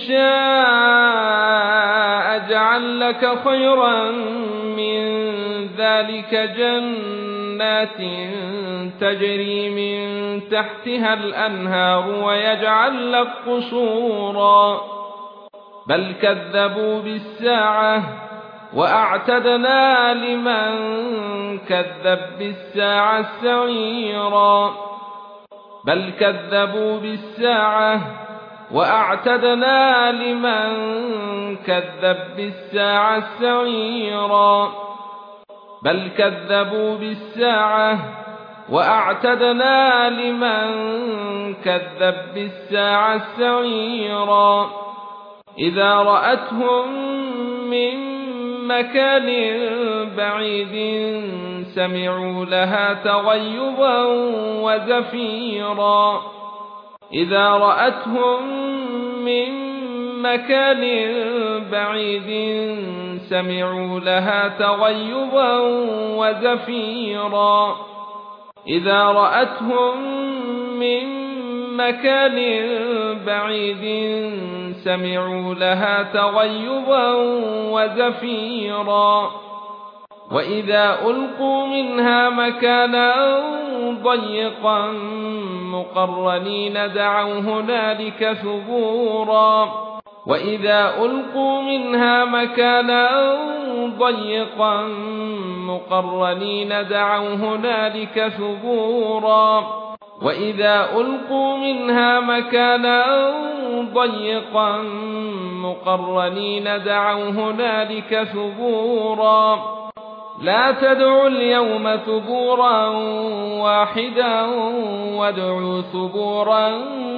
شاء جعل لك خيرا من ذلك جنات تجري من تحتها الأنهار ويجعل لك قصورا بل كذبوا بالساعة وأعتدنا لمن كذب بالساعة سعيرا بل كذبوا بالساعة وأعتدنا لمن كذب بالساعة سعيرا بل كذبوا بالساعة وأعتدنا لمن كذب بالساعة سعيرا إذا رأتهم من مكان بعيد سمعوا لها تغيظا وزفيرا إذا رأتهم من مكان بعيد سمعوا لها تغيظا وزفيرا إذا رأتهم من مكان بعيد سمعوا لها تغيظا وزفيرا وإذا ألقوا منها مكانا ضيقا مقرنين دعوا هنالك ثبورا وإذا ألقوا منها مكانا ضيقا مقرنين دعوا هنالك ثبورا وإذا ألقوا منها مكانا ضيقا مقرنين دعوا هنالك ثبورا لا تدعوا اليوم ثبورا واحدا وادعوا ثبورا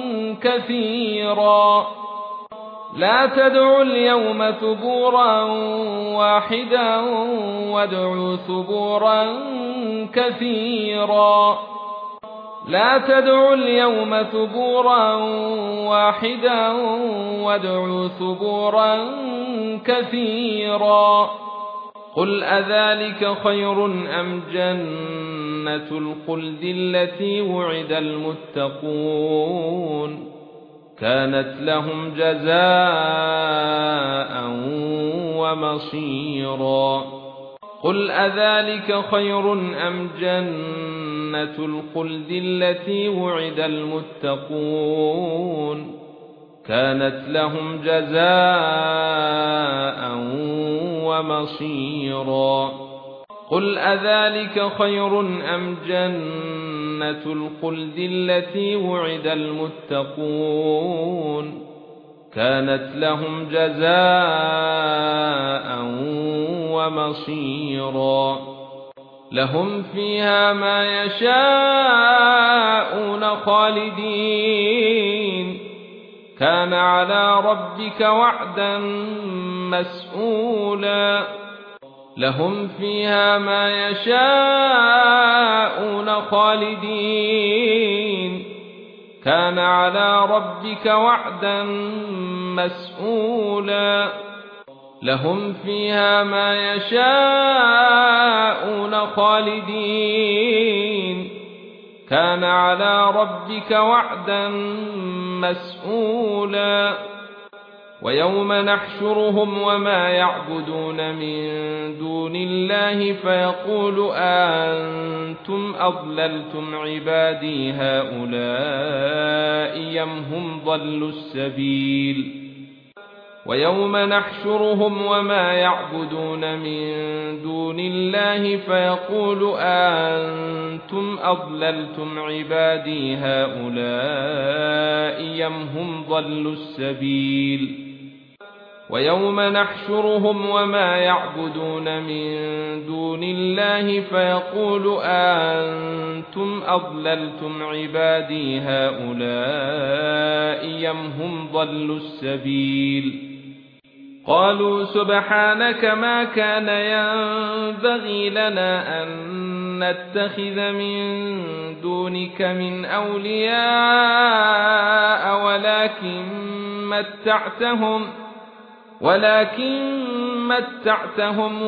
كثيرا لا تدعوا اليوم ثبورا واحدا وادعوا ثبورا كثيرا لا تدعوا اليوم ثبورا واحدا وادعوا ثبورا كثيرا قل أذلك خير أم جنة الخلد التي وعد المتقون كانت لهم جزاء ومصيرا قل أذلك خير أم جنة الخلد التي وعد المتقون كانت لهم جزاء ومصيرا قل أذلك خير أم جنة الخلد التي وعد المتقون كانت لهم جزاء ومصيرا لهم فيها ما يشاءون خالدين كان على ربك وعدا مسئولا لهم فيها ما يشاءون خالدين كان على ربك وعدا مسئولا لهم فيها ما يشاءون خالدين كان على ربك وعدا مسئولا ويوم نحشرهم وما يعبدون من دون الله فيقول أنتم أضللتم عبادي هؤلاء أم هم ضلوا السبيل ويوم نحشرهم وما يعبدون من دون الله فيقول أأنتم أضللتم عبادي هؤلاء أم هم ضلوا السبيل ويوم نحشرهم وما يعبدون من دون الله فيقول أأنتم أضللتم عبادي هؤلاء أم هم ضلوا السبيل قالوا سبحانك ما كان ينبغي لنا أن نتخذ من دونك من أولياء ولكن متعتهم ولكن متعتهم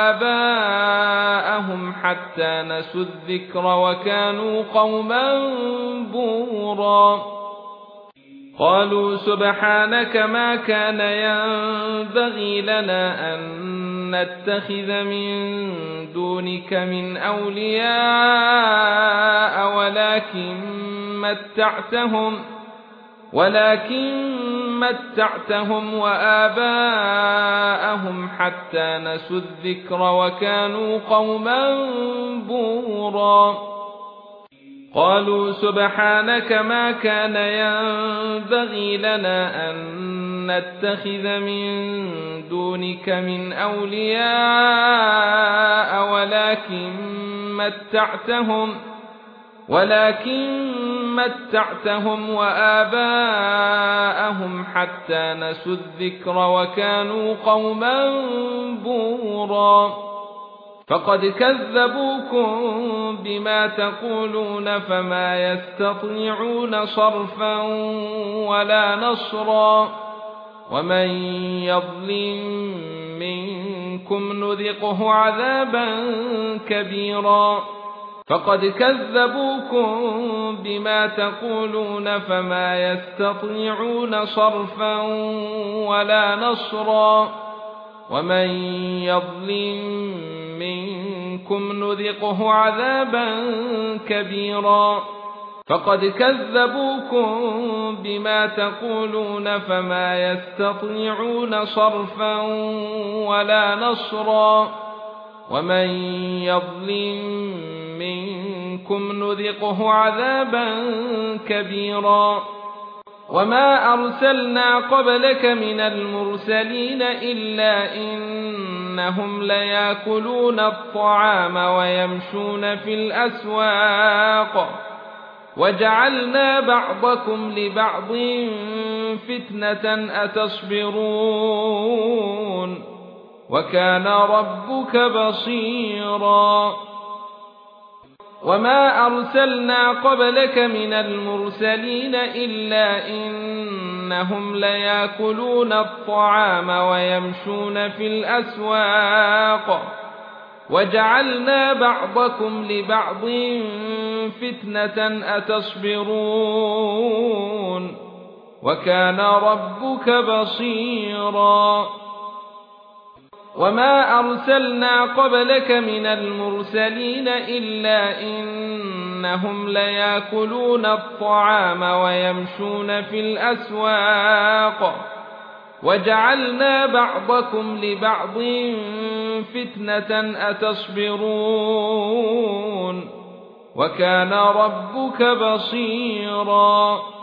وآباءهم حتى نسوا الذكر وكانوا قوما بورا قالوا سبحانك ما كان ينبغي لنا أن نتخذ من دونك من أولياء ولكن متعتهم ولكن متعتهم وآباءهم حتى نسوا الذكر وكانوا قوما بورا قالوا سبحانك ما كان ينبغي لنا أن نتخذ من دونك من أولياء ولكن متعتهم ولكن متعتهم وآباءهم حتى نسوا الذكر وكانوا قوما بورا فقد كذبوكم بما تقولون فما يستطيعون صرفا ولا نصرا ومن يظلم منكم نذقه عذابا كبيرا فقد كذبوكم بما تقولون فما يستطيعون صرفا ولا نصرا ومن يظلم منكم نذقه عذابا كبيرا فقد كذبوكم بما تقولون فما يستطيعون صرفا ولا نصرا ومن يظلم منكم نذقه عذابا كبيرا وما أرسلنا قبلك من المرسلين إلا إنهم ليأكلون الطعام ويمشون في الأسواق وجعلنا بعضكم لبعض فتنة أتصبرون وكان ربك بصيرا وما أرسلنا قبلك من المرسلين إلا إنهم ليأكلون الطعام ويمشون في الأسواق وجعلنا بعضكم لبعض فتنة أتصبرون. وكان ربك بصيرا. وما أرسلنا قبلك من المرسلين إلا إنهم ليأكلون الطعام ويمشون في الأسواق وجعلنا بعضكم لبعض فتنة أتصبرون. وكان ربك بصيرا.